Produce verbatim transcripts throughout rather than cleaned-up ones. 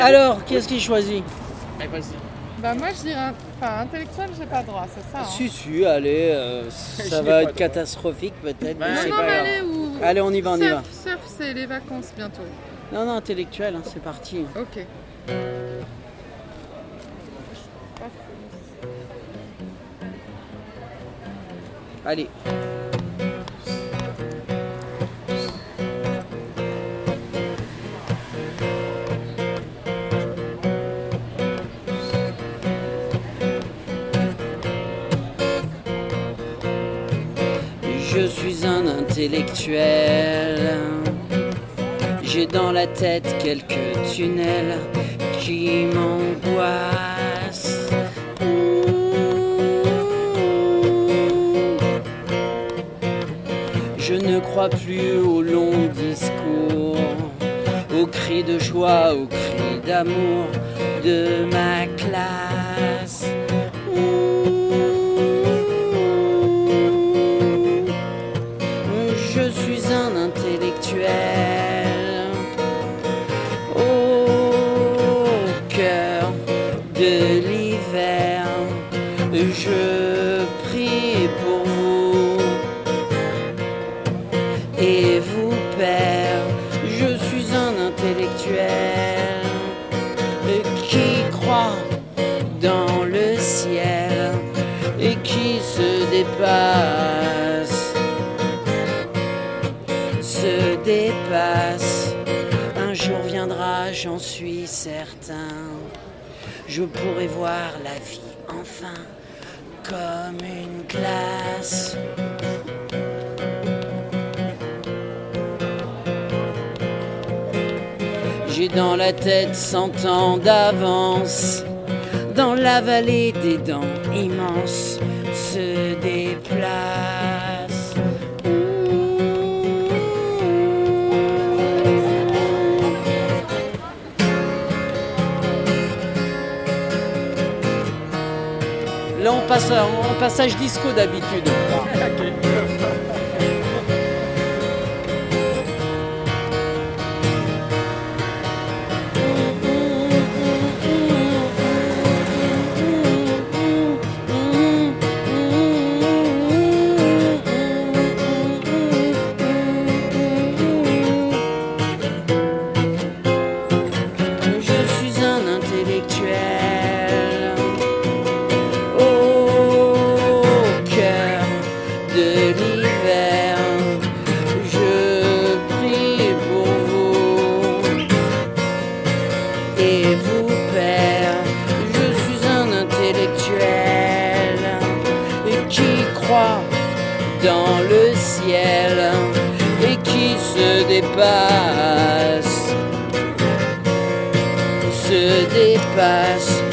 Alors, qu'est-ce qu'il choisit? Allez, vas-y. Bah moi je dirais, enfin intellectuel j'ai pas droit, c'est ça hein. Si, si, allez, euh, ça va être catastrophique peut-être, Bah, mais Non, c'est non, pas mais grave. allez, ou... Allez, on y va, on y va. Surf, surf, c'est les vacances bientôt. Non, non, intellectuel, hein, c'est parti. Ok. Allez. Je suis un intellectuel. J'ai dans la tête quelques tunnels qui m'angoissent. Je ne crois plus aux longs discours, aux cris de joie, aux cris d'amour de ma classe. Je suis un intellectuel au cœur de l'hiver. Je prie pour vous et vous, père. Je suis un intellectuel qui croit dans le ciel et qui se dépasse, se dépasse. Un jour viendra, j'en suis certain. Je pourrai voir la vie enfin comme une glace. J'ai dans la tête cent ans d'avance. Dans la vallée des dents immenses se déplace. Là on passe en passage disco d'habitude. Dans le ciel et qui se dépasse, se dépasse.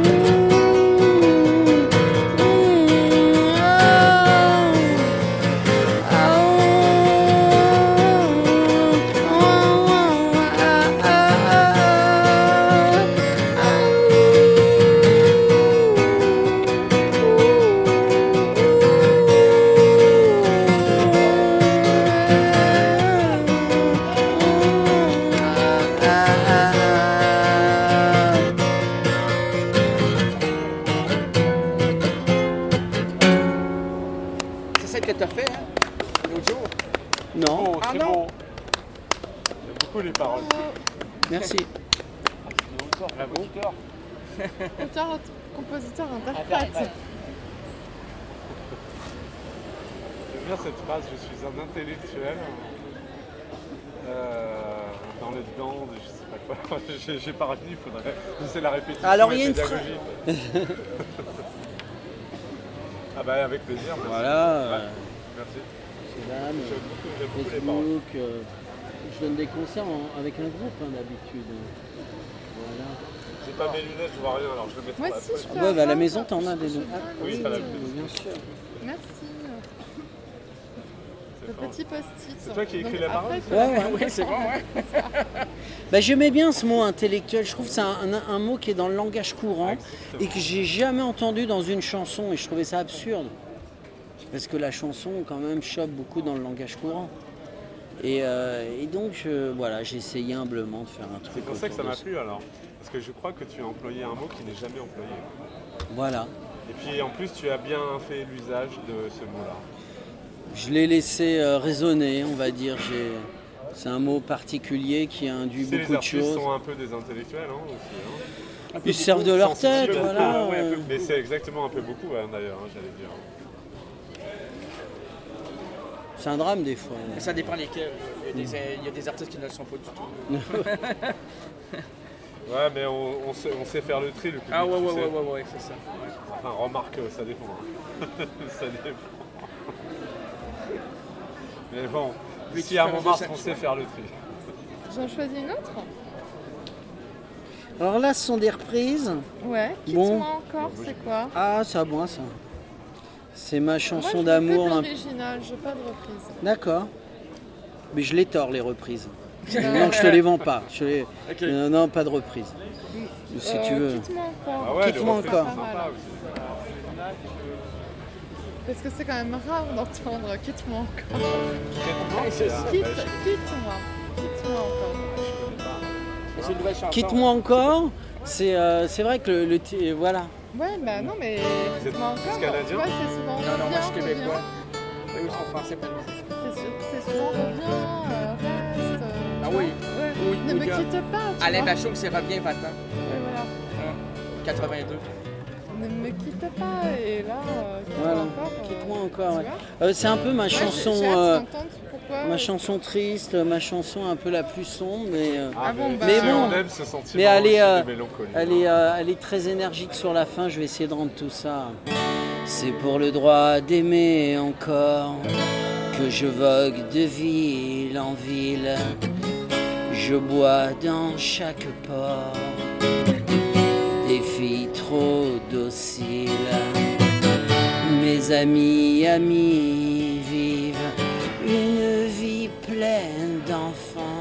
Que t'as fait hein, l'autre jour. Non. Bon, Ah c'est non. bon. J'aime beaucoup les paroles. Merci. Auteur, compositeur. Auteur, compositeur, interprète. J'aime bien cette phrase, je suis un intellectuel. Euh, dans les dents, de, je sais pas quoi. j'ai, j'ai pas retenu, il faudrait. C'est la répétition. Alors il y a une pédagogie. Ah bah avec plaisir. Merci. Voilà. Ouais, merci. Mesdames, J'aime beaucoup, j'aime beaucoup les paroles. Facebook, euh, je donne des concerts en- avec un groupe hein, d'habitude. Voilà. J'ai pas mes lunettes, je vois rien, alors je le mettrai Moi après. si je peux Ouais, bah, à la avoir, maison, ça, t'en as je des suis deux. bien. Oui, t'as la plus. Bien sûr. Merci. C'est Le fort. petit post-it. C'est toi qui as écrit Donc, la parole, après, ça faut- Ouais, ouais. Oui, c'est bon, ouais. Bah, j'aimais bien ce mot intellectuel. Je trouve que c'est un, un- un mot qui est dans le langage courant Exactement. et que j'ai jamais entendu dans une chanson. Et je trouvais ça absurde. Parce que la chanson, quand même, chope beaucoup dans le langage courant. Et, euh, et donc, je- voilà, j'ai essayé humblement de faire un truc. C'est pour ça que ça autour m'a de plu alors. Parce que je crois que tu as employé un mot qui n'est jamais employé. Voilà. Et puis en plus, tu as bien fait l'usage de ce mot-là. Je l'ai laissé euh, résonner, on va dire. J'ai... C'est un mot particulier qui induit C'est beaucoup les de choses. artistes sont un peu des intellectuels hein, aussi. Hein. Ils se servent de leur tête, Sensibles. voilà. ouais, un peu. Mais c'est exactement un peu beaucoup hein, d'ailleurs, hein, j'allais dire. C'est un drame des fois. Mais ça dépend lesquels. Il y, a des, il y a des artistes qui ne le sont pas du tout. Ouais, mais on, on, sait, on sait faire le tri, le public. Ah ouais, ouais, tu ouais, sais. ouais, ouais, c'est ça. Ouais. Enfin, remarque, ça dépend. hein. ça dépend. Mais bon, Mais ici tu à fais un Montmartre, dessin, on sait ouais. faire le tri. J'en choisis une autre? Alors là, ce sont des reprises. Ouais. Bon. Quitte-moi encore, c'est quoi? Ah, ça, moi, ça. C'est ma chanson Moi, je veux d'amour. que de un- l'original, je veux pas de reprise. D'accord. Mais je les tords, les reprises. Euh, Non, je te les vends pas. Je les- Ok. Euh, non, pas de reprise. Si euh, tu veux. Quitte-moi encore. Ah ouais, les Quitte-moi reprises, encore. c'est sympa Voilà. aussi. Parce que c'est quand même rare d'entendre quitte-moi encore. c'est ça. Quitte, quitte-moi. Quitte-moi encore. C'est une nouvelle chanson. Quitte-moi encore. C'est euh, c'est vrai que le, le ti- voilà. Ouais, bah non, mais êtes quitte-moi tous encore. canadiens Tu vois, c'est souvent Non, non, moi je suis reviens, québécois. reviens. Eux, ils sont français pour moi. C'est sûr- c'est souvent reviens, euh, reste. euh, Ah tu vois. oui. Ouais. Oui, Ne oui, me gars. quitte pas, tu Alain vois. Bachung, c'est Reviens, va-t'en. Ouais, voilà. quatre-vingt-deux. Ne me quitte pas. Et là, euh, quitte-moi Voilà. encore. euh, Quitte-moi encore. tu ouais. vois. Euh, c'est un peu ma Ouais, j'ai- chanson, j'ai hâte euh, d'entendre pourquoi. ma chanson triste, ma chanson un peu la plus sombre, mais euh, Ah bon, bah- Mais si bon. on aime ce sentiment Mais elle est, aussi euh, de mélancolie. elle est, euh, elle est très énergique sur la fin. Je vais essayer de rendre tout ça. C'est pour le droit d'aimer encore que je vogue de ville en ville. Je bois dans chaque port des filles trop dociles. Mes amis, amis vivent une vie pleine d'enfants.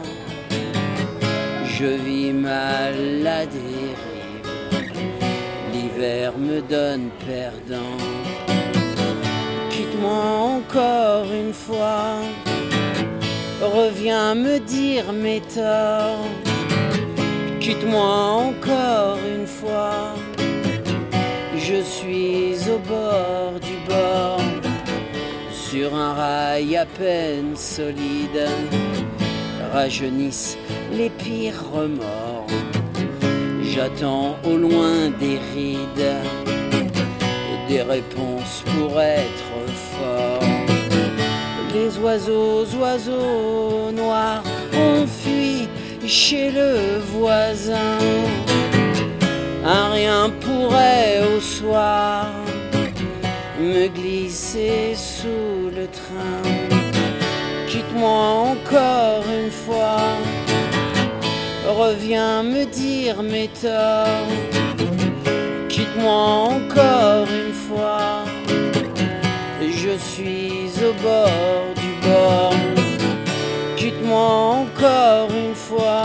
Je vis mal la dérive. L'hiver me donne perdant. Quitte-moi encore une fois. Reviens me dire mes torts. Quitte-moi encore une fois. Je suis au bord du bord, sur un rail à peine solide. Rajeunissent les pires remords. J'attends au loin des rides, des réponses pour être fort. Les oiseaux, oiseaux noirs ont fui chez le voisin. Un rien pourrait au soir me glisser sous le train. Quitte-moi encore une fois. Reviens me dire mes torts. Quitte-moi encore une fois. Je suis au bord du bord. Quitte-moi encore une fois.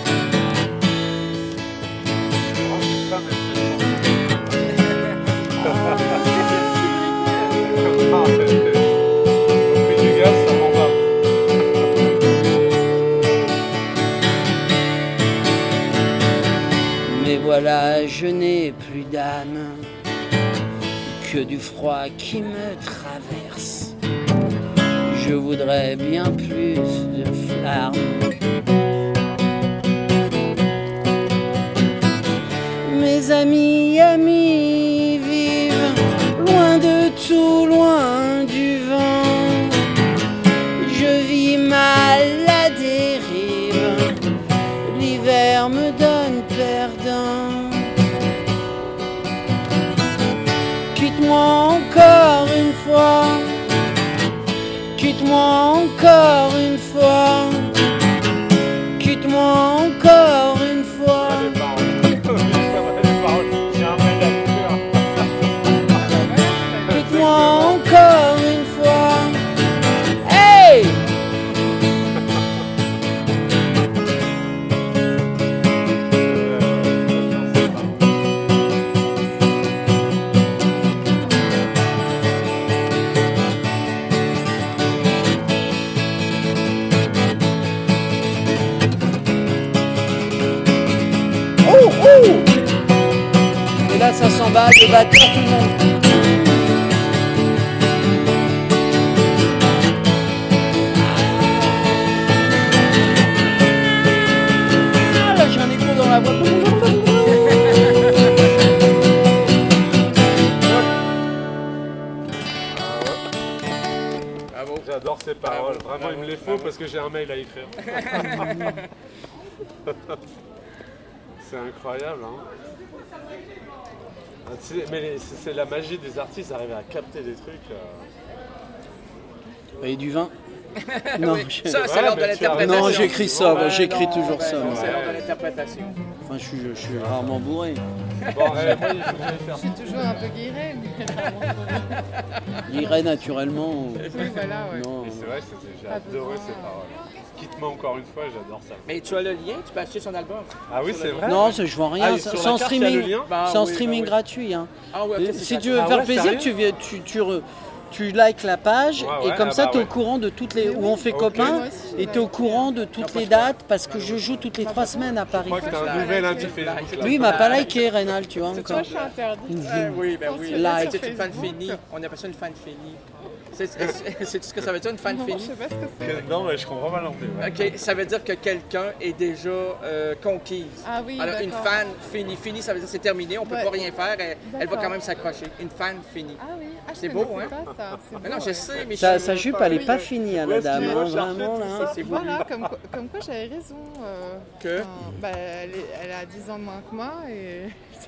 Ah, c'est- c'est- au prix du gaz, ça m'en va. Mais voilà, je n'ai plus d'âme, que du froid qui me traverse. Je voudrais bien plus de flammes. Mes amis, amis vivent loin de tout, loin du vent. Je vis mal la dérive. L'hiver me donne perdant. Quitte-moi encore une fois. Quitte-moi encore une fois. Quitte-moi encore une fois. Les paroles. Les paroles. J'ai un mail à faire. Quitte-moi encore une fois. Hey! Et là, ça s'emballe, le batteur, tout le monde. Ah, là, j'ai un écho dans la voix. J'adore ces paroles. Vraiment, il me les faut parce que j'ai un mail à écrire. C'est incroyable, hein. Ah, tu sais, mais les- c'est c'est la magie des artistes, d'arriver à capter des trucs. euh. Et du vin. Non, Oui, je- ça, c'est Ouais, l'ordre de mais tu as l'interprétation. non, j'écris ça, Ouais, j'écris non, toujours ben ça. non, moi. C'est l'ordre de l'interprétation. Enfin, je suis, je suis rarement bourré. Bon, eh, moi, il faut que j'aille faire. Je suis toujours un peu guirée, mais vraiment. J'irai naturellement. ou- Oui, voilà, ouais. Non. Et c'est vrai, c'était- j'ai Pas adoré besoin. ces paroles. Quitte-moi encore une fois, j'adore ça. Mais tu as le lien, tu peux acheter son album. Ah oui, c'est vrai. Non, c'est- je vends rien. Ah, c'est sur c'est la en carte, il y a le streaming. lien Bah C'est en oui, streaming bah oui. gratuit. Hein. Ah ouais, ok, c'est Si ça. tu veux Ah faire ouais, plaisir, sérieux tu, viens- tu, tu, re- tu likes la page Ouais, et ouais, comme ah ça, bah tu es ouais. au courant de toutes les. Mais Où oui. on fait Ok. copain Moi aussi, je et tu es au like. courant de toutes les dates parce que je joue toutes les trois semaines à Je Paris. crois que t'as un nouvel indice Facebook. là. Lui, il m'a pas liké, Rénal, tu vois Tu encore. vois, je suis interdite. Euh, oui, ben oui. Censurée Like. sur C'est une fan Facebook. finie. On appelle ça une fan finie. C'est c'est- c'est ce que ça veut dire, une fan Non, je finie? sais pas ce que c'est. Que- Non, mais je comprends pas non plus. ouais. Ok, ça veut dire que quelqu'un est déjà euh, conquise. Ah oui, Alors, une d'accord. fan finie, finie, ça veut dire que c'est terminé, on peut Ouais. pas rien faire, elle, elle va D'accord. quand même s'accrocher. Une fan finie. Ah oui, ah, je C'est beau, connaissais hein? pas ça. C'est Mais beau, non, je ouais. sais, mais Sa, je- sa jupe, elle est Oui, pas oui. finie à Où la est-ce dame. qu'il hein, va chercher Vraiment, tout là. ça, c'est voulu. Voilà, comme, quoi- comme quoi j'avais raison. euh, Que? enfin, bah, elle, est- elle a dix ans de moins que moi et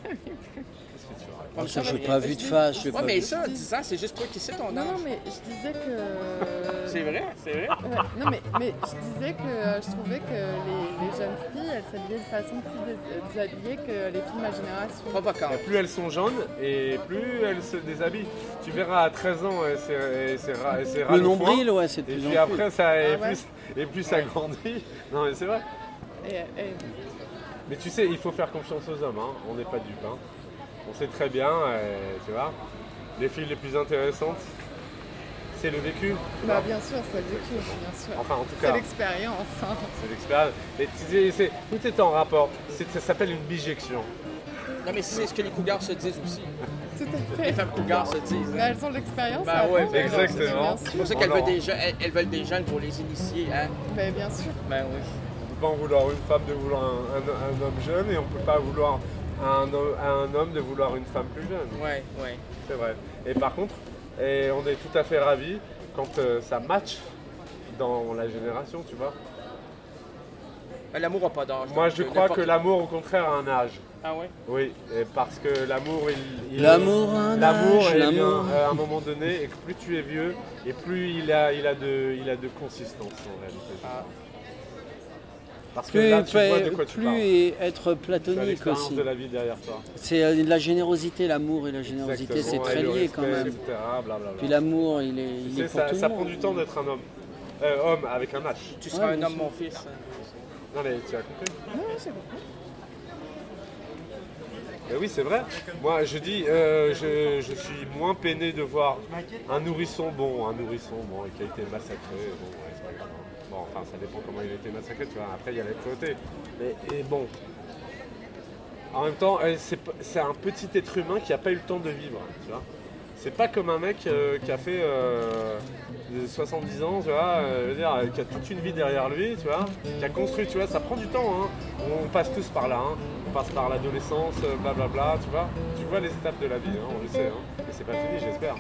Oh, ça, j'ai pas vu de face. j'ai Ouais, pas mais vu. ça, dix ans, c'est juste toi qui sais ton Non, âge. non, mais je disais que. C'est vrai, c'est vrai. Ouais, non, mais, mais je disais que euh, je trouvais que les, les jeunes filles, elles s'habillaient de façon plus dés- déshabillée que les filles de ma génération. Provocant. Et plus elles sont jaunes et plus elles se déshabillent. Tu verras à treize ans, euh, c'est euh, c'est ra- c'est ras Le le foin. nombril, ouais, c'est de Et plus puis en plus. après, ça, et, Ah ouais. plus, et plus ça grandit. Non, mais c'est vrai. Et, et- Mais tu sais, il faut faire confiance aux hommes. Hein. On n'est pas dupes. Hein. On sait très bien, euh, tu vois, les filles les plus intéressantes, c'est le vécu. tu bah, vois. bien sûr, c'est le vécu, bien sûr. Enfin, en tout C'est cas, l'expérience. hein. c'est l'expérience. Et tu sais, c'est- tout est en rapport. C'est- Ça s'appelle une bijection. Non, mais c'est ce que les cougars se disent aussi. Tout à Les fait. femmes cougars se disent. Mais elles ont de l'expérience. Bah avant, ouais, hein, exactement. bien C'est sûr. pour ça qu'elles Alors. veulent, des jeunes, elles, elles veulent des jeunes pour les initier, hein? Mais bien sûr. Ben oui. On ne peut pas en vouloir une femme de vouloir un, un- un homme jeune et on ne peut pas vouloir un, ho- un homme de vouloir une femme plus jeune. Ouais, ouais. C'est vrai. Et par contre, et on est tout à fait ravis quand euh, ça match dans la génération, tu vois. Ben, l'amour n'a pas d'âge. Moi, donc, je euh, crois n'importe- que l'amour, au contraire, a un âge. Ah ouais? Oui, et parce que l'amour, il, il- L'amour, un l'amour, âge, eh bien, l'amour. euh, à un moment donné, et que plus tu es vieux, et plus il a, il a de, il a de consistance en réalité. Ah. Parce que Plus, là, tu vois de plus- quoi tu plus parles. et être Tu as platonique l'expérience aussi. de la vie derrière toi. C'est euh, de la générosité, l'amour et la générosité, c'est Exactement, très et le lié quand respect, même. et cetera, blablabla. Puis l'amour, il est, Tu il sais, est pour ça, tout ça le prend monde. du temps d'être un homme. Euh, homme avec un H. Tu seras Ouais, un bien homme, sûr. mon fils. Non mais tu as compris. Non, oui, c'est beaucoup. Eh oui, c'est vrai. Moi, je dis, euh, je, je suis moins peiné de voir un nourrisson bon, un nourrisson bon, et qui a été massacré. Bon, ouais, c'est pas grave. Bon, enfin, ça dépend comment il a été massacré, tu vois. Après, il y a la cruauté. Mais et bon. En même temps, euh, c'est p- c'est un petit être humain qui n'a pas eu le temps de vivre, tu vois. C'est pas comme un mec euh, qui a fait euh, soixante-dix ans, tu vois, euh, je veux dire, euh, qui a toute une vie derrière lui, tu vois, qui a construit, tu vois, ça prend du temps, hein. On passe tous par là, hein. On passe par l'adolescence, euh, blablabla, tu vois. Tu vois les étapes de la vie, hein, on le sait, hein. Et c'est pas fini, j'espère.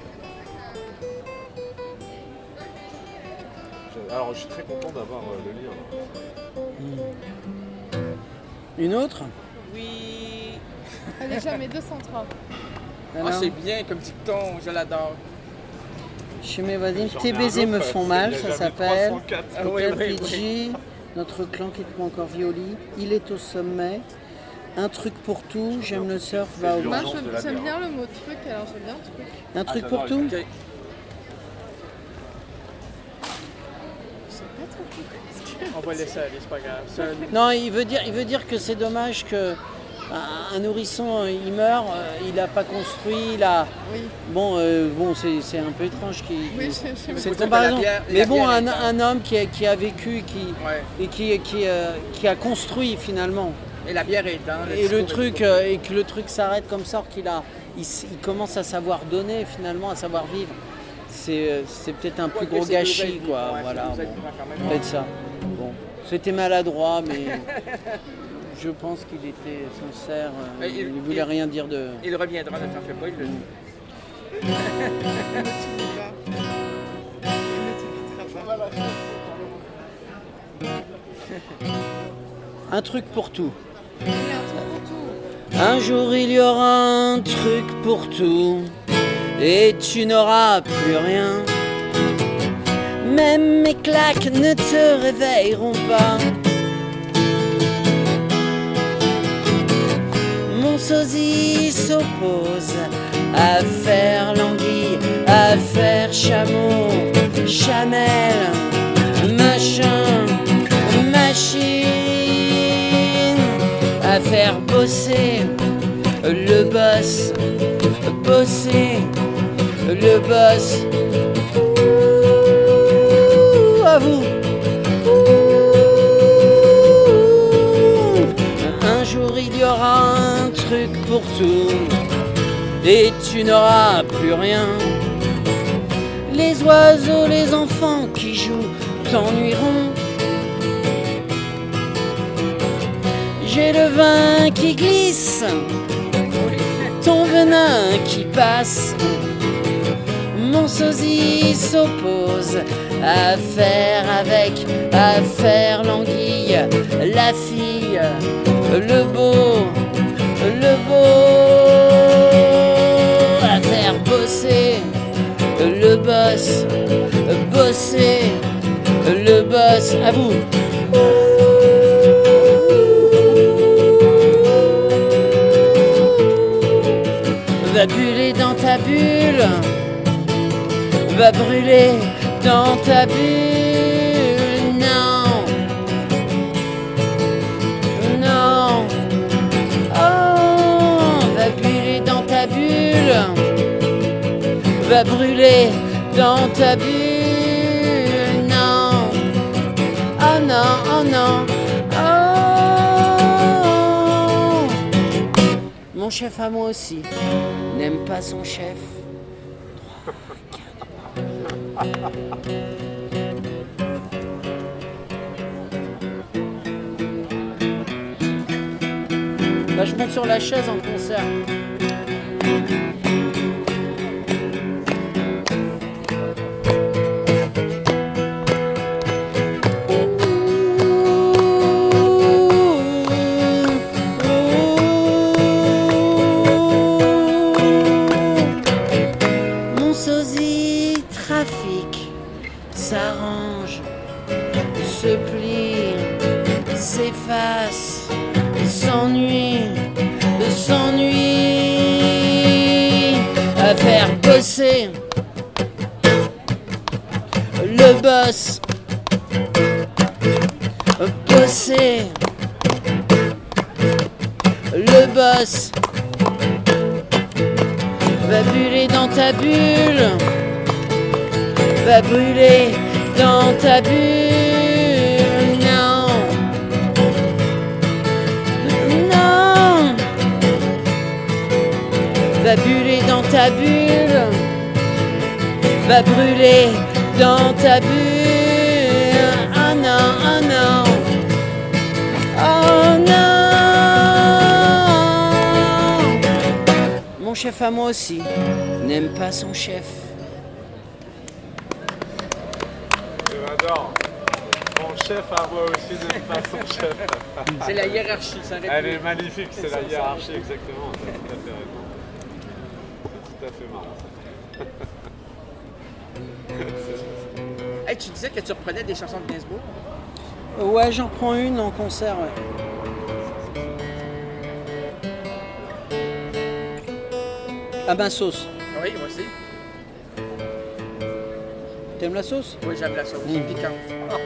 Je- Alors, je suis très content d'avoir euh, le livre. Une autre Oui. Allez, jamais deux cent trois. Ah, Alors, c'est bien comme dicton, je l'adore. chez mes voisines, J'en ai tes un baisers autre, me euh, font il mal, a ça jamais s'appelle. trois cent quatre. Ah oui, Hotel oui, P G, oui. notre clan quitte pas encore vie au lit, il est au sommet. Un truc pour tout, j'aime le surf, va au Moi, L'urgence de la je- j'aime bière. bien le mot truc, alors j'aime bien truc. Un truc j'adore pour tout. Ok. Je sais pas trop plus. On va laisser aller, c'est pas grave. Ça, Non, il veut dire, il veut dire que c'est dommage que un, un nourrisson, il meurt, euh, il n'a pas construit, il a... Oui, Bon, euh, bon, c'est c'est un peu étrange qu'il... oui, je, je C'est Faut une dire que comparaison. la bière- Mais la bon, bière un, est un homme qui a, qui a vécu qui, Ouais. et qui, qui, euh, qui a construit finalement. Et la bière est dans le et le discours truc et tout. euh, et que le truc s'arrête comme ça, qu'il a, il, s- il commence à savoir donner finalement, à savoir vivre. C'est, euh, c'est peut-être un plus Ouais, gros c'est nous gâchis, aide, quoi. ouais, Voilà, c'est nous aide bon. quand même. Peut-être ça. Bon, c'était maladroit, mais je pense qu'il était sincère. euh, Mais il il- ne voulait il- rien dire de. Il reviendra, ne t'en fais pas, il le dit. Il ne t'oubliera. Il ne t'oubliera pas. Un truc pour tout. Il y a un truc pour tout. Un jour il y aura un truc pour tout, et tu n'auras plus rien. Même mes claques ne te réveilleront pas. Mon sosie s'oppose à faire l'anguille, à faire chameau, chamelle, machin, machine, à faire bosser le boss, bosser le boss. Ouh, à vous. Ouh. Un jour il y aura un truc pour tout, et tu n'auras plus rien. Les oiseaux, les enfants qui jouent t'ennuieront. J'ai le vin qui glisse, ton venin qui passe. Mon sosie s'oppose à faire avec, à faire l'anguille, la fille, le beau, le beau, à faire bosser le boss, bosser le boss. À vous. Va buller dans ta bulle, va brûler dans ta bulle. Non, non, oh, va buller dans ta bulle, va brûler dans ta bulle. Non, oh non, oh non, oh. Mon chef à moi aussi n'aime pas son chef. Là, je monte sur la chaise en concert. Mon sosie trafique, s'arrange, se plie, s'efface, s'ennuie, s'ennuie, à faire bosser le boss, bosser le boss. Va brûler dans ta bulle, va brûler dans ta bulle. Non, non, va brûler dans ta bulle, va brûler dans ta bulle. Oh non, oh non, oh non. Mon chef à moi aussi n'aime pas son chef. J'adore. Mon chef à moi aussi n'aime pas son chef. C'est la hiérarchie, ça arrête Elle plus. est magnifique, c'est la hiérarchie, exactement. T'as tout à fait raison. C'est tout à fait marrant. Hey, tu disais que tu reprenais des chansons de Gainsbourg? Ouais, j'en reprends une en concert, ouais. À ma sauce. Oui, moi aussi. T'aimes la sauce? Oui, j'aime la sauce. Mmh. Piquante.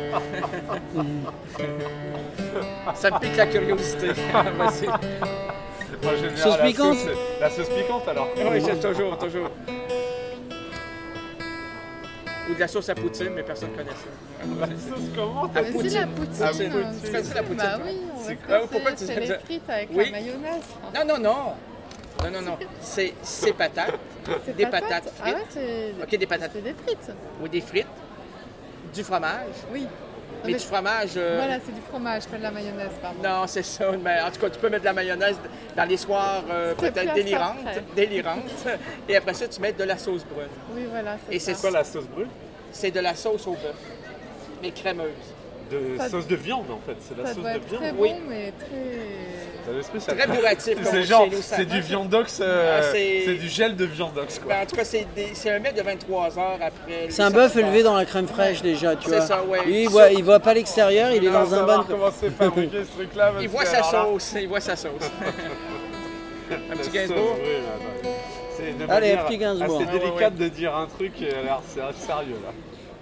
Ça me pique la curiosité. Vas-y. Moi, j'aime bien Sauce la piquante? sauce- La sauce piquante alors. Oui, j'aime toujours, toujours. Ou de la sauce à poutine, mais personne ne connaît ça. La sauce comment À Mais si poutine. la poutine, À poutine. euh, Tu fais ça, la poutine, Bah toi? oui, on C'est va quoi? faire, Pourquoi tu c'est fais les ça? frites avec Oui. la mayonnaise. Non, non, non. Non, non, non. C'est c'est patates. C'est Des patates Ah frites. ouais, c'est... Ok, des patates. C'est des frites. Ou des frites. Du fromage. Oui. Non, Mais mais du fromage. euh, Voilà, c'est du fromage, pas de la mayonnaise, pardon. Non, c'est ça. Mais en tout cas, tu peux mettre de la mayonnaise dans les soirs euh, C'était peut-être plus à ça délirantes. près. Délirantes. Et après ça, tu mets de la sauce brune. Oui, voilà, c'est Et ça. c'est C'est quoi la sauce brune? C'est de la sauce au bœuf. Mais crémeuse. De Ça- sauce de viande en fait, c'est la Ça sauce doit de être viande. très bon, Oui. mais très... C'est un espèce- Très bourratif, comme on C'est dit genre, chez nous, ça. c'est du viandox, euh, Ah, c'est- c'est du gel de viandox quoi. Ben, en tout cas, c'est des- c'est un mec de vingt-trois heures après. C'est un bœuf élevé dans la crème fraîche déjà, tu C'est vois. ça, ouais. Lui, il voit, il voit pas l'extérieur, il est dans un savoir bon. comment c'est fabriqué ce truc-là. parce Il voit que, sa alors là, sauce. Il voit sa sauce. Un la petit sauce Gainsbourg. brune, là, c'est une Allez, manière petit Gainsbourg. assez Ah, ouais, délicate de dire un truc et a l'air c'est sérieux là.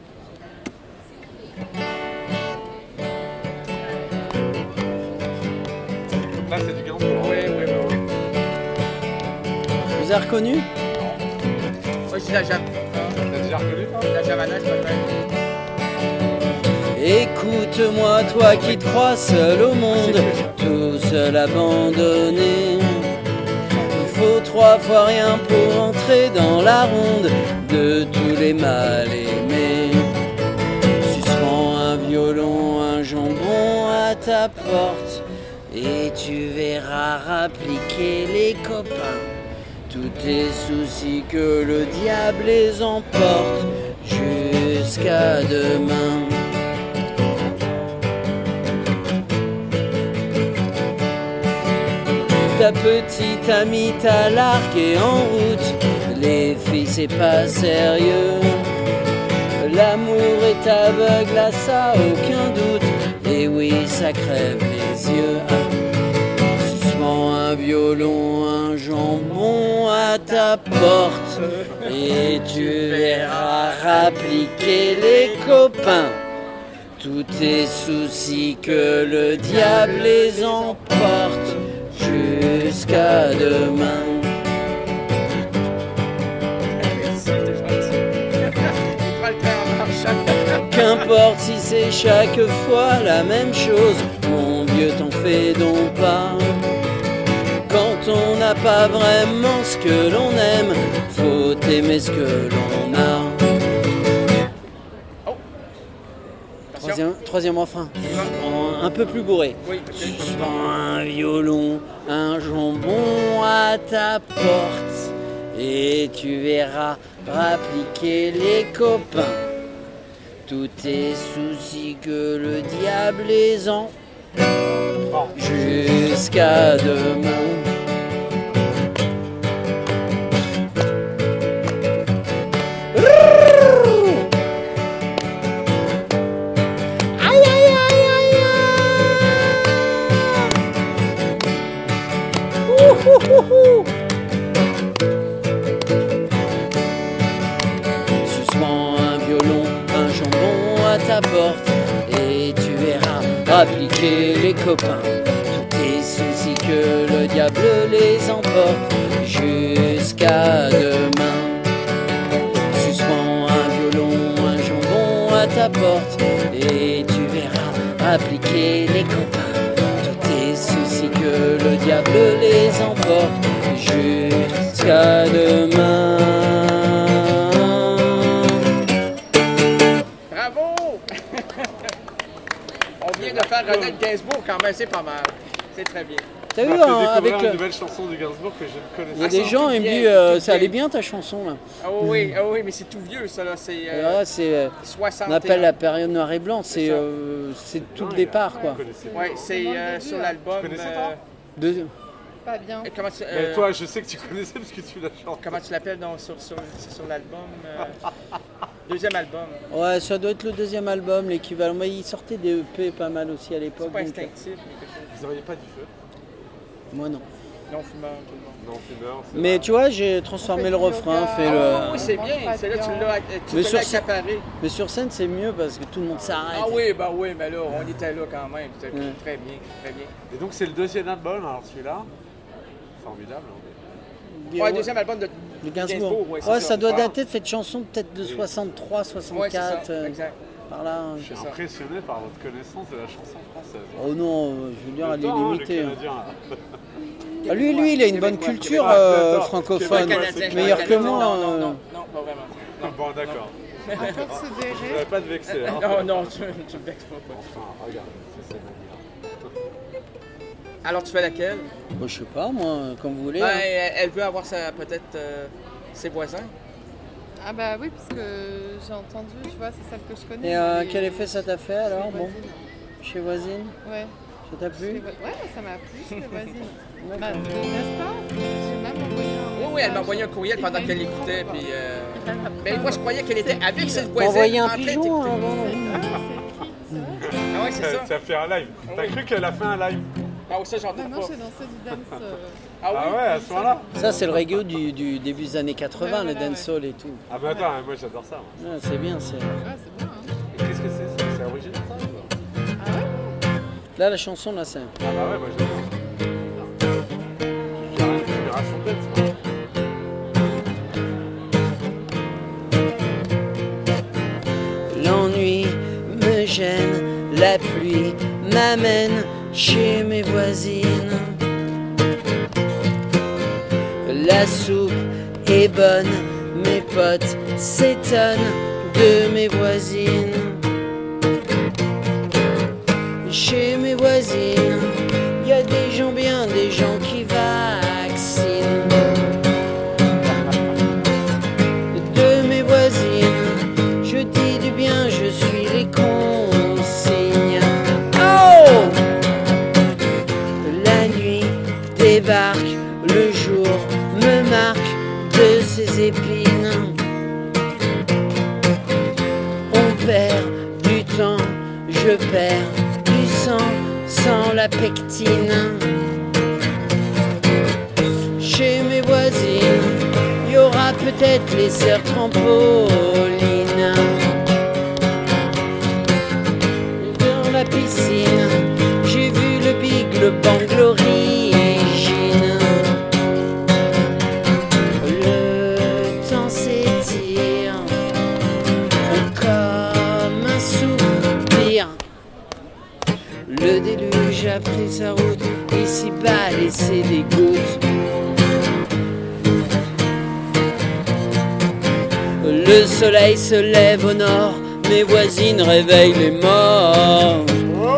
Là c'est du Gainsbourg. Oui, oui, oui. Vous avez reconnu? Moi, je dis la, jam... T'as déjà reconnu toi? la javanaise, peut-être. Écoute-moi, toi qui te crois seul au monde, tout seul abandonné. Il faut trois fois rien pour entrer dans la ronde de tous les mal aimés. Suspends un violon, un jambon à ta porte, et tu verras rappliquer les copains. Tous tes soucis que le diable les emporte jusqu'à demain. Ta petite amie t'a largué en route. Les filles, c'est pas sérieux. L'amour est aveugle, à ça aucun doute. Et oui, ça crève les yeux. Suspends un violon, un jambon à ta porte, et tu verras rappliquer les copains. Tous tes soucis que le diable les emporte jusqu'à demain. Merci, t'es gentil. Il prend le train en marchant. Qu'importe si c'est chaque fois la même chose, mon vieux, t'en fais donc pas. Quand on n'a pas vraiment ce que l'on aime, faut aimer ce que l'on a. Oh! Attention. Troisième, troisième refrain, En- un peu plus bourré. Oui, Suspends un violon, un jambon à ta porte, et tu verras rappliquer les copains. Tous tes soucis que le diable les en jusqu'à demain. Aïe aïe aïe aïe aïe. Ouh, ouh, ouh, ouh. Suspends un violon, un jambon à ta porte, et tu verras appliquer les copains. Tous tes soucis que le diable les emporte jusqu'à demain. Suspends un violon, un jambon à ta porte, et tu verras appliquer les copains. Tous tes soucis que le diable les emporte jusqu'à demain. bravo! On vient de faire Renette Gainsbourg quand même, c'est pas mal. C'est très bien. T'as On vu, m'a fait hein, découvrir avec une le... nouvelle chanson du Gainsbourg que je ne Il y connaissais a des c'est gens, tout ils me vieille, disent euh, tout ça allait vieille. bien ta chanson là. Ah oui, ah oui, mais c'est tout vieux ça là, c'est euh, Ouais, c'est, euh, soixante. on appelle la période noir et blanc, c'est C'est ça. euh, c'est tout le dingue. départ Je quoi. connaissais pas. Ouais, c'est Comment euh, le début, sur là l'album. Tu connaissais, euh, toi Deux- Pas bien. et comment tu, Mais euh, toi, je sais que tu connaissais parce que tu l'as chanté. comment tu l'appelles donc, sur, sur, c'est sur l'album euh, deuxième album. Ouais, ça doit être le deuxième album, l'équivalent. Mais il sortait des E P pas mal aussi à l'époque. C'est pas donc, euh, instinctif, mais quelque chose. Vous n'auriez pas du feu? moi non. Non fumeur, tout le monde. Non, fumeur. c'est Mais vrai. tu vois, j'ai transformé On fait le du refrain, yoga. fait Ah le. oui, c'est On bien, mange pas c'est de là tu viande. l'as, tu Mais te sur l'as scène- accaparé. Mais sur scène, c'est mieux parce que tout le monde s'arrête. Ah oui, bah oui, mais là, on était là quand même. C'était Ouais. très bien, très bien. Et donc, c'est le deuxième album, alors celui-là. Formidable. hein. Ouais, deuxième album de Le Gainsbourg. Gainsbourg, ouais, c'est ouais, ça. ça doit Voilà. dater de cette chanson peut-être de soixante-trois, Ouais, c'est soixante-quatre. ça, euh, exact. par là. Je suis ça. impressionné par votre connaissance de la chanson française. Oh non, euh, je veux dire, elle est Attends, hein, le limitée. Canadien, là. Ah, lui, lui, il a une bonne Québécois, culture Québécois. euh, Attends, francophone. Québécois, Canadien, Meilleur que Canadien. moi. Non, non, euh. non, non, pas vraiment. Non. Bon, d'accord. À Je considérer. voudrais pas te vexer. Hein. Non, non, tu, tu me vexes pas. quoi. Enfin, regarde, c'est cette manière. Alors, tu fais laquelle? Bon, je sais pas, moi, comme vous voulez. Ben, hein. elle, elle veut avoir sa, peut-être euh, ses voisins. Ah bah oui, parce que j'ai entendu, tu vois, c'est celle que je connais. Et euh, les- quel effet ça t'a fait alors? les Bon, voisines. chez voisine, Ouais. ça t'a Les plu? vo- Ouais, ça m'a plu chez les voisines. Bah, D'accord. n'est-ce pas? J'ai même envoyé un Oui, oui, elle m'a message. envoyé un courriel pendant Et qu'elle elle l'écoutait. comprend Puis, pas. euh, Elle a mais pas- moi, je croyais qu'elle était avec cette T'as voisine. envoyé un en train pigeon d'écouter. avant? Ah, c'est qui, ça? Ah ouais, c'est ça. Ça fait un live. T'as Oui. cru qu'elle a fait un live? Ah oui, ça, j'en Non, doute non, pas. j'ai dansé du dance. euh, Ah oui? Ah ouais, à ce moment-là? Ça, c'est le reggae du, du début des années quatre-vingts, Ouais, le voilà, dancehall et tout. Ah bah attends, moi j'adore ça. moi. Ouais, c'est bien, c'est... Ouais, c'est bien, hein. Et qu'est-ce que c'est ça? C'est original ça ou pas? Ah ouais? Là, la chanson, là, c'est... Ah bah ouais, moi j'adore. J'ai une génération dance, moi. L'ennui me gêne, la pluie m'amène chez mes voisines. La soupe est bonne, mes potes s'étonnent de mes voisines. Chez mes voisines, y a des gens bien, des gens qui vaccinent. De mes voisines, je dis du bien, je suis les consignes. Oh! La nuit débarque, le jour me marque de ses épines. On perd du temps, je perds du sang sans la pectine. Chez mes voisines, y aura peut-être les sœurs trampolines. Dans la piscine, j'ai vu le big, le bang, l'origine. Le temps s'étire comme un soupir. Le déluge a pris sa route, ici-bas laissé des gouttes. Le soleil se lève au nord, mes voisines réveillent les morts.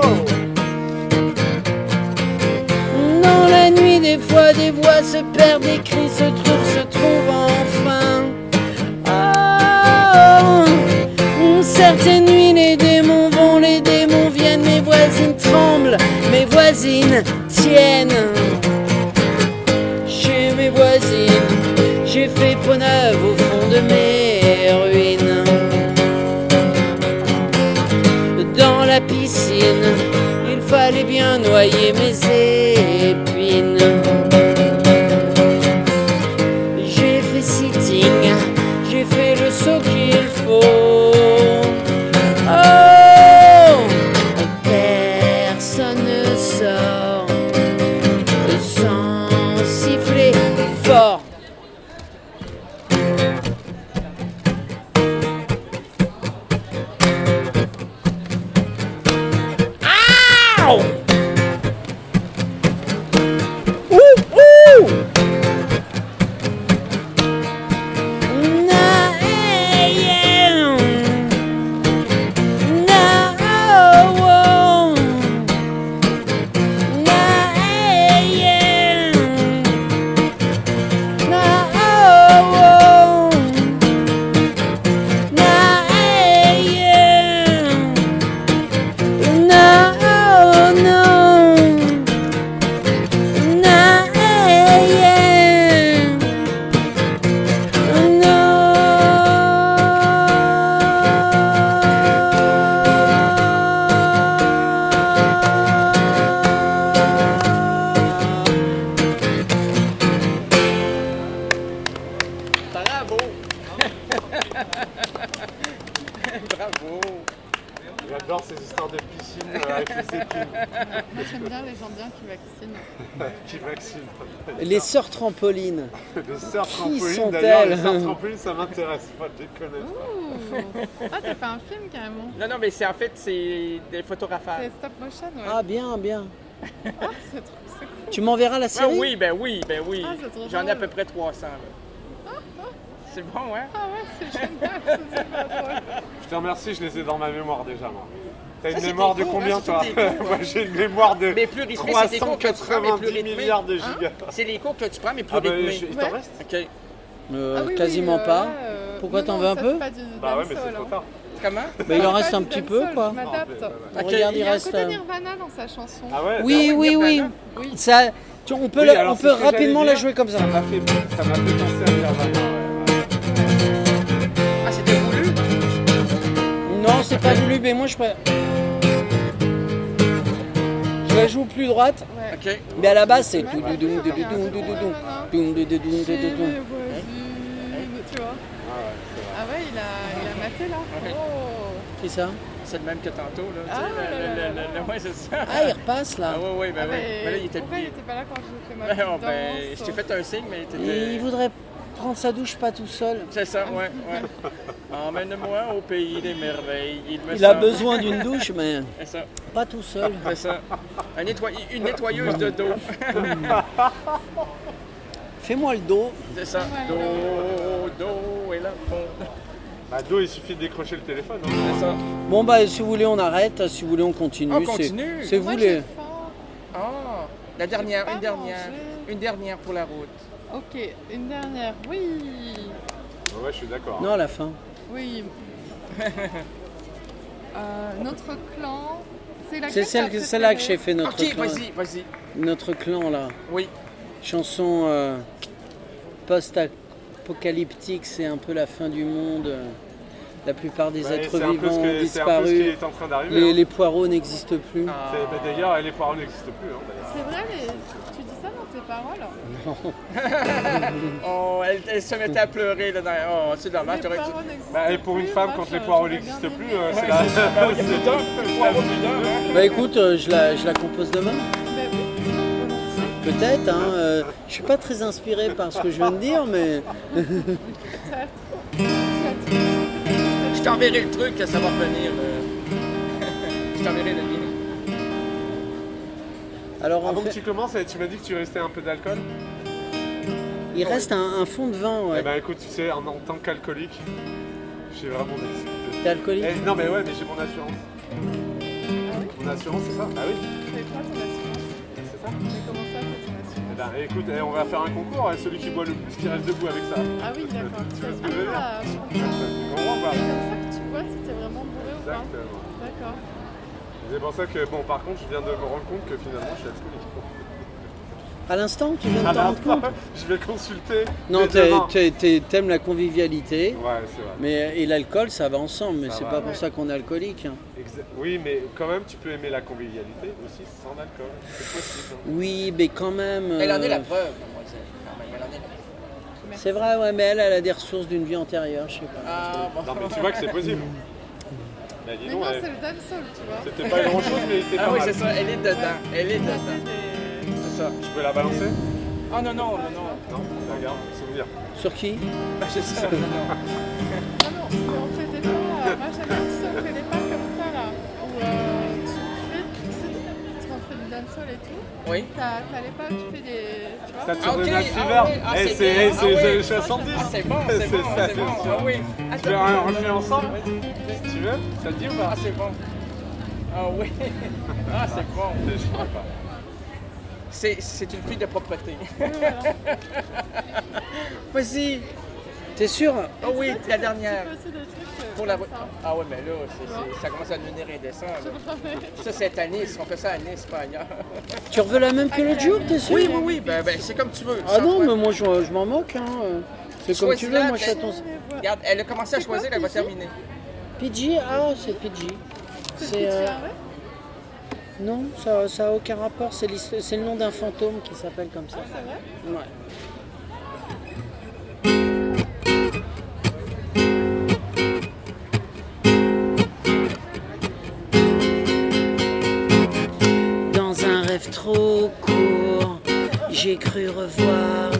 Dans la nuit, des fois, des voix se perdent, des cris se trouvent, se trouvent enfin. Oh, certaines nuits, les démons vont, les démons viennent, mes voisines tremblent, mes voisines tiennent. Chez mes voisines, j'ai fait peau neuve au fond de mes ruines. Dans la piscine, il fallait bien noyer mes épines. J'ai fait sitting, j'ai fait le saut qu'il faut. Oh, personne ne sort sans siffler fort. Ow! Ouh, ouh! Na, eh, yeah. Na, oh, oh. Na, eh, yeah. avec les épines. Moi j'aime bien les gens bien qui vaccinent. Qui vaccinent. Les sœurs trampolines. Les sœurs Qui trampolines, sont-elles d'ailleurs, les sœurs trampolines, ça m'intéresse pas de les connaître. Ouh. Ah, t'as fait un film carrément. Non, non, mais c'est en fait, c'est des photographes. C'est stop motion, ouais. Ah bien, bien. Ah, c'est trop c'est cool. Tu m'enverras la Ben série? oui, ben oui, ben oui. Ah, c'est trop J'en ai à drôle. peu près trois cents. Là. C'est bon, hein? Ah ouais, c'est génial, c'est super drôle. Je te remercie, je les ai dans ma mémoire déjà, moi. T'as Ça, une c'est mémoire tes de cours, combien, hein, toi? c'est tes cours, Moi, j'ai une mémoire de Mais plus rythmé, trois c'est des cours que tu prends, mais plus cent quatre-vingt-dix rythmé. milliards de Hein? gigas. C'est les cours que tu prends, mais plus Ah bah, rythmés. je- il t'en Ouais. reste? OK. Euh, Ah oui, oui, quasiment euh, pas. là, euh, Pourquoi non, t'en non, veux un ça, peu? c'est pas du Bah ouais, mais dancehall, c'est trop hein. tard. Comment? Bah, il en C'est reste pas un du petit peu, dancehall, quoi. Je m'adapte. Ah, bah, Ok. Regarde, Il il y a un reste. côté euh, Nirvana dans sa chanson. Ah ouais? Oui, Ah oui, oui, oui. Nirvana. Oui. Ça, tu- on peut, Oui, la- alors, on c'est peut ce que j'allais rapidement la dire. jouer comme ça. Ça m'a fait, ça m'a fait penser à Nirvana. ouais. Ah, c'était voulu? Non, c'est pas voulu, mais moi je préfère. Je la joue plus droite, Ouais. OK. mais à la base c'est Ouais, tout ouais, doudou, ouais, doudou, ouais, doudou, ouais, doudou, ouais, doudou, ouais, doudou, doudou, doudou, Chez doudou. mes voisines, tu vois. Ah ouais, c'est vrai. Ah ouais, il a, il a maté là. Ok. Oh. Qui ça? C'est le même que tantôt, là. tu sais, Ah, le- là, le- là, le- là. le- Ouais, c'est ça. Ah, il repasse là. Ah, ouais, ouais, ben Ah, oui. mais Ben là, il était pourquoi il bien. était pas là quand j'ai fait ma Ben, petite oh, ben, danse? je t'ai fait un signe, mais t'étais... Il voudrait prendre sa douche pas tout seul. C'est ça, ouais, ouais. Emmène-moi au pays des merveilles. Il, me Il a semble- besoin d'une douche, mais C'est ça, pas tout seul. c'est ça. Un nettoy- Une nettoyeuse de dos. Fais-moi le dos. C'est ça. Ouais, Dos, dos et la fond. Bah, Do, il suffit de décrocher le téléphone. hein. C'est ça. Bon bah si vous voulez on arrête, si vous voulez on continue. On C'est- continue. C'est vous Moi, les. j'ai faim. Ah, la dernière, pas une dernière. mangé. Une dernière pour la route. Ok, une dernière. Oui. Ouais, ouais, je suis d'accord. Non à la fin. Oui. Euh, notre clan. C'est laquelle C'est celle, ta que- celle-là que j'ai préférée fait notre Ok, clan. vas-y, vas-y. Notre clan là. Oui. Chanson euh, post-apocalyptique, c'est un peu la fin du monde. La plupart des Ouais, êtres c'est un peu vivants ce ont que- c'est un peu ce qui disparu. est en train d'arriver. Les, hein. les poireaux n'existent plus. Ah. C'est- bah, D'ailleurs, les poireaux n'existent plus. Hein, d'ailleurs. C'est vrai, les... tu dis ça dans tes paroles? Oh, elle, elle se mettait à pleurer là. Dans... Oh, c'est dommage. Les t'aurais dû- poireaux n'existent Bah, et pour une plus, femme, moi, quand je- les poireaux j'aurais n'existent bien plus, aimé. euh, c'est Ouais, la. c'est ça. Ben oui, il y a plus d'hommes, plus de poireaux, plus d'hommes, hein. Bah écoute, euh, je la, je la compose demain. Mais oui, volontiers. Peut-être. Hein, euh, je suis pas très inspiré par ce que je viens de dire, mais Peut-être. Peut-être. Je t'enverrai le truc, ça va revenir. euh. Je t'enverrai le lien. alors en Avant que fait, tu commences, eh, tu m'as dit que tu restais un peu d'alcool. il reste un, un fond de vin. Eh Ouais. ben écoute, tu sais, en, en tant qu'alcoolique, j'ai vraiment des. T'es alcoolique? Eh, non mais ouais, mais j'ai mon assurance. Ah oui? Mon assurance, c'est ça? Ah oui, C'est quoi ton assurance? c'est ça. Mais comment ça, c'est ton Eh assurance? ben écoute, eh, on va faire un concours, et celui qui boit le plus qui reste debout avec ça. Ah oui, d'accord. Tu vois ce que je veux dire? Ah, je comprends. Tu comprends ou pas? C'est comme ça que tu vois si t'es vraiment bourré ou pas. Exactement. D'accord. C'est pour ça que, bon, par contre, je viens de me rendre compte que finalement, je suis alcoolique. À l'instant, tu viens de À t'en rendre compte? l'instant, je vais consulter. Non, les t'es- devants. t'es- t'es- t'aimes la convivialité, Ouais, c'est vrai. mais et l'alcool, ça va ensemble. Mais Ça c'est va, pas pour ouais. ça qu'on est alcoolique. hein. Exa- Oui, mais quand même, tu peux aimer la convivialité aussi sans alcool. C'est possible. hein. Oui, mais quand même. Elle en est la euh, preuve, mademoiselle. Quand même, elle en est la preuve. C'est vrai, ouais, mais elle, elle a des ressources d'une vie antérieure, je sais pas. Ah, bon. Non, mais tu vois que c'est possible. Bah, dis Mais donc, non, eh, c'est le dancehall, tu vois. c'était pas grand chose, mais il était Ah pas oui, mal. c'est ça, elle est dedans. Elle est On a dedans. fait des- C'est ça. Je peux la balancer? Ah non, non, non, non. Non, regarde, souvenir. Sur qui? Ben, c'est ça. Non, non. Ah non, mais on fait des pas. euh, Moi j'aime bien tu sais, on fait des pas comme ça là. Où euh, tu fais, tu sais, quand on fait du dancehall et tout, Oui. t'as t'as les pas, tu fais des. Tu vois? Ça Ah, tire ok. de Ah, notre fever. oui. Ah, Eh, c'est c'est bien. eh, Ah, c'est- oui. c'est soixante-dix. Ah, c'est bon, c'est bon, ça, c'est bon. sûr. Ah oui. Tu veux un reflet ensemble? Si tu veux, ça te dit ou pas? Ah, c'est bon. Ah oui. Ah, c'est bon. Je sais pas. C'est c'est une fille de propreté. Vas-y. T'es sûr? Ah oui, la dernière. Tu fais aussi des trucs. euh, Pour la... comme ça. Ah ouais, mais là, c'est- c'est- ça commence à devenir indécent. là. Ça, c'est à Nice. On fait ça à Nice, pas ailleurs. Tu reveux la même que l'autre jour, t'es sûr? Oui, oui, oui. Ben, ben c'est comme tu veux. Ah Sans non, toi. mais moi je, je m'en moque. Hein. C'est comme tu veux, Choisis-la, moi je fais ben- ton. Regarde, elle a commencé à C'est quoi, choisir, elle va P G? terminer. P G? Ah, c'est P G. C'est C'est. euh, ah ouais? Non, ça ça a aucun rapport. C'est l'hist- c'est le nom d'un fantôme qui s'appelle comme ça. C'est vrai? Ouais.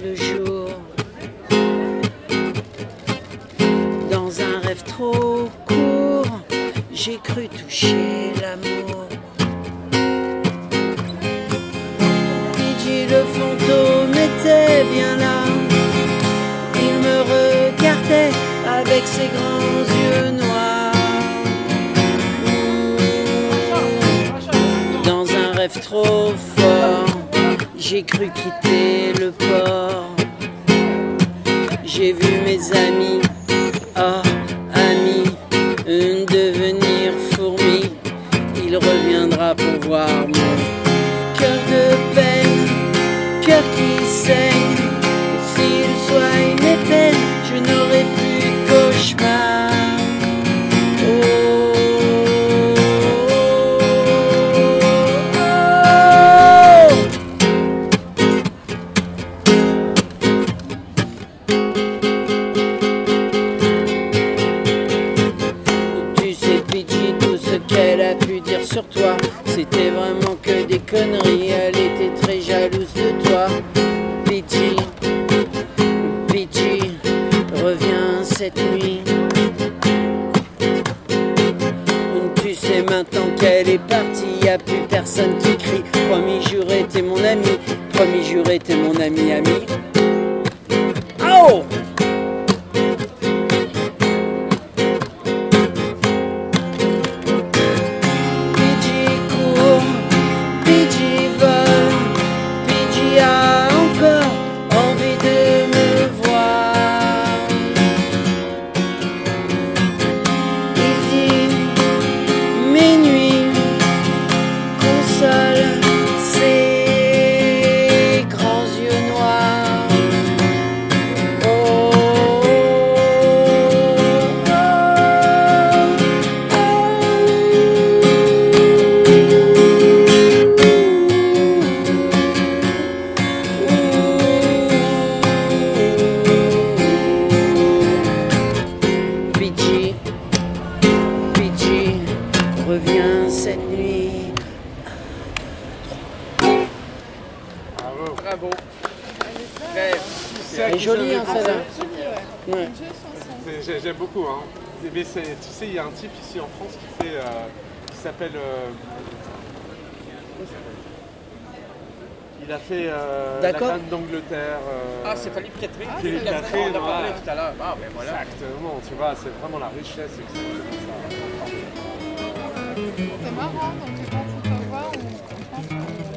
le jour. Dans un rêve trop court, j'ai cru toucher l'amour. Pidgey le fantôme était bien là. Il me regardait avec ses grands yeux noirs. Dans un rêve trop fort, j'ai cru quitter le port. J'ai vu mes amis, oh amis, devenir fourmis. Il reviendra pour voir mon cœur de peine, cœur qui saigne. S'il soigne mes peines, je n'aurai plus de cauchemar. Oh, qu'elle a pu dire sur toi, c'était vraiment que des conneries. Elle était très jalouse de toi. Pidgey, Pidgey, reviens cette nuit. Tu sais maintenant qu'elle est partie, y a plus personne qui crie. Promis juré, t'es mon ami. Promis juré, t'es mon ami, ami. Oh! Bravo. Elle est jolie, hein, celle-là. Ouais. C'est- J'aime beaucoup. Hein. Mais c'est- tu sais, il y a un type ici en France qui fait, euh, qui s'appelle. euh, comment il s'appelle Il a fait euh, la D'accord. Reine d'Angleterre. euh, Ah, c'est Philippe Catherine. Ah, Philippe c'est Catherine, On en a parlé voilà. tout à l'heure. Ah, ben voilà. Exactement, tu vois, c'est vraiment la richesse. et que c'est comme ça. C'est marrant, donc tu penses qu'on peut voir ou on pense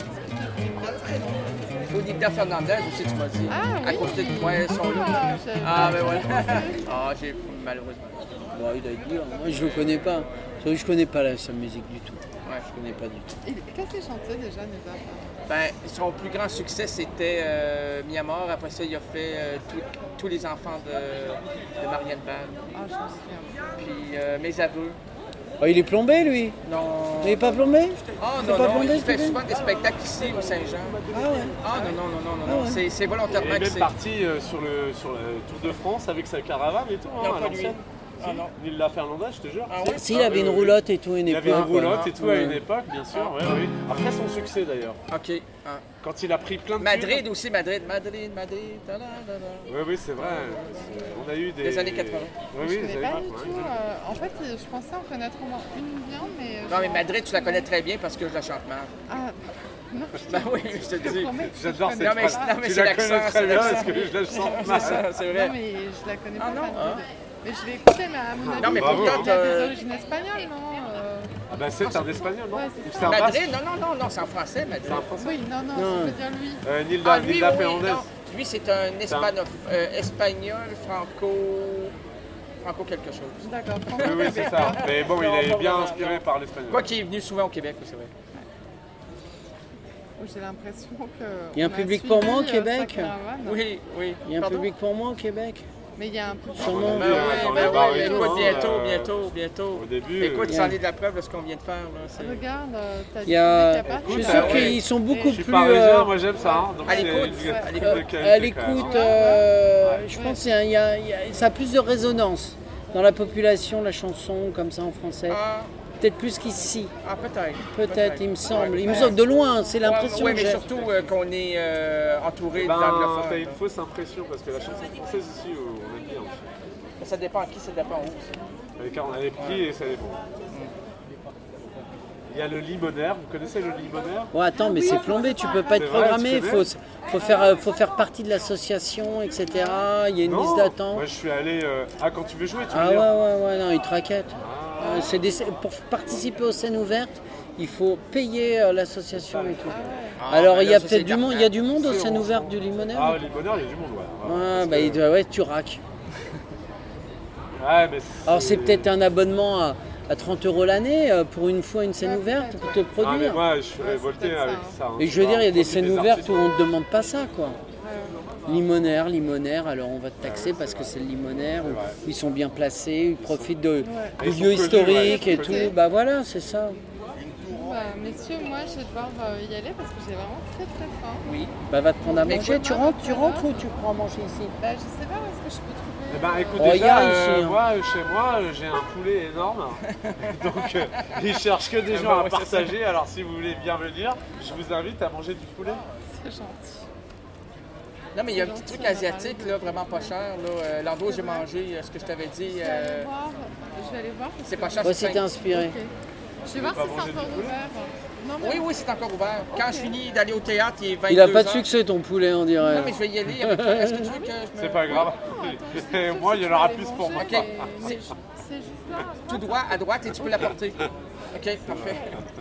Olivia Fernandez aussi, tu m'as dit. Ah, oui. À côté de moi, elles sont là. Ah, j'avais Ah, pas ben voilà. pensé. Ah, j'ai malheureusement. Bon, il doit être dur. Moi, je le connais pas. Sauf que je connais pas la, sa musique du tout. Ouais. Je connais pas du tout. Et qu'est-ce qu'il chantait déjà, Neda? Ben, son plus grand succès, c'était euh, Miamor. Après ça, il a fait euh, tout- tous les enfants de, de Marianne Van. Ah, je me souviens. Puis euh, Mes aveux. Oh, il est plombé, lui. Non. Il est pas plombé? Ah C'est non, pas non, plombé, il ce fait film? souvent des spectacles ici au Saint-Jean. Ah ouais. Ah non, non, non, non, non, Ah non. ouais. C'est, c'est Il volontairement est que même c'est... parti euh, sur, le, sur le Tour de France avec sa caravane et tout. Hein, Non, à pas lui. l'ancienne. Ah non. Nilda Fernandez, je te jure. Ah ouais? S'il avait une oui, oui. roulotte et tout, une Il avait une époque. roulotte et tout à Ouais. une époque, bien sûr. Ouais, oui. Après son succès d'ailleurs. OK. Ah. Quand il a pris plein de Madrid tubes. aussi, Madrid, Madrid, Madrid. da, da, da, da. Oui, oui, c'est vrai. C'est- On a eu des. Les années quatre-vingts. Oui, Je oui, connais les pas années du quatre-vingts, tout. oui. euh, en fait, je pensais en connaître au moins une bien, mais. Non, mais genre- Madrid, tu la connais très bien parce que je la chante mal. Ah, non, je te Ben oui, je te je te dis. promets que J'adore je cette Non, mais- phrase. non, mais Tu c'est la connais l'accent, très c'est bien l'accent. parce que je la sens C'est mal. ça, c'est Non, vrai. mais je la connais Ah pas. non, Madrid. hein. Mais je l'ai écoutée, mais à mon avis, Non, mais Bravo, il y a pourtant, des euh, origines espagnoles, non euh, Ah bah c'est un espagnol, non Ouais, c'est Ou ça. c'est un basque Madrid, non, non, non, non, c'est en français, Madrid. C'est un français Oui, non, non, Non. je veux dire lui. euh, Nilda, Ah, lui, Nilda oui, oui, Fernandez. non. Lui, c'est un Espano- euh, espagnol, franco... franco quelque chose. D'accord. Oui, oui, c'est ça. Mais bon, il Non, est pas bien vraiment, inspiré non. par l'espagnol. Quoi qu'il est venu souvent au Québec, oui, c'est vrai. Oh, j'ai l'impression que. Il y a un on public suivi, pour moi au euh, sa Québec caravane. Oui, oui. Il y a un Pardon? public pour moi au Québec. Mais il y a un public. Sûrement. Ben Euh, oui, dans ben les oui, bars et écoute, tout, hein, bientôt, euh, bientôt, bientôt. Au début, Écoute, euh, ça en est de la preuve de ce qu'on vient de faire. Là. c'est- Regarde, euh, t'as Il y a... dit qu'il y a pas Je suis de- Écoute, sûr ah ouais. qu'ils sont beaucoup je suis plus... parisien, euh, moi j'aime ça. Hein. Donc À c'est l'écoute, une- ouais, à de l'écoute. qualité, à quand même, l'écoute, hein. euh, Ouais. je pense qu'il y a- il y a- il y a- ça a plus de résonance dans la population, la chanson comme ça en français. Ah, peut-être plus qu'ici. Ah, peut-être. Peut-être, il me semble. Ouais. Il me semble de loin, c'est l'impression Oui, que mais j'ai. surtout euh, qu'on est euh, entouré Ben, d'anglophones. t'as une fausse impression parce que la chanson française ici, euh, on aime bien aussi. Ça dépend à qui, ça dépend où. Avec on a les prix et ça dépend. Il y a le limonaire, vous connaissez le limonaire? Bon, attends, mais c'est plombé, tu peux pas être C'est vrai, programmé, tu il connais faut, faut, faire, euh, faut faire partie de l'association, et cetera. Il y a une Non, liste d'attente. moi je suis allé... euh, Ah, quand tu veux jouer, tu veux Ah ouais, dire ouais, ouais, non, ils te raquettent. Ah. Euh, c'est des- Pour participer aux scènes ouvertes, il faut payer euh, l'association et tout. Ah, Alors, ben il y là, a ça, peut-être c'est du monde, il y a du monde aux scènes ouvertes du Limonaire. Ah, le limonaire, il y a du monde, ouais. Ouais, Ouais, parce bah, que- il doit- ouais, tu raques. Ouais, mais Alors, c'est peut-être un abonnement à, à trente euros l'année euh, pour une fois une scène Ouais, ouverte pour te peut-être. Ah, mais produire. moi, je suis Ouais, révolté c'est peut-être avec ça. ça. hein. Et je veux dire, il y a des On scènes produit ouvertes artistes. où on ne te demande pas ça, quoi. Ouais. Limonaire, limonaire, alors on va te taxer Ouais, parce c'est que vrai. c'est le limonaire, C'est où vrai. ils sont bien placés, ils profitent de, Ouais. de Ils sont lieux connus, historiques ouais, et ils sont tout. connus. Bah voilà, c'est ça. Bon, bah, messieurs, moi je vais devoir euh, y aller parce que j'ai vraiment très très faim. Oui. Bah va te prendre à Mais manger. écoute, Tu moi, rentres, tu voilà. rentres ou tu prends à manger ici? Bah, je sais pas où est-ce que je peux trouver. Eh ben écoute, Oh, y déjà, a euh, ici, hein. moi, euh, chez moi, euh, j'ai un poulet énorme. Donc, euh, ils cherchent que des gens bah à ouais, c'est ça. partager. Alors, si vous voulez bien venir, je vous invite à manger du poulet. C'est gentil. Non, mais il y a un C'est petit truc gentil, asiatique, là, vraiment pas cher. Là. Euh, L'endroit où j'ai mangé, euh, ce que je t'avais dit, Je vais euh, aller voir. Je vais aller voir. parce c'est que- pas cher. Moi, c'est si t'es cinq. inspiré. Ok. Je vais voir pas si c'est manger encore du poulet? ouvert. Non, mais Oui, oui, c'est encore ouvert. Quand Ok. je finis d'aller au théâtre, il est vingt-deux Il a pas de heures. succès ton poulet, on dirait. Non, mais je vais y aller avec toi. Est-ce que tu veux que je me... C'est pas grave. attends, Et sauf moi, si il y tu en aura veux aller plus pour moi. manger, Ok. mais- C'est- mais je- C'est juste là. Tout droit, à droite, et tu peux l'apporter. OK, parfait.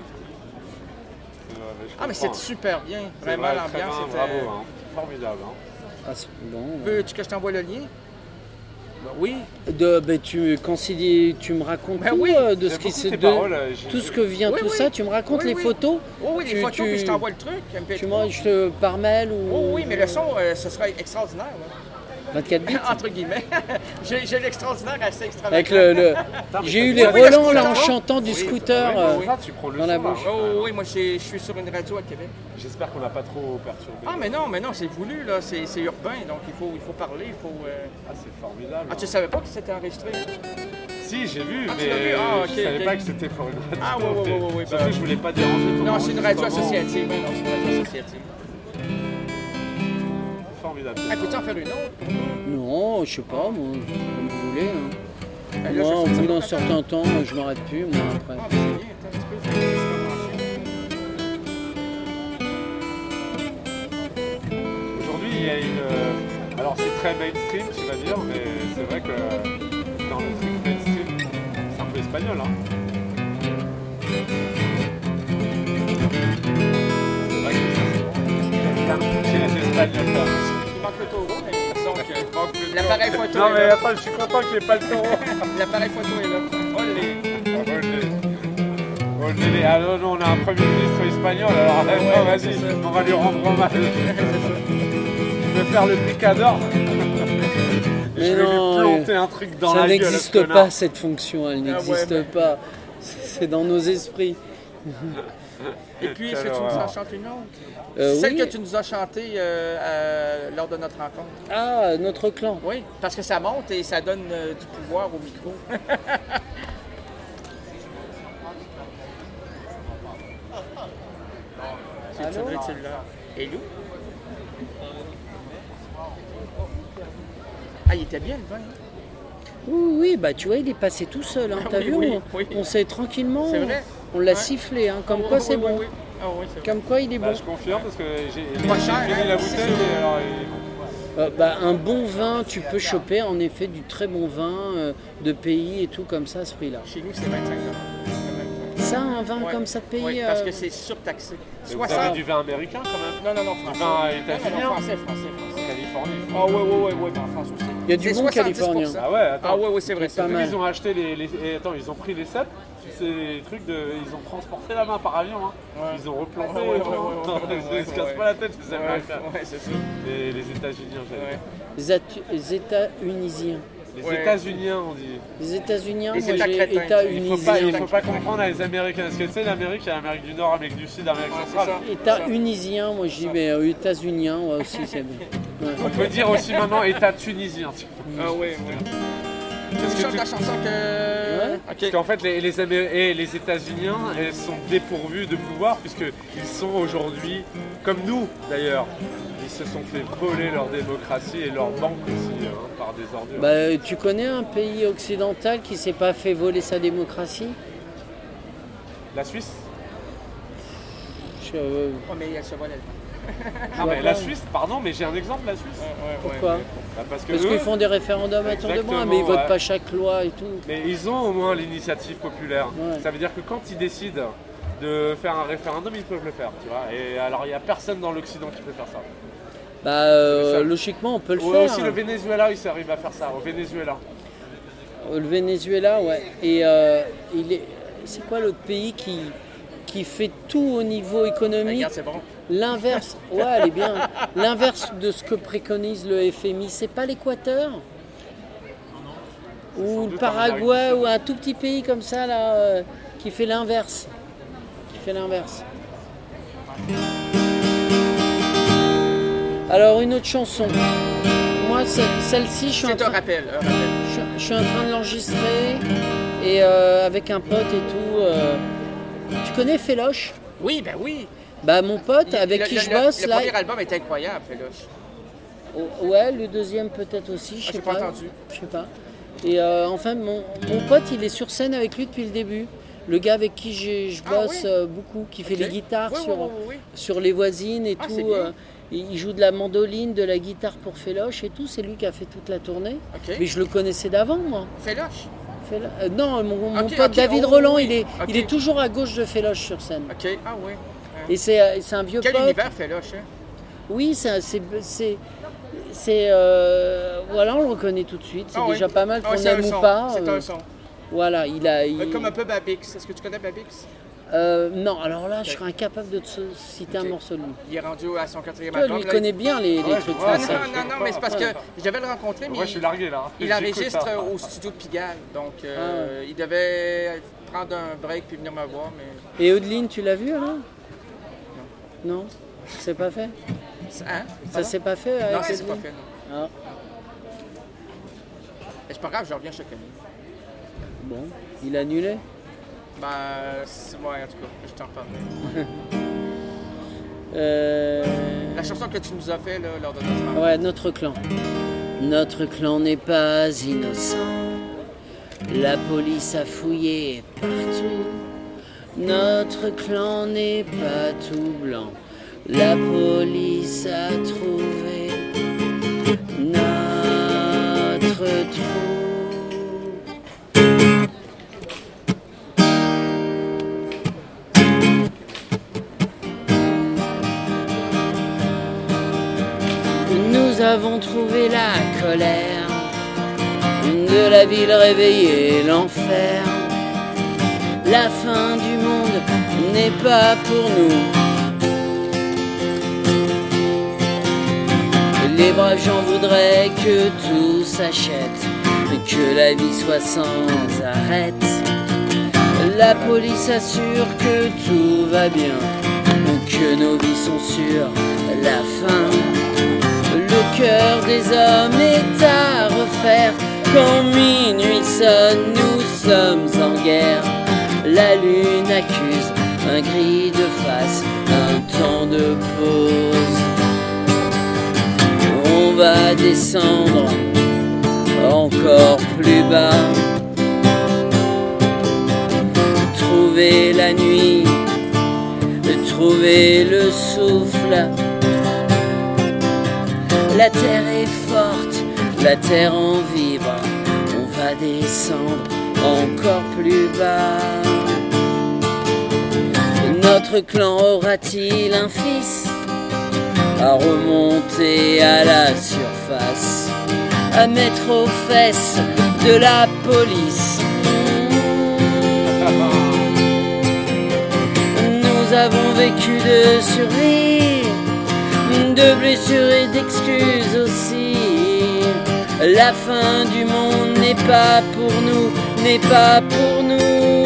Ah, mais c'est super bien. Vraiment, l'ambiance c'était... était... Bravo, hein. Formidable. Hein. Ah, c'est bon. Veux-tu que je t'envoie le lien? Ben oui. De, bah, tu, quand c'est dit- tu me racontes Ben tout oui. euh, de J'aime ce qui beaucoup se tes de, paroles, euh, j'ai- tout ce que vient Oui, tout oui. ça. Tu me racontes Oui, les oui. photos. Oh oui, les Tu- photos, tu- puis je t'envoie le truc. M P trois. Tu m'en- je te par mail ou Oh oui, mais le son, euh, ce sera extraordinaire. là. vingt-quatre bits. Entre guillemets. J'ai j'ai l'extraordinaire assez extravagant. Avec le, le- mais j'ai t'as eu dit- les Oui, oui, le relents là en scooter. chantant du Oui, scooter Ouais, euh, c'est ça, tu prends le dans la son, là. bouche. Oh oui, moi j'ai- je suis sur une radio à Québec. J'espère qu'on n'a pas trop perturbé. Ah mais non, mais non, c'est voulu là, c'est c'est urbain, donc il faut, il faut parler, il faut... euh, Ah, c'est formidable. Ah, tu savais pas que c'était enregistré? Si, j'ai vu, Ah, tu mais l'as vu? Ah, ok, je savais ok. pas que c'était pour une radio. Ah, ouais, ouais, ouais, ouais, ouais, Surtout, bah- je voulais pas déranger ton Non, c'est une radio enregistrement. associative. Non, c'est une radio associative. Formidable. Ah, peux-tu en faire une autre? Non, je sais pas, moi, comme vous voulez. hein. Ben là, je Moi, au sais bout pas. d'un certain temps, je m'arrête plus, moi, après. Ah, ben, c'est bien, attends un petit peu, je vais essayer de brancher. Aujourd'hui, il y a une. euh, Alors, c'est très mainstream, tu vas dire, mais c'est vrai que dans le truc mainstream, c'est un peu espagnol. Hein. C'est vrai que ça, c'est chez les Espagnols. là. Il manque le taureau, mais de toute façon, que- l'appareil photo Non, est mais là. attends, je suis content qu'il n'y ait pas le taureau. L'appareil photo est là. Oh, les... Olé. Ah non, non, on a un Premier ministre espagnol, alors Ouais, attends, ouais, vas-y, c'est ça. on va lui rendre hommage. Je vais faire le picador. Je Mais vais non, lui planter un truc dans Ça la gueule. n'existe ce pas connard. cette fonction, elle Ah ouais, n'existe mais- pas. C'est c'est dans nos esprits. Et puis, est-ce que Quelle tu nous en horreur. chantes une autre? Euh, Celle oui. que tu nous as chantée euh, euh, lors de notre rencontre. Ah, notre clan. Oui, parce que ça monte et ça donne euh, du pouvoir au micro. C'est Allô? ça doit être celle-là. Hello? Ah, il était bien le vin. Oui, oui, bah tu vois, il est passé tout seul. Hein. Ah T'as oui, vu, oui, on, oui. on s'est tranquillement. C'est vrai? On l'a Ouais. sifflé, hein, comme Ah, quoi oui, c'est oui, bon. oui, oui. Ah oui, c'est Comme quoi il est Bah, bon. je confirme parce que j'ai j'ai Pas fini cher, hein, la c'est bouteille ça. et alors il est bon. Euh, bah, un bon vin, tu peux choper en effet du très bon vin euh, de pays et tout comme ça à ce prix-là. Chez nous, c'est vingt-cinq dollars. Ça, un vin Ouais. comme ça de pays. Oui, parce euh, que c'est surtaxé. Et vous avez soixante. du vin américain quand même? Non, non, non, français. vin Non, non, états-unien? non, français, français, français. Californie. Ah oui, oui, oui, oui, mais en France aussi. Il y a du C'est bon soixante-dix pour cent. californien. Ah ouais, attends. Ah oui, oui, c'est vrai. C'est c'est pas vrai. mal. Ils ont acheté les, les- et attends, ils ont pris les cèpes, c'est les trucs de, ils ont transporté la main par avion, hein. Ouais. Ils ont replanté. Ouais, ouais, et tout. ouais, ouais, ouais, ouais, Ils se ouais, cassent ouais. pas la tête, les Ouais, Américains. ouais, c'est ça. Les, les États-Unis, j'allais Ouais. dire. Les, Atu- les États-Unisiens. Les Ouais. États-Unis, on dit. Les États-Uniens, Les moi États j'ai crétins. Il faut États-Unisiens. pas, il faut pas comprendre les Américains. Parce que tu sais, l'Amérique, il y a l'Amérique du Nord, l'Amérique du Sud, l'Amérique Ouais, c'est centrale. ça. États-Unisiens, moi j'y vais. euh, États-Uniens, ouais, aussi c'est bien. Ouais. On peut dire aussi maintenant État tunisien. tu vois. Ah oui, oui. Tu que chantes tu- la chanson que... Ouais. Ok. Parce qu'en fait, les, les, Amé- et les États-Unis elles sont dépourvus de pouvoir puisqu'ils sont aujourd'hui, comme nous d'ailleurs, ils se sont fait voler leur démocratie et leur banque aussi hein, par des ordures. Bah, tu connais un pays occidental qui s'est pas fait voler sa démocratie? La Suisse Je- euh, Oh, mais elle se vole elle. Non vois mais la pas. Suisse, pardon, mais j'ai un exemple la Suisse. Pourquoi? Bah, parce que Parce eux, qu'ils font des référendums à tour de bras, mais ils Exactement, votent ouais. pas chaque loi et tout. mais ils ont au moins l'initiative populaire. Ouais. Ça veut dire que quand ils décident de faire un référendum, ils peuvent le faire, tu vois. Et alors il n'y a personne dans l'Occident qui peut faire ça. Bah, euh, C'est ça. logiquement, on peut le Ouais, faire. aussi le Venezuela, ils arrivent à faire ça. Au Venezuela. Le Venezuela, ouais. Et euh, il est... c'est quoi l'autre pays qui, qui fait tout au niveau économique? Regarde, c'est bon. L'inverse, ouais, elle est bien. L'inverse de ce que préconise le F M I, c'est pas l'Équateur sans ou le doute Paraguay en ou un tout petit pays comme ça là euh, qui fait l'inverse, qui fait l'inverse. Alors une autre chanson. Moi, ce- celle-ci, je suis en C'est un train, rappel, un rappel. je, je suis en train de l'enregistrer et euh, avec un pote et tout. euh, tu connais Féloche? Oui, ben oui. Bah mon pote Il- avec le, qui le- je le- bosse le là. premier album est incroyable, Féloche. Oh, ouais, le deuxième peut-être aussi, je Ah, sais j'ai pas. pas entendu. Je sais pas. Et euh, enfin, mon, mon pote, il est sur scène avec lui depuis le début. Le gars avec qui j'ai- je Ah, bosse oui. euh, beaucoup, qui fait Ok. les guitares Oui, sur, oui, oui, oui. sur les voisines et Ah, tout. c'est bien. euh, il il joue de la mandoline, de la guitare pour Féloche et tout. C'est lui qui a fait toute la tournée. Ok. Mais je le connaissais d'avant, moi. Féloche. Félo- euh, non, mon, mon Ok, pote ok, David oh, Roland, oui. il, est, Ok. il est toujours à gauche de Féloche sur scène. Ok, ah oui. Et c'est euh, c'est un vieux Quel pote. univers Féloche, hein? Oui, c'est, c'est, c'est, c'est, euh, voilà, on le reconnaît tout de suite. C'est Ah oui. déjà pas mal Ah qu'on oui, c'est un aime ou son. pas. C'est euh, un son. Voilà, il a. il- Euh, Comme un peu Babix. Est-ce que tu connais Babix? euh, non, alors là, je Ok. serais incapable de te citer Ok. un morceau de lui. Il est rendu à son quatrième Toi, album. lui, il là, connaît bien les, les Ouais, trucs ouais, Ah, français. non, non, non, mais c'est parce que Ouais. je devais le rencontrer, mais Moi je suis largué là. il J'écoute enregistre ça. au studio de Pigalle. Donc, euh, Ah il devait prendre un break puis venir me voir. Mais... Et Odeline, tu l'as vu alors? Non. C'est pas fait? Hein? Ça Pardon? s'est pas fait avec Non, c'est pas Odeline? fait. Non. Ah, Mais c'est pas grave, je reviens chaque année. bon, il a annulé. Ben, c'est moi, en tout cas, je t'en parle. Euh... La chanson que tu nous as fait là, lors de notre rencontre. Ouais, notre clan. Notre clan n'est pas innocent. La police a fouillé partout. Notre clan n'est pas tout blanc. La police a trouvé notre trou. Nous avons trouvé la colère de la ville réveillée, l'enfer. La fin du monde n'est pas pour nous. Les braves gens voudraient que tout s'achète, que la vie soit sans arrêt. La police assure que tout va bien, que nos vies sont sur la fin. Le cœur des hommes est à refaire. Quand minuit sonne, nous sommes en guerre. La lune accuse un gris de face, un temps de pause. On va descendre encore plus bas, trouver la nuit, trouver le souffle. La terre est forte, la terre en vibre. On va descendre encore plus bas. Notre clan aura-t-il un fils à remonter à la surface, à mettre aux fesses de la police? Nous avons vécu de survie, de blessures et d'excuses aussi. La fin du monde n'est pas pour nous, n'est pas pour nous.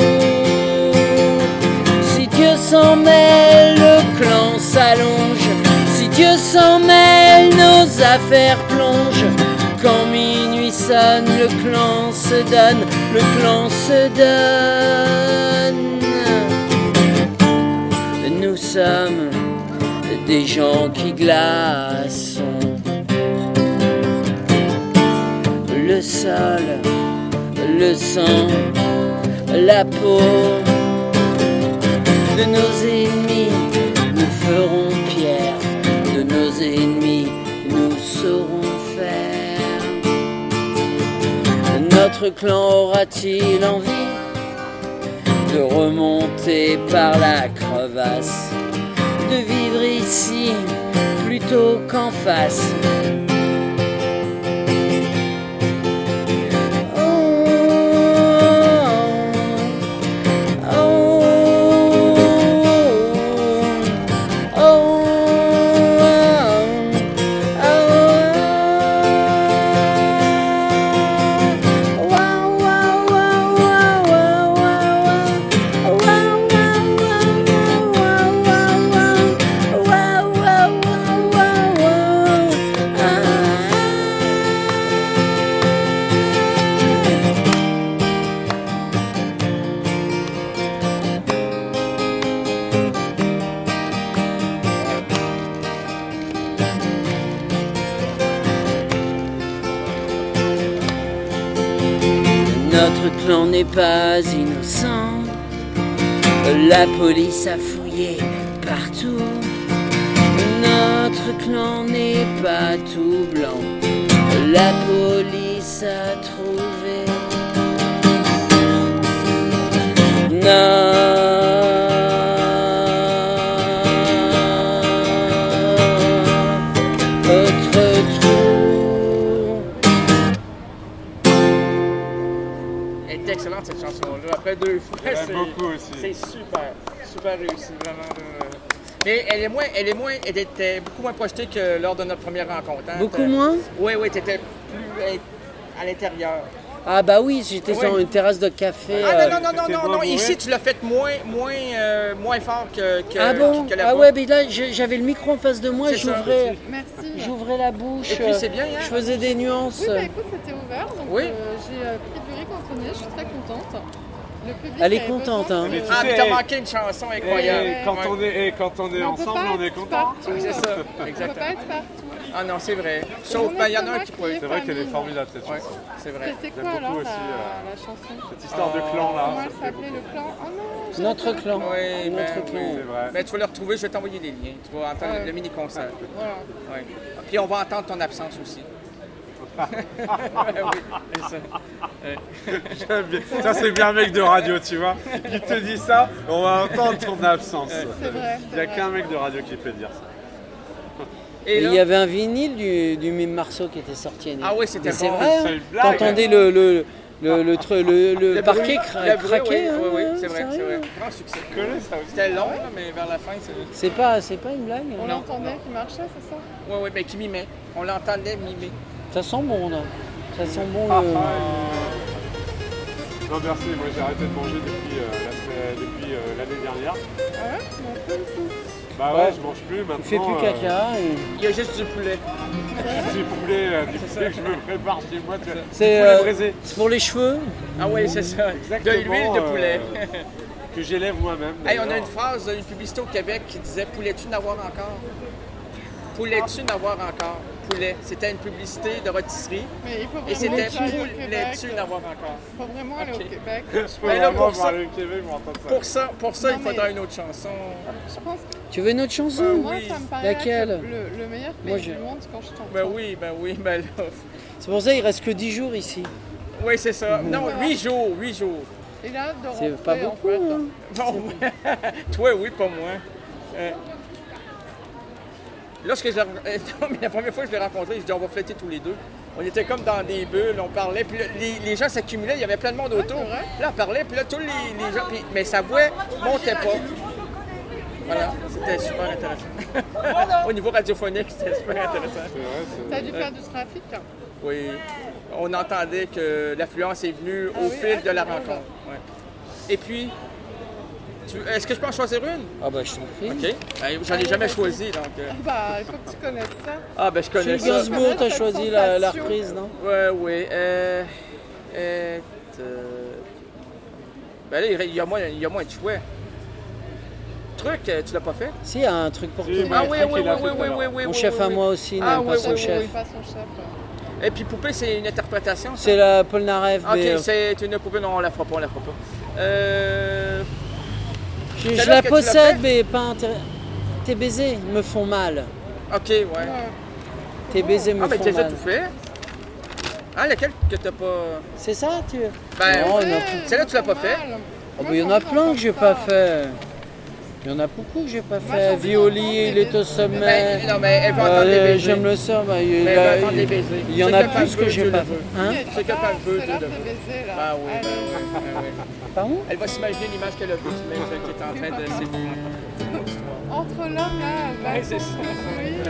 Si Dieu s'en mêle, le clan s'allonge. Si Dieu s'en mêle, nos affaires plongent. Quand minuit sonne, le clan se donne, le clan se donne. Nous sommes des gens qui glaçons le sol, le sang, la peau de nos ennemis. Nous ferons pierre, de nos ennemis nous saurons faire. Notre clan aura-t-il envie de remonter par la crevasse, de vivre ici plutôt qu'en face? Notre clan n'est pas innocent, la police a fouillé partout. Notre clan n'est pas tout blanc, la police a trouvé. Notre trou. Elle est excellente cette chanson-là. Après deux fois, c'est, beaucoup aussi. c'est super, super réussi, vraiment. Là. Mais elle est moins, elle est moins, elle était beaucoup moins projetée que lors de notre première rencontre. Hein. Beaucoup moins? Oui, oui, tu étais plus à l'intérieur. Ah bah oui, j'étais Oui. sur une terrasse de café. Ah euh, non, non, non, non, non, non. C'était Ici bon, tu l'as fait moins, moins, euh, moins fort que, que, Ah bon? que là-bas. Ah ouais, mais là je- j'avais le micro en face de moi, C'est ça. j'ouvrais, Merci. j'ouvrais la bouche. Et puis c'est bien, hein? Je faisais des nuances. Oui, bah écoute, c'était ouvert, donc Oui. euh, j'ai euh, pris du riz cantonnier, je suis très contente. Le public Elle est avait contente, besoin hein. de- Mais tu Ah, sais, mais t'as et- manqué une chanson Et incroyable. quand, Ouais. on est, et quand on est Mais on peut ensemble, pas on est être content. partout. C'est ça, On peut exactement. pas être partout. Ah non, c'est vrai. Sauf, ben, il y en a un qui peut. C'est vrai qu'elle est formidable cette Ouais, chanson. c'est vrai. C'était J'aime quoi beaucoup alors aussi, la, euh, la chanson Cette histoire de clan là. Comment ça elle me fait s'appelait le clan Oh non j'ai Notre raté. clan. Oui, Notre ben, clan. oui. C'est vrai. Mais tu vas le retrouver, je vais t'envoyer des liens. Tu vas entendre Ouais. le mini-concert. Voilà. Ouais. Puis on va entendre ton absence aussi. oui, c'est ça. Ouais. J'aime bien. Ça, c'est bien un mec de radio, tu vois. Il te dit ça, on va entendre ton absence. C'est vrai. Il n'y a qu'un mec de radio qui peut dire ça. Et Et là, il y avait un vinyle du, du Mime Marceau qui était sorti. Annie. Ah oui, c'était Mais c'est bon. vrai, C'est hein. une blague. T'entendais le, le, le, le, tr- le, le le parquet bruit, cra- le bruit, craquer. oui, hein, oui, oui, ouais, c'est vrai, c'est sérieux. vrai. Grand succès. Tu connais ça aussi? C'était long, là, mais vers la fin, c'est... C'est pas, c'est pas une blague. On hein. l'entendait qui marchait, c'est ça Oui, oui, mais qui mimait. On l'entendait mimer. Ça sent bon, là. Ça sent bon. Ah, le- ah, non merci, moi j'ai arrêté de manger depuis, euh, la semaine- depuis euh, l'année dernière. Ah ouais Tu m'en fais tout. Bah ouais, Ouais. je mange plus maintenant. Il fait plus euh, caca. et- Il y a juste du poulet. Du poulet, euh, du poulet que je me prépare chez moi. Tu vois. C'est poulet euh, braisé. c'est pour les cheveux. Ah oui, c'est ça. Exactement, De l'huile de euh, poulet. Que j'élève moi-même. Hey, on a d'ailleurs. une phrase, une publicité au Québec qui disait « Poulet-tu n'avoir encore? » Poulet-tu n'avoir encore? Poulet. C'était une publicité de rôtisserie. Mais il faut Et vraiment c'était que tu ailles au Québec. Poulet-tu n'avoir encore? Il faut vraiment aller Ok. au Québec. Je peux Mais là, vraiment pour ça- aller au Québec pour entendre ça. Pour ça, pour ça Non, il faudra mais- une autre chanson. Je pense que Tu veux une autre chanson moi, oui. ça me paraît Laquelle être le, le meilleur pays Moi, du je- monde quand je t'entends. Ben oui, ben oui, ben là. C'est pour ça qu'il reste que dix jours ici. Oui, c'est ça. Non, huit jours, huit jours. Et là, de C'est rentrer, pas en beaucoup. fait, hein. Bon, toi, oui, pas moi. Euh, Lorsque je l'ai- euh, non, mais la première fois que je l'ai rencontré, je dis on va fêter tous les deux. On était comme dans des bulles, on parlait, puis là, les, les gens s'accumulaient, il y avait plein de monde autour. c'est vrai. Puis là, on parlait, puis là, tous les, les gens, puis- mais sa voix montait pas. Voilà, c'était super intéressant. Au niveau radiophonique, c'était super intéressant. C'est vrai, c'est- T'as dû faire du trafic. hein. Oui, on entendait que l'affluence est venue Ah au oui, fil ah, de c'est la drôle. rencontre. Ouais. Et puis, Tu- Est-ce que je peux en choisir une? Ah bah je t'en prie. OK. Ben, j'en ai jamais choisi, donc... euh, Bah, il faut que tu connaisses ça. Ah, ben je connais Phil ça. Gainsbourg, t'as Cette choisi la, la sensation. reprise, non? Ouais, oui. Euh... euh, euh, Ben là, il y a moins, il y a moins de choix. Truc, euh, tu l'as pas fait? Si, il y a un truc pour Si, tout. mais- Ah le oui, truc, oui, il a oui, fait oui, tout à oui, l'heure. oui, oui. Mon oui, chef oui, à oui. moi aussi Ah, n'aime oui, pas oui, son oui, chef. Oui, pas son chef. Et puis Poupée, c'est une interprétation, ça? C'est la Polnareff. OK, mais, euh, c'est une poupée. Non, on la fera pas, on la fera pas. Euh... je, celle-là je la que tu l'as fait? possède, mais pas intéressant. Tes baisers me font mal. OK, ouais. Ouais. Tes baisers me Ah, mais font tu les as mal. tout fait? Ah, laquelle que t'as pas... C'est ça, tu Ben, Non, Ouais, il y en a- celle-là, tu l'as pas mal. fait? Oh, bah, il y en a plein que j'ai pas fait. Il y en a beaucoup que j'ai pas Moi, fait. j'en veux Violi, entendre il des est au baisers. sommet. Ben, non, mais elle va entendre Euh, des baisers. J'aime le ça. bah, il, Mais il elle a- va entendre il- des baisers. il y en C'est a que plus Femme que veut, j'ai Dieu pas le fait. veut. Hein C'est que Femme veut, C'est Dieu l'heure le de veut. baiser, là. Ah oui, Allez. ben oui, ben oui. Pardon? Elle va s'imaginer l'image qu'elle a vue, t'imagines, qui est en train de s'effondrer. Entre l'homme, là, elle va Ouais, c'est ça. construire.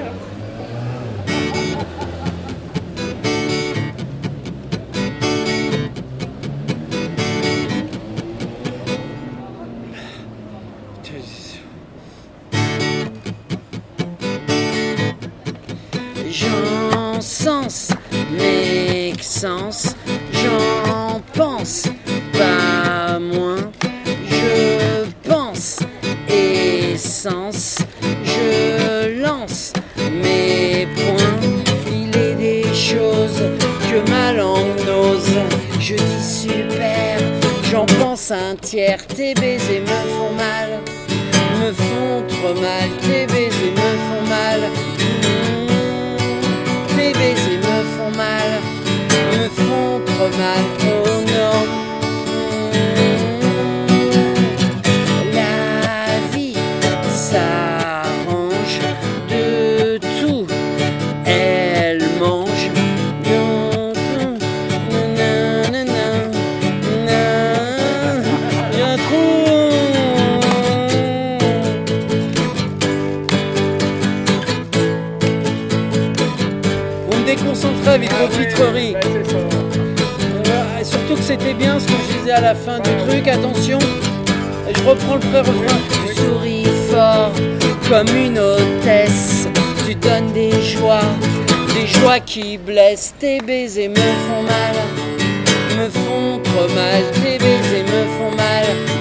J'encense make sense, j'en pense pas moins, je pense essence, je lance mes points, il est des choses que ma langue n'ose, je dis super, j'en pense un tiers, tes baisers me font mal, me font trop mal, tes baisers me font mal. Tes baisers me font mal, me font trop mal, oh non. La vie s'arrange de tout, elle mange. Nanana, il y a un trou. Vous me déconcentrez avec vos pitreries. Ben, c'est ça. Euh, surtout que c'était bien ce que je disais à la fin du truc. Attention, je reprends le pré-refrain. Tu souris fort comme une hôtesse. Tu donnes des joies, des joies qui blessent. Tes baisers me font mal, me font trop mal. Tes baisers me font mal.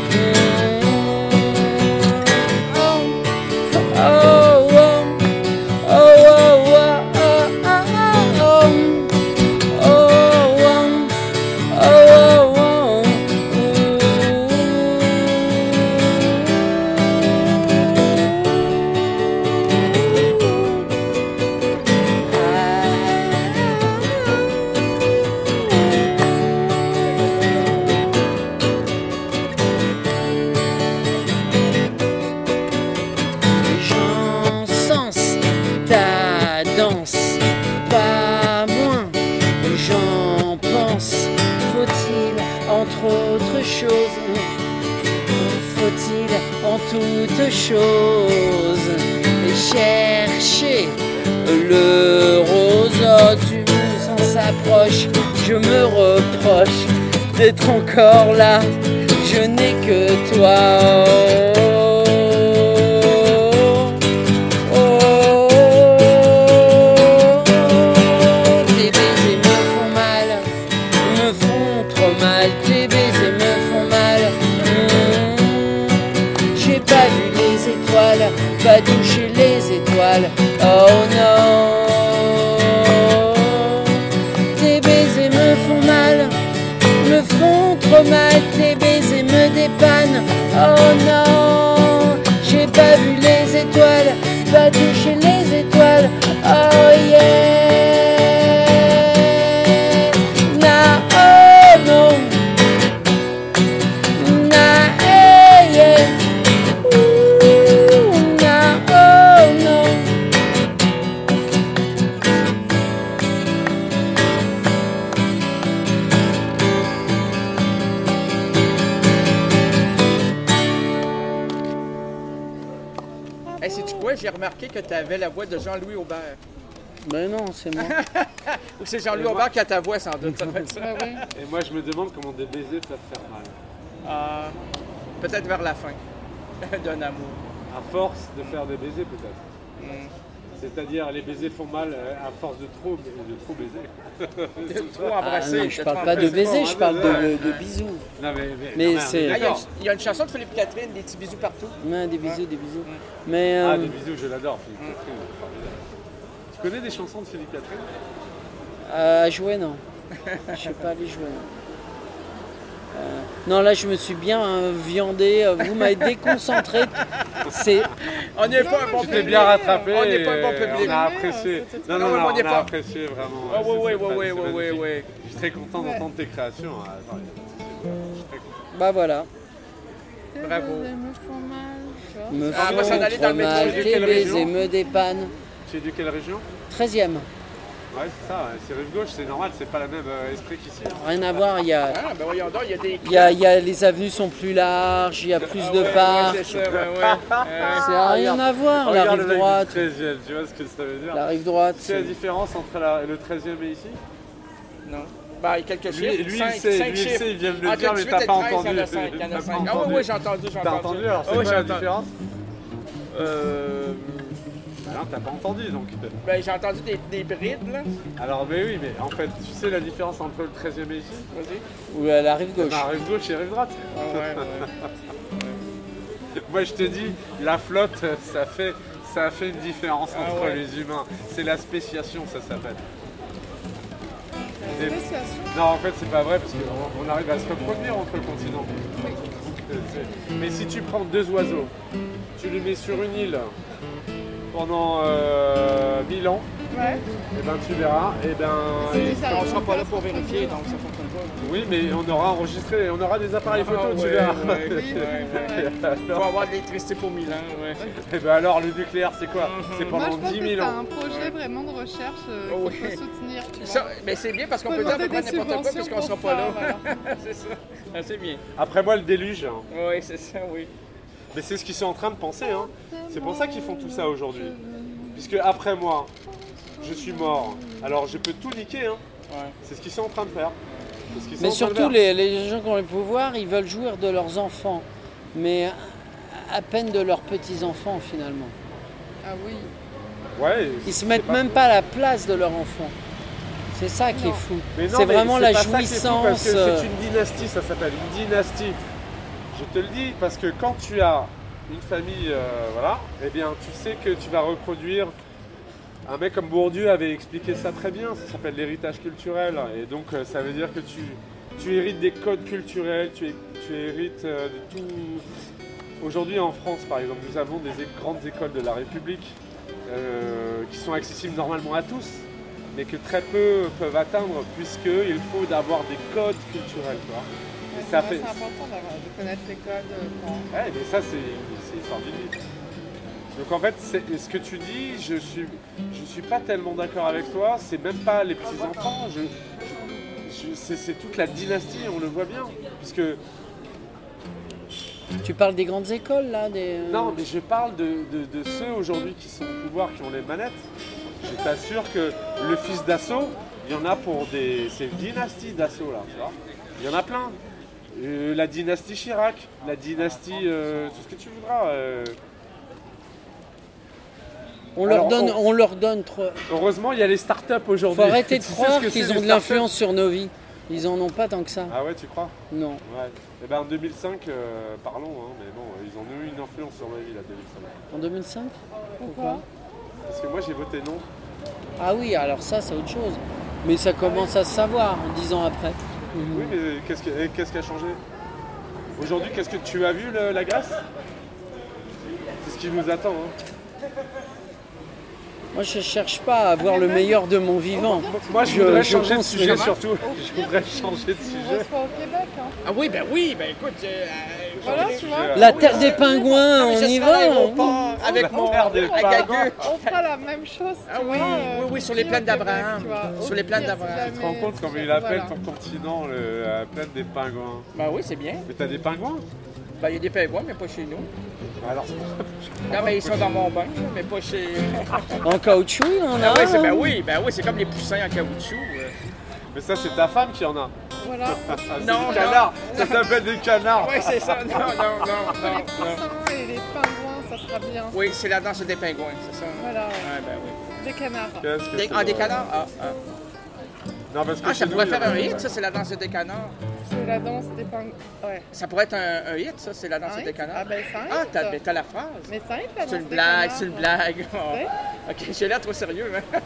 Oh, oh, oh. Oh, oh, oh, oh, oh, oh. Oh, oh, oh, oh, J'encense ta danse, pas moins, j'en pense. Faut-il, entre autres choses, faut-il en toutes choses chercher le rose? Oh, tu me sens s'approche, je me reproche d'être encore là, je n'ai que toi. Oh, oh, oh, tes baisers me font mal, me font trop mal, tes baisers me font mal. Mmh. J'ai pas vu les étoiles, pas touché les étoiles. Oh non, tes baisers me font mal, me font trop mal, tes baisers me dépannent. Oh non, j'ai pas vu les étoiles, pas touché les étoiles. Oh yeah, na oh non, na hey yeah, ouh, na oh non. Hey, sais-tu quoi? J'ai remarqué que tu avais la voix de Jean-Louis Aubert. Ben non, c'est moi. Ou c'est Jean-Louis Aubert qui a ta voix, sans doute. Ça doit être ça. Ben oui. Et moi, je me demande comment des baisers peuvent faire mal. Ah, peut-être vers la fin. d'un amour. À force de faire des baisers peut-être. Mm. C'est-à-dire les baisers font mal euh, à force de trop, de trop baiser. De trop Ah, embrasser. non, je de parle trop pas de embrasser. baiser, je parle de, Ouais. de bisous. Non mais, Mais non, on est c'est- Ah, il y a d'accord. une- il y a une chanson de Philippe Catherine, des petits bisous partout. Ouais, des bisous, des bisous. Mm. Mais euh, Ah, des bisous, je l'adore, Philippe Catherine. Formidable. Tu connais des chansons de Philippe Catherine? euh, à jouer, non. Je sais pas aller jouer. Non. Euh, non, là, je me suis bien euh, viandé. euh, Vous m'avez déconcentré. C'est On n'est pas un bon moi, Tu je t'es public. bien rattrapé. On n'est pas un bon et public. On a apprécié. C'était Non, très- non, Non, non, on n'est on a pas- apprécié vraiment. Ah, C'est- oui, oui, c'est oui, fan- oui, c'est oui, oui, magnifique. oui. Je suis très content Ouais. d'entendre tes créations. Ah, attends, je suis très content. bah voilà. Tes Bravo. baisers me font mal, tu vois. Me Ah, moi, ça font allait dans trop le métro. mal, De tes quelle baisers région me dépannent. Tu es de quelle région? treizième. Ouais, c'est ça, ouais, c'est rive gauche, c'est normal, c'est pas le même euh, esprit qu'ici. hein. Rien à voir. Il y a, Ah, ben voyons donc, il y a des. il y a, il y a- les avenues sont plus larges. Il y a plus Ah de ouais, parcs. ouais, c'est ça, ouais, ouais. Euh, C'est rien à voir. La Regarde le rive mec droite. du treizième, tu vois ce que ça veut dire? La rive droite. C'est la différence entre la- le treizième et ici? Non. Bah, il y a quelques Lui, chiffres. lui, cinq, il sait, cinq lui, il chiffres. sait, il vient de le Entre dire, mais dix-huit t'as et pas treize, entendu. Il y en a cinq. Il y en a T'as cinq. pas Ah, oui, entendu. oui, j'ai entendu, j'ai T'as entendu. entendu alors, c'est Ah, oui, quoi j'ai la entendu. différence? Euh. Bah non, t'as pas entendu donc. Ben, j'ai entendu des, des brides, là. Alors, mais oui, mais en fait, tu sais la différence entre le treizième et ici? Vas-y. Ou à la rive gauche. Bah, rive gauche et rive droite. Ah, ouais, ouais. Moi, je te dis, la flotte, ça fait, ça fait une différence Ah entre ouais. les humains. C'est la spéciation, ça s'appelle. Et- Spéciation. Non, en fait, c'est pas vrai parce qu'on on arrive à se reproduire entre continents. Donc, euh, c'est- Mais si tu prends deux oiseaux, tu les mets sur une île pendant euh, mille ans, Ouais. et ben tu verras, et ben C'est et- bizarre. On sera pas là pour vérifier, donc ça fonctionne pas. oui, mais on aura enregistré, on aura des appareils Ah, photo, tu ouais, verras. ouais, Oui, ouais, oui, ouais. ouais. Il faut avoir de l'électricité pour mille ans, ouais. Et ben alors, le nucléaire, c'est quoi? C'est Moi, pendant je pense dix que mille c'est ans. un projet vraiment de recherche euh, Oh, qu'il oui. faut soutenir. Tu vois. Ça, mais c'est bien parce qu'on Faut peut dire à peu demander près des n'importe quoi subventions puisqu'on sera pour pas ça, là. voilà. C'est ça. Ah, c'est bien. Après moi, le déluge. hein. Oui, c'est ça, oui. Mais c'est ce qu'ils sont en train de penser. Hein. C'est pour ça qu'ils font tout ça aujourd'hui. Puisque après moi, je suis mort. Alors je peux tout niquer. Hein. Ouais. C'est ce qu'ils sont en train de faire. C'est ce qu'ils sont Mais en train de surtout, faire. les, les gens qui ont le pouvoir, ils veulent jouir de leurs enfants. Mais à peine de leurs petits-enfants, finalement. Ah oui. Ouais, Ils se c'est mettent pas même faux. pas à la place de leur enfant. C'est ça qui Non. est fou. Mais non, C'est mais vraiment c'est la pas ça qui est fou, jouissance. Parce que euh, c'est une dynastie, ça s'appelle une dynastie. Je te le dis parce que quand tu as une famille, euh, voilà, eh bien tu sais que tu vas reproduire. Un mec comme Bourdieu avait expliqué ça très bien, ça s'appelle l'héritage culturel. Et donc euh, ça veut dire que tu, tu hérites des codes culturels, tu, tu hérites euh, de tout. Aujourd'hui en France par exemple, nous avons des é- grandes écoles de la République euh, qui sont accessibles normalement à tous, mais que très peu peuvent atteindre puisqu'il faut d'avoir des codes culturels. Tu vois. Et Ouais, ça c'est fait... vrai, c'est important d'avoir- de connaître les codes. euh, pour- Ouais, mais ça, c'est c'est l'histoire d'une vie. Donc en fait, c'est- ce que tu dis, je suis, je suis pas tellement d'accord avec toi. C'est même pas les petits enfants. Je, je- c'est c'est toute la dynastie, on le voit bien, puisque Tu parles des grandes écoles, là des... euh, non, mais je parle de, de- de ceux aujourd'hui qui sont au pouvoir, qui ont les manettes. Je t'assure que le fils d'assaut, il y en a pour des, c'est une dynastie d'assaut là, tu vois. Il y en a plein. Euh, la dynastie Chirac, la dynastie, euh, tout ce que tu voudras. euh, On leur Alors, donne, on- on leur donne trop. Heureusement, il y a les startups aujourd'hui. Faut arrêter de Tu sais croire ce que qu'ils c'est, ont les de startups l'influence sur nos vies. Ils en ont pas tant que ça. Ah ouais, tu crois? Non. Ouais. Et ben en deux mille cinq, euh, parlons, hein, mais bon, ils ont eu une influence sur ma vie là, deux mille cinq. En deux mille cinq? Pourquoi? Parce que moi j'ai voté non. Ah oui, alors ça, c'est autre chose. Mais ça commence à se savoir dix ans après. Oui, mais qu'est-ce qui, et qu'est-ce qui a changé? Aujourd'hui, qu'est-ce que tu as vu le- la Grèce? C'est ce qui nous attend. Hein. Moi, je cherche pas à avoir le meilleur de mon vivant. Moi, je, Je- voudrais je changer de construis. sujet surtout. Je voudrais changer de On sujet. reste pas au Québec, hein. Ah oui, ben oui, ben écoute. euh, euh, Voilà, je- tu vois. La terre des pingouins, Ah, mais on je y serai à va. l'aéroport avec La mon terre des avec pingouins. Gagueux. On fera la même chose, Ah tu oui, vois, oui, euh, oui, sur les au plaines Québec, d'Abraham. tu vois. Sur Au les plaines pire, si d'Abraham. Tu te rends jamais- compte comment il appelle Voilà. ton continent, le, la plaine des pingouins? Ben oui, c'est bien. Mais t'as des pingouins? Ben il y a des pingouins, mais pas chez nous. Alors, Non, mais ils sont dans mon bain, là, mais pas chez. En caoutchouc, on Ah a. oui, c'est, ben hein. oui, ben oui, c'est comme les poussins en caoutchouc. euh. mais ça, c'est ta femme qui en a. Voilà. Ah, c'est Non, des canards. Ça s'appelle des canards. Oui, c'est ça. Non, non, non, Les non, non. poussins et les, les pingouins, ça sera bien. Oui, c'est la danse des pingouins, c'est ça? Voilà, ouais. Ouais, ben oui. Des canards. Qu'est-ce que Des, c'est ah, des drôle. canards? Ah, ah. Non, parce que Ah, chez ça nous, pourrait il y a- faire un hit, ça, c'est la danse des canards. C'est la danse des pingouins. Ouais. Ça pourrait être un, un hit, ça, c'est la danse Un des hit? canards. Ah, ben, c'est un Ah, hit, t'as ça. ben, t'as la phrase. Mais c'est un hit, la danse C'est une des blague, canards. c'est une blague. Oh. Ouais. Ok, j'ai l'air trop sérieux. Hein?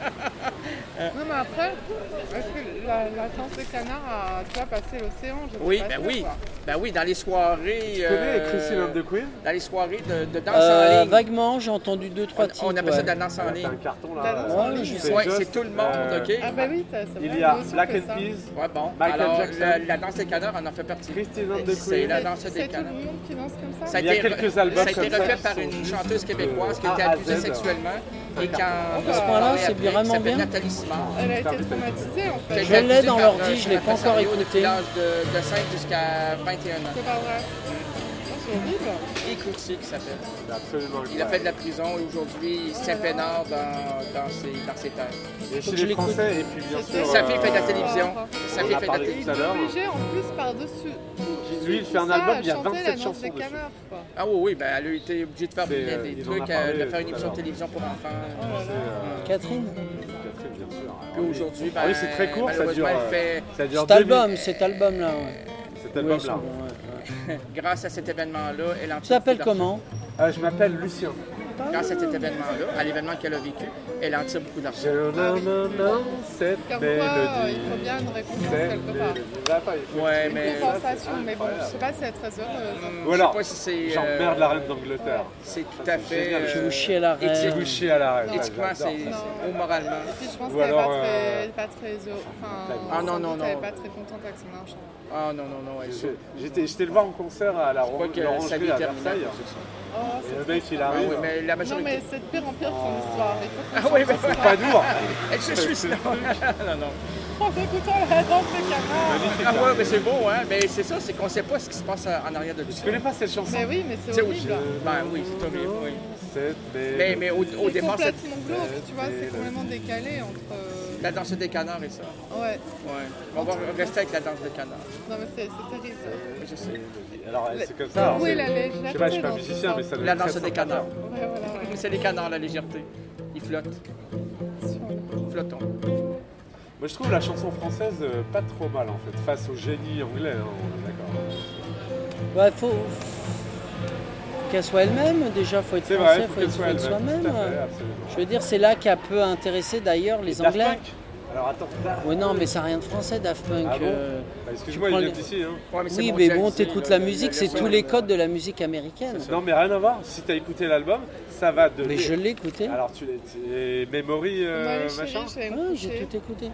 Non, mais après, est-ce que la, la danse des canards a déjà passé l'océan? Je sais Oui, pas ben sûr, oui. quoi. Ben oui, dans les soirées. Tu connais euh, Christine and the Queen? Dans les soirées de, de danse Euh, en ligne. vaguement, j'ai entendu deux, trois On, titres. on appelle ça ouais. de la danse en C'est un ligne. carton là. La danse en euh, ligne. c'est Ouais, juste, c'est tout le monde, euh, ok? Ah, ben oui, t'as- c'est Il vrai, y a nous aussi, on Black fait and ça. Peas, Ouais, bon. Michael Alors, Jackson. la, la danse des canards en en fait partie. Christine and the C'est Queen. la danse C'est des tout canards. le monde qui danse comme ça? Ça a Il y a été, quelques albums ça a été comme ça refait qui par sont une juste chanteuse de québécoise qui a été A à abusée Z. sexuellement et qui en À ce point-là, parlait c'est après, vraiment qui s'appelle bien. Nathalie Simard. Elle a été traumatisée, en fait. Qui a Je été l'ai abusée dans par l'ordi, un- je l'ai un pas encore impresario écouté. Depuis l'âge de, de cinq jusqu'à vingt et un ans. C'est pas vrai. Oh, c'est horrible. Et Coutier qui s'appelle. C'est absolument Il a fait de incroyable. la prison et aujourd'hui il se tient peinard dans, dans, ses, dans ses terres. Et Faut chez que je les l'écoute. Français, et puis bien C'est sûr. Sa fille fait de la euh, télévision. euh, Sa on fille a fait de la parlé Il télévision. tout à est l'heure. obligé, en plus, par-dessus. Lui, il fait un tout album, ça, il y a à chanter vingt-sept la danse chansons des dessus. canards, quoi. Ah oui, oui, ben elle a été obligée de faire C'est, des, euh, des il en a trucs, parlé euh, de faire une tout à émission de l'heure. télévision pour enfants. Oh là là. C'est, Catherine euh, Catherine, bien sûr. Puis aujourd'hui, ben, Ah oui, c'est très court, ça dure. malheureusement, elle euh, fait, Ça dure Cet deux album, minutes. cet album-là, ouais. Cet Ouais, album-là. c'est bon, ouais, ouais. grâce à cet événement-là, elle en Tu t'appelles comment? Ah, je m'appelle Lucien. Grâce à cet événement-là, à l'événement qu'elle a vécu, elle en tire beaucoup d'argent. Je non, non, non, cette Comme quoi, euh, mélodie. il faut bien une récompense Cette quelque part. mélodie. Là, pas, il faut- Ouais, Une mais compensation, mais bon, je sais pas si elle est très heureuse. Ou je sais alors, pas si c'est. genre euh, merde la reine d'Angleterre. C'est tout à fait. génial. Je euh, vous chie à la éthique. reine. Vous chiez à la reine. Éthiquement, J'adore c'est ça. c'est- ou moralement. Et puis je pense Ou qu'elle n'est alors, pas, très- euh, elle est pas très heureuse. Enfin, Ah non, sans non, doute, non. Elle n'est pas très contente avec son argent. Ah non, non, non, ouais, ça. Je- J'étais j'étais le voir en concert à la Je crois que sa l'Orangerie vie est à terminée. Versailles. c'est ça. Oh, Et c'est le mec, il Ah arrive. oui, mais la Non, majorité. mais c'est de pire en pire son histoire. Il faut qu'on Ah oui, mais C'est pas dur. Elle se suicide. Non, non. en écoutant la danse des canards. Magnifique. Ah là. ouais, mais c'est beau, hein. Mais c'est ça, c'est qu'on sait pas ce qui se passe en arrière de tout Tu ça. connais pas cette chanson? Mais oui, mais c'est C'est où horrible. Ben oui, c'est horrible, oui. Cette Mais, mais au, au C'est départ, c'est complètement glauque, tu vois, c'est complètement décalé entre... euh, la danse des canards et ça. Ouais, Ouais. On va rester avec la danse des canards. non mais c'est c'est terrible. Je sais. Alors, c'est comme ça. alors, Où est c'est- la Je légèreté sais pas, je suis pas dans musicien, tout mais ça? ça doit La être danse très des sympa. canards. Ouais, voilà. C'est les canards, la légèreté. Ils flottent. Flottons. Moi, je trouve la chanson française euh, pas trop mal, en fait, face au génie anglais, hein, on est d'accord. Ouais, faut, faut qu'elle soit elle-même, déjà, faut être C'est français, vrai, faut faut être, qu'elle soit faut être elle-même. soi-même. Tout à fait, ouais. absolument. Je veux dire, c'est là qu'elle peut intéresser d'ailleurs les Daft Anglais. Punk. Alors, attends. Daft Oui, non, Punk. mais ça n'a rien de français, Daft Punk. Ah bon euh. Bah, excuse-moi, tu prends il les- vient d'ici, hein. Ouais, c'est Oui, mon mais Chelsea, bon, t'écoutes là, la le- musique, le- c'est le- tous les codes de la musique américaine. Non, mais rien à voir. Si t'as écouté l'album, ça va de. Mais je l'ai écouté. Alors, tu l'as. tu- Memory, Moi, euh, les chéris, machin. je vais me Ouais, j'ai coucher. tout écouté.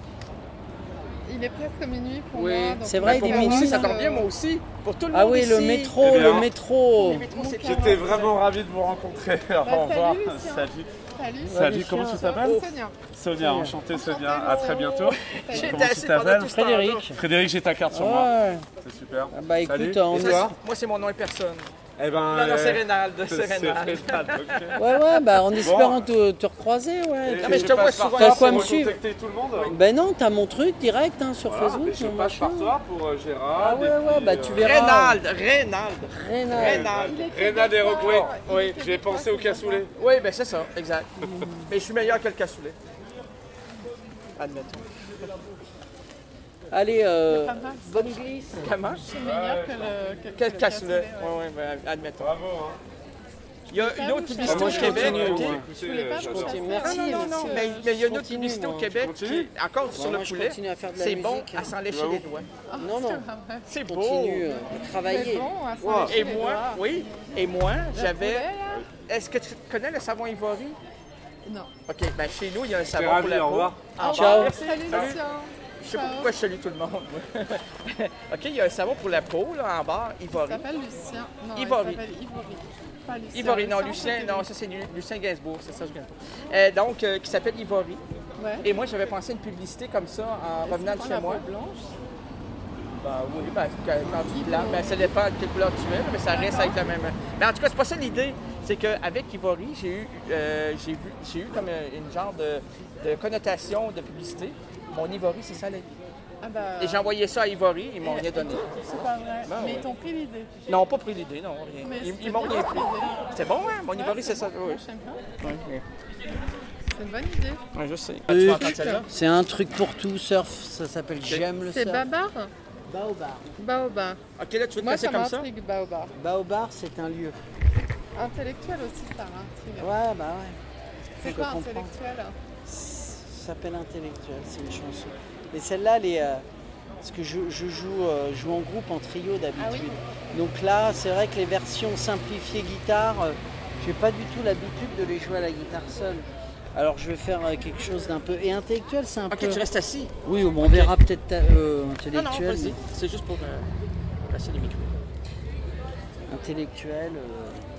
Il est presque minuit pour Oui. moi. donc C'est on vrai, va il est Pour pouvoir, moi aussi, minuit. ça tombe bien, euh, moi aussi. Pour tout le Ah monde oui, le ici. métro, Eh bien, le métro. Le métro, c'est J'étais vraiment ravi de vous rencontrer. Au Bah, salut, revoir. Lucien. Salut. Salut. Salut, comment tu Ça va, t'appelles? Sonia. Sonia, enchanté Sonia. Enchantée, À très Laurent. bientôt. Salut. J'étais Comment tu assis pendant t'appelles? tout ce temps-là. Frédéric. Frédéric, j'ai ta carte sur moi. Ouais. C'est super. Ah bah écoute, Salut. on Et est... toi? Moi, c'est mon nom et personne. Eh ben. Non, non, euh, c'est Rénald. c'est C'est Rénald. Rénald, ok. Ouais, ouais, bah en espérant te, te recroiser, ouais. Et Non, mais je te vois passe par souvent. toi T'as quoi pour me suivre? contacter tout le monde. Ben non, t'as mon truc direct hein, sur Voilà, Facebook. et je mon passe par machin. toi pour euh, Gérard. Ah ouais, et ouais, puis, bah euh, tu verras. Rénald. Rénald. Rénal. Rénald. Il est Rénald et québécois. Rockway. Il est Oui, québécois, j'ai pensé au c'est cassoulet. Oui, ben c'est ça, exact. Mais je suis meilleur que le cassoulet. Admettons. Allez, euh, pas mal. bonne glisse. Comment? C'est meilleur que le, que, Quel que le cassoulet? ouais. Oui, oui, ben, admettons. Bravo. Hein. Il y a une autre Ah, publicité moi, au je Québec. continue, ok? moi. Je voulais pas vous chasser. Merci, Non, non, non, merci. non, mais, mais il y a une autre continue, publicité au moi. Québec Tu qui, continues? encore Bon, sur moi, le je poulet, continue à faire de la c'est bon musique. à s'en lécher Bravo. les doigts. Non, non, C'est beau. continue euh, à C'est travailler. bon, à s'en Wow. lécher Et les moi, doigts. oui, et moi, Le j'avais... poulet, là? Est-ce que tu connais le savon Ivory? Non. OK, ben chez nous, il y a un T'es savon pour ravi, la au peau. revoir. Ah, Ciao. merci. Salut, Salut. Lucien. Je sais pas Ciao. pourquoi je salue tout le monde. OK, il y a un savon pour la peau, là, en bas, Il Ivory. s'appelle Lucien. Non, Ivory. il s'appelle Ivory. Pas Lucien. Ivory, non, Lucien, c'était non, ça c'est Lu- Lucien Gainsbourg, c'est ça que je viens de dire. Euh, donc, euh, qui s'appelle Ivory. Ouais. Et moi, j'avais pensé à une publicité comme ça en revenant de C'est chez pas la moi. peau blanche. Ben oui, ben, quand quand tu blanc, ben, ça dépend de quelle couleur tu mets, mais ça reste avec la même. Mais en tout cas, c'est pas ça l'idée. C'est qu'avec Ivory, j'ai eu, euh, j'ai vu, j'ai eu comme une, une genre de, de connotation de publicité. Mon Ivory, c'est soleil. Ah bah, Et j'ai envoyé ça à Ivory, ils m'ont rien donné. c'est pas vrai. Ben mais ouais. ils t'ont pris l'idée. Non, pas pris l'idée, non, rien. Mais Ils, c'était ils m'ont bien rien cette pris. idée. C'est bon, hein? Mon Ouais, Ivory, c'est ça. bon, Oui. j'aime bien. Ouais, oui. C'est une bonne idée. Ouais, je sais. Oui. Tu vas entendre celle-là? C'est un truc pour tout, surf, ça s'appelle J'aime le C'est surf. Babar Baobar. Baobar. Ok, là, tu veux te Moi, passer ça comme ça? m'intrigue, Baobar. Baobar, c'est un lieu. Intellectuel aussi, ça m'intrigue. Ouais, bah ouais. C'est je quoi comprends. intellectuel? Ça s'appelle Intellectuel, c'est une chanson. Et celle-là, elle est, euh, parce que je, je joue, euh, je joue en groupe, en trio d'habitude. Ah Donc là, c'est vrai que les versions simplifiées guitare, euh, j'ai pas du tout l'habitude de les jouer à la guitare seule. Alors je vais faire euh, quelque chose d'un peu... Et intellectuel, c'est un Ok, peu... tu restes assis. Oui, bon, on verra peut-être euh, Non, non, intellectuel. vas-y. C'est juste pour euh, passer les micros. Intellectuel... euh,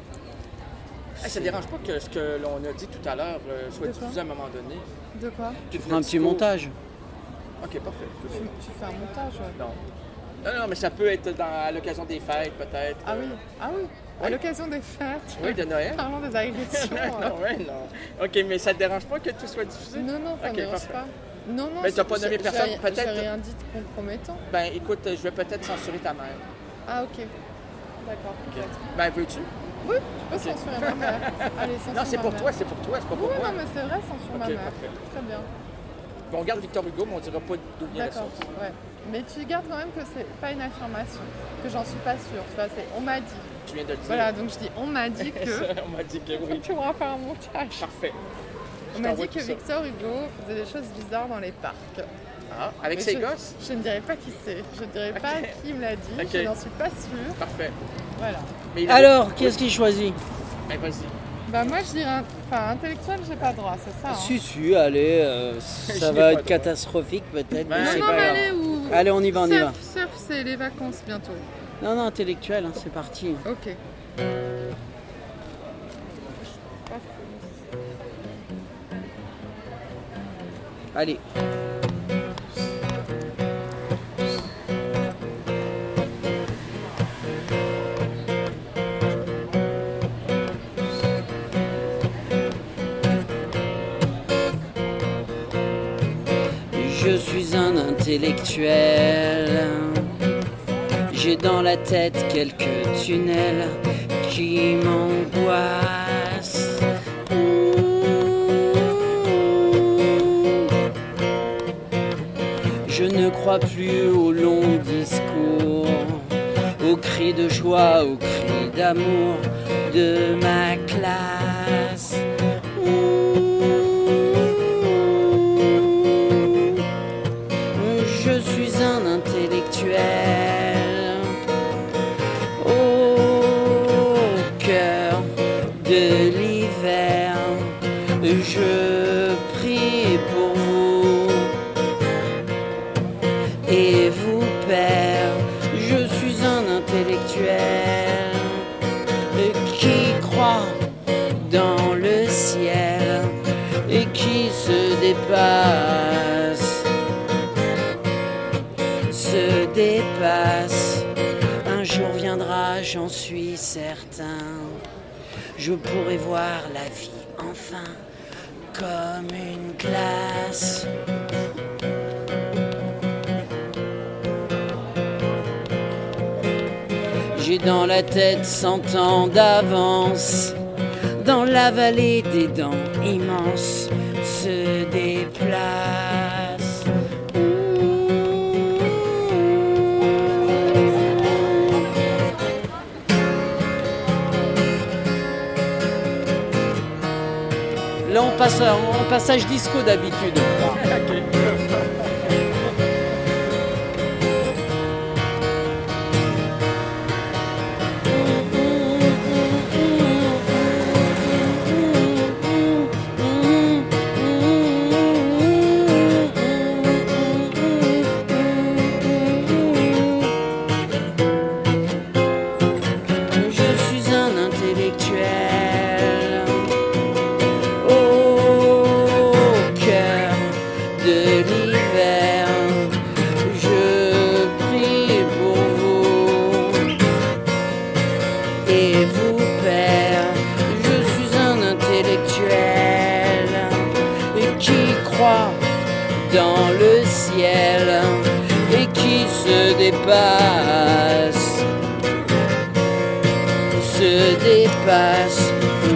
Hey, ça ne dérange pas que ce que l'on a dit tout à l'heure euh, soit De quoi? diffusé à un moment donné? De quoi? Tu feras un petit montage. Ok, parfait. tu, tu fais un montage, ouais. Non. Non, non, mais ça peut être dans, à l'occasion des fêtes, peut-être. Ah oui, ah oui. À Oui. l'occasion des fêtes. Oui, de Noël. Parlons des agressions. non, euh. ouais, non. Ok, mais ça ne te dérange pas que tout soit diffusé? Non, non, ça Ok, me dérange parfait. pas. Non, non, Mais t'as j'ai- pas nommé j'ai- personne, j'ai- peut-être? J'ai rien dit de compromettant. Ben, écoute, je vais peut-être censurer ta mère. Ah, ok. D'accord. peut-être. Ben, veux-tu? Oui, tu peux censurer ma mère. Allez, censure Non, c'est ma pour mère. toi, c'est pour toi, c'est pas pour Oui, moi. non, mais c'est vrai, censure ma Ok, mère. parfait. Très bien. Bon, on garde Victor Hugo, mais on dira pas d'où vient la D'accord, source. ouais. Mais tu gardes quand même que c'est pas une affirmation, que j'en suis pas sûre. Tu vois, c'est on m'a dit. Tu viens de le dire. Voilà, donc je dis on m'a dit que. on m'a dit que oui. Tu pourras faire un montage. Parfait. On m'a t'envoie dit que tout ça. Victor Hugo faisait des choses bizarres dans les parcs. Ah, avec Mais ses je, gosses? Je ne dirai pas qui c'est. Je ne dirai pas Ok. qui me l'a dit. Ok. Je n'en suis pas sûre. Parfait. Voilà. Mais il a- Alors, Oui. qu'est-ce qu'il choisit? Ben, vas-y. Bah moi je dirais, un- enfin intellectuel, j'ai pas droit, c'est ça. Hein. Si, si, allez, euh, J'y ça ai va pas être droit. catastrophique peut-être, Ben, mais non, c'est non, pas mais grave. allez, ou... Allez, on y va, on y surf, va. surf, c'est les vacances bientôt. Non, non, intellectuel, hein, c'est parti. Ok. Allez. Je suis un intellectuel. J'ai dans la tête quelques tunnels qui m'angoissent. Je ne crois plus aux longs discours, aux cris de joie, aux cris d'amour de ma classe. Je suis un intellectuel au cœur de l'hiver. Je prie pour vous et vous, père. Je suis un intellectuel qui croit dans le ciel et qui se dépasse, se dépasse. Un jour viendra, j'en suis certain. Je pourrai voir la vie enfin comme une glace. J'ai dans la tête cent ans d'avance. Dans la vallée des dents immenses se déplace. Là on passe en passage disco d'habitude. Je suis un intellectuel au cœur de l'hiver. Je prie pour vous et vous, père. Je suis un intellectuel qui croit dans le ciel et qui se dépasse, se dépasse.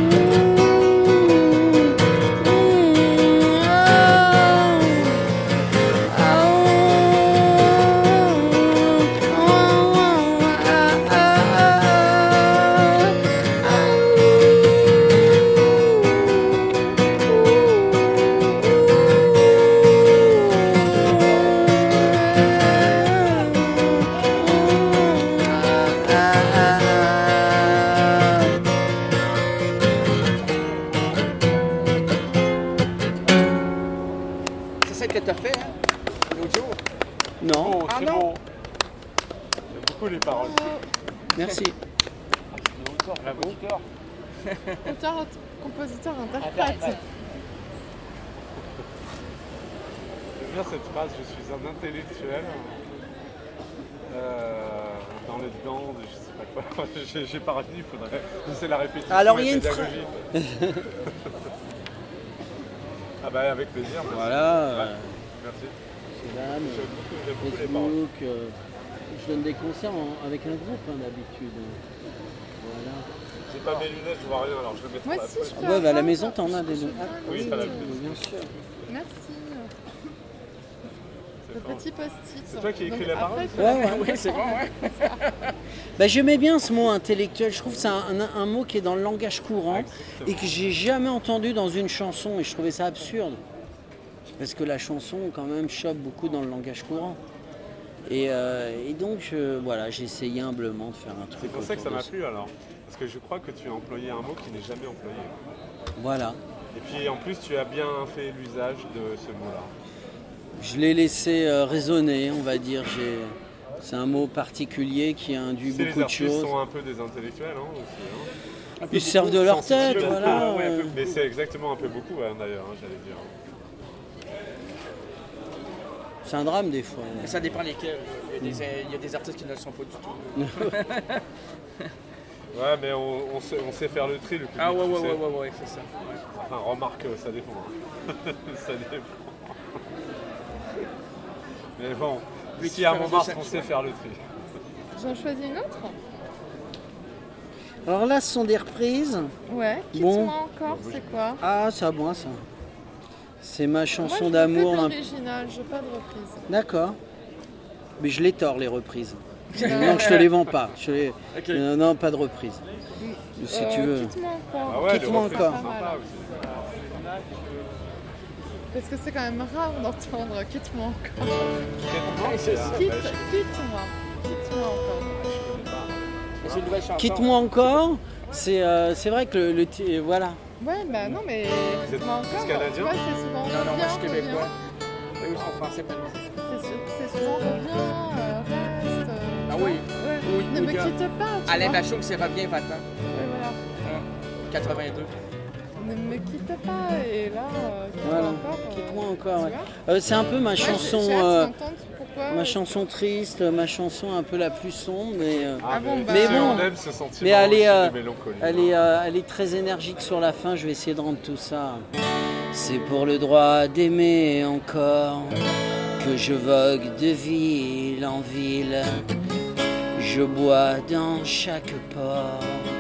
Que tu as fait hein, l'autre jour. Non. Oh, Ah c'est non. beau. J'aime beaucoup les paroles. Merci. Bravo. Auteur, compositeur, Attends, interprète. attends. J'aime bien cette phrase, je suis un intellectuel. Euh, dans les dents, de je sais pas quoi. j'ai, j'ai pas retenu, il faudrait. C'est la répétition. Alors, il y a et une pédagogie. Ah bah avec plaisir. Merci. Voilà. euh, Merci. C'est là, mais J'aime beaucoup, j'aime beaucoup les paroles. Facebook. euh, je donne des concerts en- avec un groupe hein, d'habitude. Voilà. J'ai pas mes lunettes, je vois rien, alors je vais mettre Moi la aussi, poche. je Ah peux ouais, bah, à la avoir, maison, ça. t'en as des Je veux deux. bien, Oui, merci. t'as la Bien sûr. Merci. C'est Le fort. petit post-it. C'est toi qui as écrit Donc, la après, parole il faut- Ouais, ouais. Oui, c'est bon, ouais. Bah, j'aimais bien ce mot intellectuel. Je trouve que c'est un, un- un mot qui est dans le langage courant Exactement. et que j'ai jamais entendu dans une chanson. Et je trouvais ça absurde. Parce que la chanson, quand même, chope beaucoup dans le langage courant. Et, euh, et donc, je- voilà, j'ai essayé humblement de faire un truc. C'est pour ça que ça autour m'a de plu alors. Parce que je crois que tu as employé un mot qui n'est jamais employé. Voilà. Et puis en plus, tu as bien fait l'usage de ce mot-là. Je l'ai laissé euh, résonner, on va dire. J'ai... C'est un mot particulier qui induit Tu sais, beaucoup les de artistes choses. sont un peu des intellectuels hein, aussi. Hein. Ils se servent de leur tête, Sensibles, voilà. ouais, un peu. euh. Mais c'est exactement un peu beaucoup hein, d'ailleurs, hein, j'allais dire. C'est un drame des fois. Ça dépend lesquels. Il y, a des, il y a des artistes qui ne le sont pas du tout. Ouais, mais on, on, sait, on sait faire le tri, le public. Ah ouais, tu ouais, sais. ouais, ouais, ouais, c'est ça. Ouais. Enfin, remarque, ça dépend. hein. ça dépend. Mais bon, Oui, ici à tu fais un Montmartre, dessin, on tu sait vois. faire le tri. J'en choisis une autre? Alors là, ce sont des reprises. Ouais. Bon. Quitte-moi encore, c'est quoi? Ah, ça va bon ça. C'est ma Moi, chanson je veux d'amour. que de un- l'original, je veux pas de reprise. D'accord. Mais je les tords les reprises. Euh, Non, je te les vends pas. Je les- Ok. Euh, non, pas de reprise. Si euh, tu veux. Quitte-moi encore. Ah ouais, Quitte-moi le reflet, encore. c'est sympa aussi. Parce que c'est quand même rare d'entendre quitte-moi encore. Ouais, c'est ça. Quitte, quitte-moi. Quitte-moi encore. C'est une nouvelle chanson. Quitte-moi encore. C'est euh, c'est vrai que le, le ti- voilà. Ouais, bah non, mais êtes quitte-moi tous encore. canadiens? Tu vois, c'est souvent Non, non, moi je suis reviens, québécois. reviens. Oui, ils sont français, pas nous. C'est sou- c'est souvent reviens, euh, reste. euh, Ah tu oui. vois. Ouais. Oui, Ne oui, me gars. quitte pas. Tu Alain vois. Bachung, c'est revient vingt ans. Ouais, voilà. quatre-vingt-deux. Ne me quitte pas. Et là, euh, quitte-moi Voilà. encore. euh, Quitte-moi encore. tu ouais. vois. Euh, c'est un peu ma Ouais, j'ai- chanson. j'ai hâte euh, d'entendre pourquoi. Ma chanson triste, ma chanson un peu la plus sombre, mais euh, Ah bon, bah- Mais si bon. on aime ce sentiment Mais elle est, aussi euh, de mélancolie. elle est, euh, elle est très énergique sur la fin. Je vais essayer de rendre tout ça. C'est pour le droit d'aimer encore que je vogue de ville en ville. Je bois dans chaque port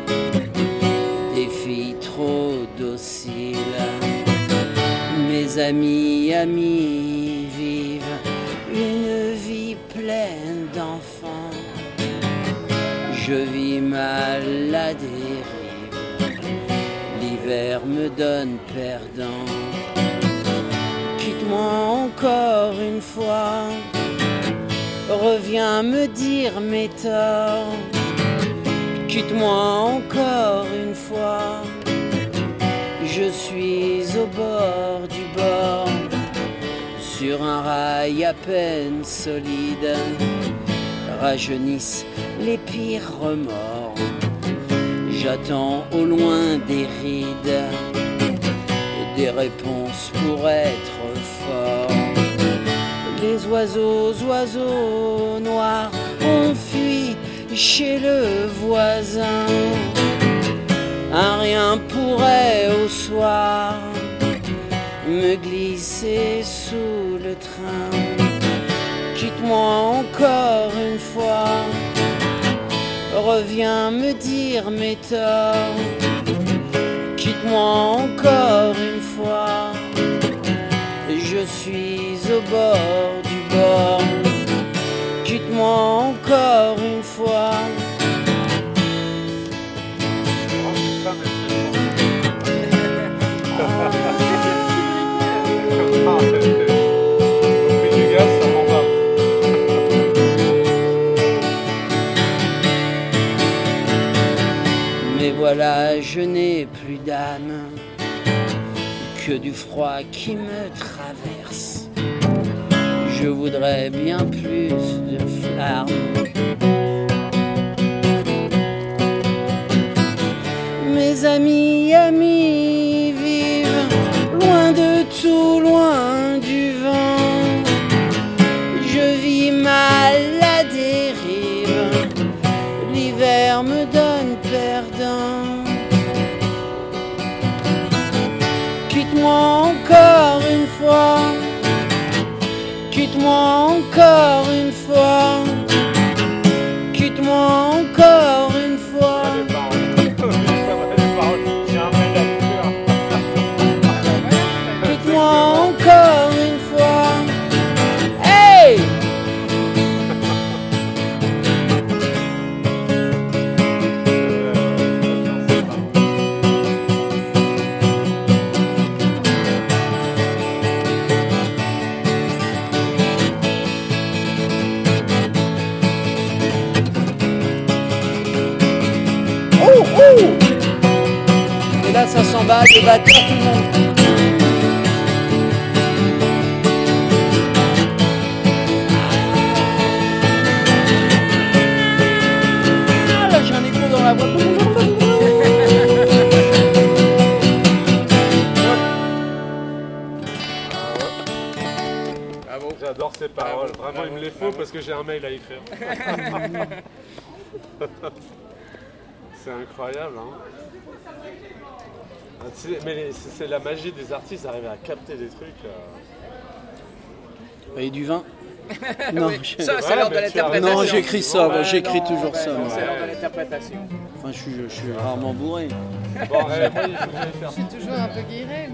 des filles trop dociles. Mes amis, amis vivent une vie pleine d'enfants. Je vis mal la dérive, l'hiver me donne perdant. Quitte-moi encore une fois, reviens me dire mes torts. Quitte-moi encore une fois, je suis au bord du bord, sur un rail à peine solide, rajeunissent les pires remords. J'attends au loin des rides, des réponses pour être fort. Les oiseaux, oiseaux noirs ont fui chez le voisin. Un rien pourrait au soir me glisser sous le train. quitte-moi encore une fois. Reviens me dire mes torts. Quitte-moi encore une fois. Je suis au bord du bord. Quitte-moi encore une fois. Mais voilà, je n'ai plus d'âme que du froid qui me traverse. Je voudrais bien plus de flammes. Mes amis, amis vivent loin de tout, loin du vent. Je vis mal la dérive. L'hiver me donne perdant. Quitte-moi encore une fois. Quitte-moi encore une fois. Quitte-moi encore une fois. Quitte-moi encore une fois. Hey! Et là ça s'emballe, les batteurs, tout le monde. Ah, là j'ai un écho dans la voix. Bravo. J'adore ces paroles. Vraiment, Bravo. il me les faut Bravo. parce que j'ai un mail à écrire. C'est incroyable, hein. Ah, tu sais, mais les- c'est c'est la magie des artistes, d'arriver à capter des trucs. euh. Et du vin. Non, Oui, je- ça, c'est Ouais, l'heure de mais tu as l'interprétation. non, j'écris ça, moi, Ouais, j'écris non, toujours ben ça. non, moi. C'est l'heure de l'interprétation. Enfin, je suis, je suis rarement bourré. Bon, eh, moi, il faut que j'aille faire. Je suis toujours un peu guérie,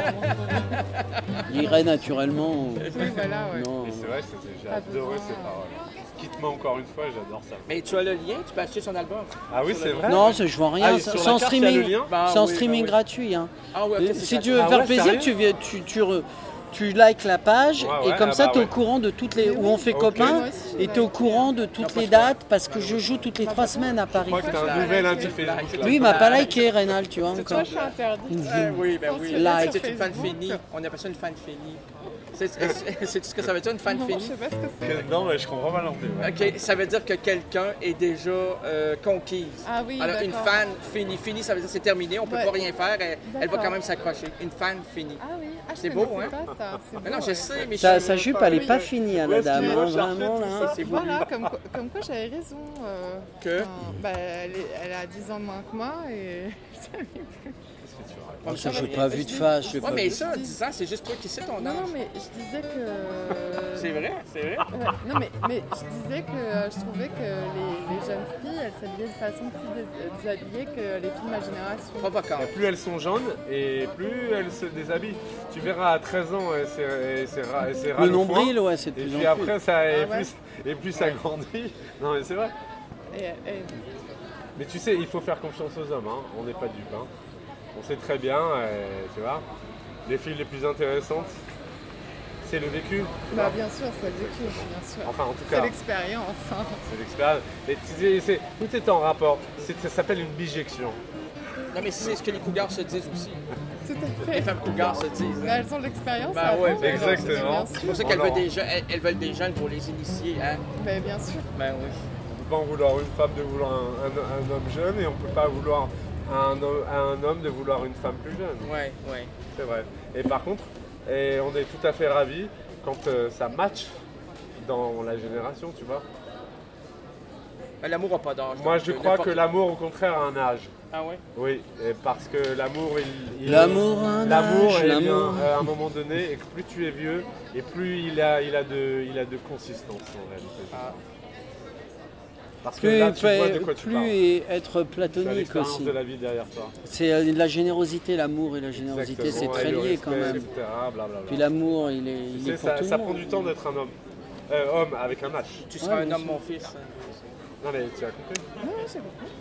mais J'irai naturellement. oui, voilà, ouais. Non. Et c'est vrai, c'était- j'ai Pas adoré besoin. ces paroles. Quitte-moi encore une fois, j'adore ça. Mais tu as le lien, tu peux acheter son album. Ah oui, Sur c'est le- vrai. Non, c'est- je vois rien. Ah, c'est sur c'est en la carte, il y a le streaming. lien Bah C'est en oui, streaming bah oui. gratuit. Hein. Ah ouais, ok, Et c'est si ça. tu veux Ah faire ouais, plaisir, sérieux tu, viens- tu, tu, re- tu likes la page Ouais, et ouais, comme ah ça, bah tu es au ouais. courant de toutes les. Mais où oui. on fait Ok. copain Moi aussi, je et tu es au like. courant de toutes pas les de dates parce que je joue toutes les trois semaines à Je Paris. crois que t'as Like. un nouvel ami Like. Facebook. là. Lui, il m'a pas liké, Rénal, tu vois Toi, encore. je suis interdite. Ah oui, ben oui. Like. C'est une fan finie. On appelle ça une fan finie. C'est c'est- c'est ce que ça veut dire, une fan Non, je finie? sais pas ce que c'est. Que- Non, mais je comprends pas non plus. ouais. Ok, ça veut dire que quelqu'un est déjà euh, conquise. Ah oui, Alors, une d'accord. fan finie. Finie, ça veut dire que c'est terminé, on peut Ouais. pas rien faire, elle, elle va D'accord. quand même s'accrocher. Une fan finie. Ah oui, ah, je C'est beau, connaissais hein? pas ça. C'est Mais beau, non, je ouais. sais, mais Sa, je- sa jupe, elle est oui, pas euh, finie, hein, Où la est-ce dame. qu'il hein, va chercher Vraiment, tout là. ça c'est voulu. Voilà, comme, quoi- comme quoi j'avais raison. euh, Que? enfin, bah, elle, est- elle a dix ans de moins que moi et. Oh, ça, j'ai pas vu de face. j'ai Ouais, pas mais vu. ça, dix ans, c'est juste toi qui sais ton Non, âge. non, mais je disais que. C'est vrai, c'est vrai. Ouais, non, mais, mais je disais que euh, je trouvais que les, les jeunes filles, elles s'habillaient de façon plus dés- déshabillée que les filles de ma génération. Provocant. Et plus elles sont jaunes et plus elles se déshabillent. Tu verras à treize ans, euh, c'est euh, c'est ra- c'est ras Le le foin. nombril, ouais, c'est de Et plus puis en plus. après, ça, et Ah ouais. plus, et plus ça grandit. Non, mais c'est vrai. Et, et- Mais tu sais, il faut faire confiance aux hommes. Hein. On n'est pas dupes. Hein. On sait très bien, euh, tu vois. Les filles les plus intéressantes, c'est le vécu. tu bah, vois. bien sûr, c'est le vécu, bien sûr. Enfin, en tout C'est cas, l'expérience. hein. c'est l'expérience. Et tu sais, c'est- tout est en rapport. C'est- Ça s'appelle une bijection. Non, mais c'est ce que les cougars se disent aussi. Tout à Les fait. femmes cougars se disent. Mais elles ont de l'expérience. Bah à ouais, apprendre, alors, exactement. bien C'est sûr. pour ça qu'elles Alors- veulent, des jeunes, elles, elles veulent des jeunes pour les initier, hein? Ben, bien sûr. Ben oui. On peut pas en vouloir une femme de vouloir un, un- un homme jeune et on peut pas vouloir un, ho- un homme de vouloir une femme plus jeune. Ouais, ouais. C'est vrai. Et par contre, et on est tout à fait ravis quand euh, ça match dans la génération, tu vois. Ben, l'amour n'a pas d'âge. Moi, donc, je euh, crois n'importe- que l'amour, au contraire, a un âge. Ah ouais? Oui, et parce que l'amour, il, il- L'amour, un l'amour âge, est l'amour. bien euh, à un moment donné, et que plus tu es vieux, et plus il a, il a, de, il a de consistance en réalité. Ah. Parce que Plus, là, tu vois de quoi tu plus parles. et être Tu as platonique l'expérience aussi. de la vie derrière toi. C'est euh, la générosité, l'amour et la générosité, c'est Exactement, très et le lié quand respect, même. et cetera, blablabla. Puis l'amour, il est, Tu il sais, est pour ça, tout le ça monde. prend du temps d'être un homme. Euh, homme avec un H. Tu seras Ouais, un bien homme, sûr. mon fils. Non mais tu as compris. Oui, c'est beaucoup.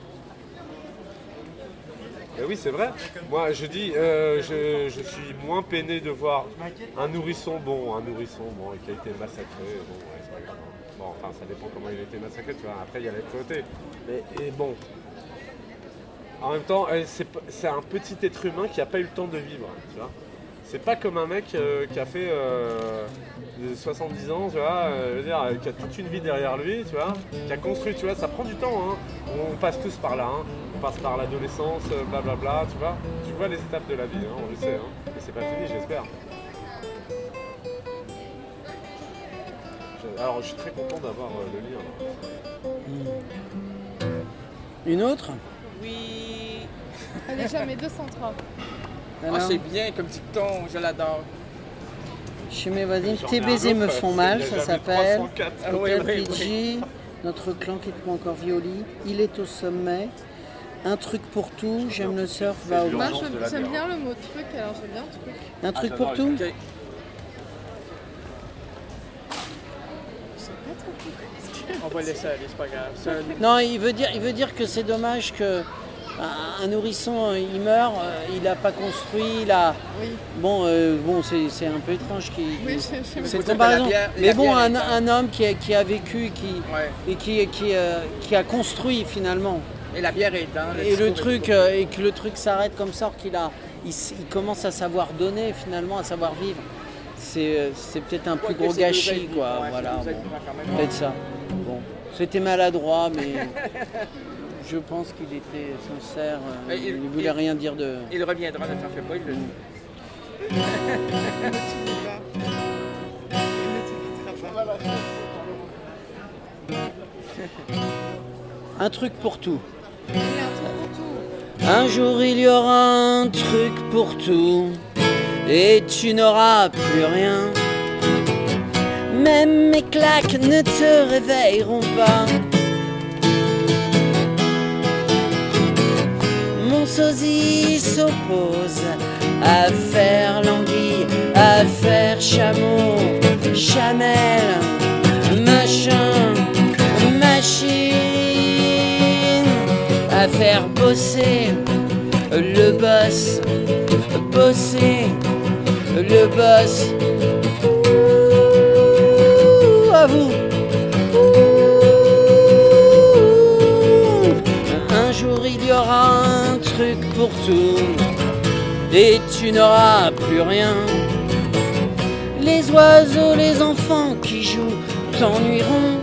Eh oui, c'est vrai. Moi, je dis, euh, je, je suis moins peiné de voir un nourrisson bon, un nourrisson bon, et qui a été massacré. Bon, ouais, c'est pas grave. Bon, enfin, ça dépend comment il a été massacré, tu vois. Après, il y a la cruauté. Mais et bon. En même temps, euh, c'est p- c'est un petit être humain qui n'a pas eu le temps de vivre, tu vois. C'est pas comme un mec euh, qui a fait euh, soixante-dix ans, tu vois, euh, je veux dire, euh, qui a toute une vie derrière lui, tu vois, qui a construit, tu vois, ça prend du temps, hein. On passe tous par là, hein. On passe par l'adolescence, euh, blablabla, tu vois. Tu vois les étapes de la vie, hein, on le sait, hein. Et c'est pas fini, j'espère. Je- Alors, je suis très content d'avoir euh, le lien. là. Une autre? Oui. Allez, jamais deux cent trois. Ah, Alors, c'est bien comme dicton, je l'adore. chez mes voisines, J'en ai tes un baisers autre, me euh, font il mal, y a ça jamais s'appelle. trois cent quatre. Ah oui, Hôtel oui, P G, notre clan quitte pas encore Violi, il est au sommet. Un truc pour tout, j'aime le surf, va au C'est Moi, l'urgence je- de la j'aime bière. bien le mot truc, alors j'aime bien truc. Un truc Ah, pour j'adore tout? Ok. C'est pas trop cool. On va laisser aller, c'est pas grave. C'est un- Non, il veut dire, il veut dire que c'est dommage que un, un nourrisson, euh, il meurt, euh, il n'a pas construit, il a... Oui, Bon, euh, bon c'est c'est un peu étrange qu'il... oui, je, je cette faut dire que comparaison. la bière- Mais la bon, bière un, est un- un homme qui a, qui a vécu qui, Ouais. et qui, qui, euh, qui a construit finalement. Et la bière est dedans. Et le discours est truc, beau. euh, et que le truc s'arrête comme ça, qu'il a, il, s- il commence à savoir donner finalement, à savoir vivre. C'est euh, c'est peut-être un plus Ouais, gros que c'est gâchis, deux quoi. aides, ouais, Voilà, c'est deux bon. aides quand même. Peut-être ça. Bon, c'était maladroit, mais je pense qu'il était sincère. euh, Mais il il- ne voulait il- rien dire de. Il reviendra, ne t'en fais pas. Il le dit. ne t'oublie pas. Il ne t'oubliera pas. Un truc pour tout. Il y a un truc pour tout. Un jour il y aura un truc pour tout, et tu n'auras plus rien. Même mes claques ne te réveilleront pas. Mon sosie s'oppose à faire l'anguille, à faire chameau, chamelle, machin, machine, à faire bosser le boss, bosser le boss. Ouh, à vous. Ouh. Un jour il y aura un truc pour tout, et tu n'auras plus rien. Les oiseaux, les enfants qui jouent t'ennuieront.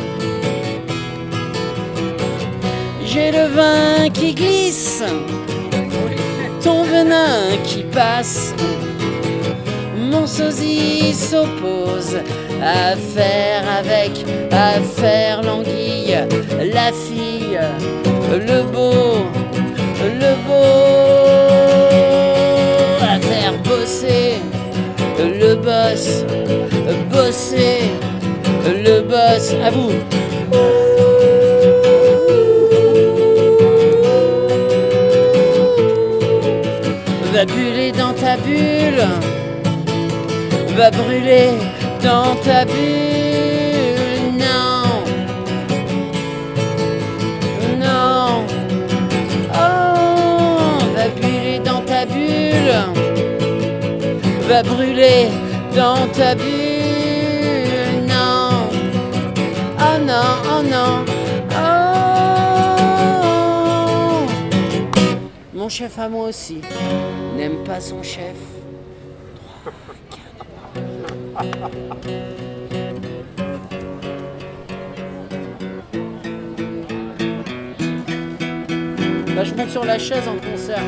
J'ai le vin qui glisse, ton venin qui passe. Mon sosie s'oppose à faire avec, à faire l'anguille, la fille, le beau, le beau, à faire bosser le boss, bosser le boss. À vous. Va buller dans ta bulle, va brûler dans ta bulle. Non, non. Oh, va brûler dans ta bulle, va brûler dans ta bulle. Non, oh non, oh non. Oh, mon chef à moi aussi n'aime pas son chef. Bah, je monte sur la chaise en concert.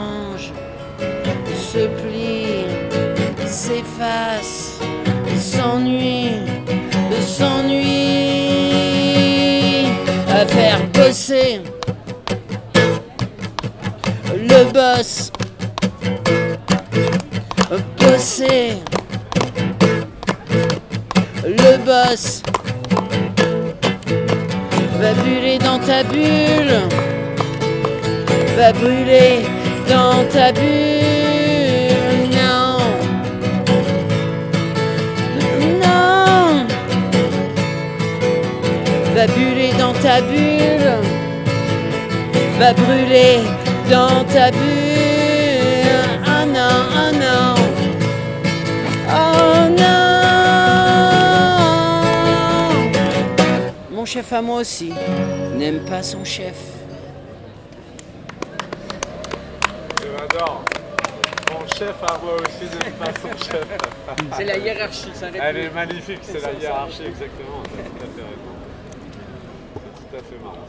s'arrange, se plie, s'efface, s'ennuie, s'ennuie, à faire bosser le boss, bosser le boss, va brûler dans ta bulle, va brûler dans ta bulle, non, non, va brûler dans ta bulle, va brûler dans ta bulle, oh non, oh non, oh non. Mon chef à moi aussi n'aime pas son chef. J'adore. Mon chef à moi aussi n'aime pas son chef. C'est la hiérarchie, ça répond. Elle est magnifique, c'est la hiérarchie, exactement. T'as tout à fait raison. C'est tout à fait marrant.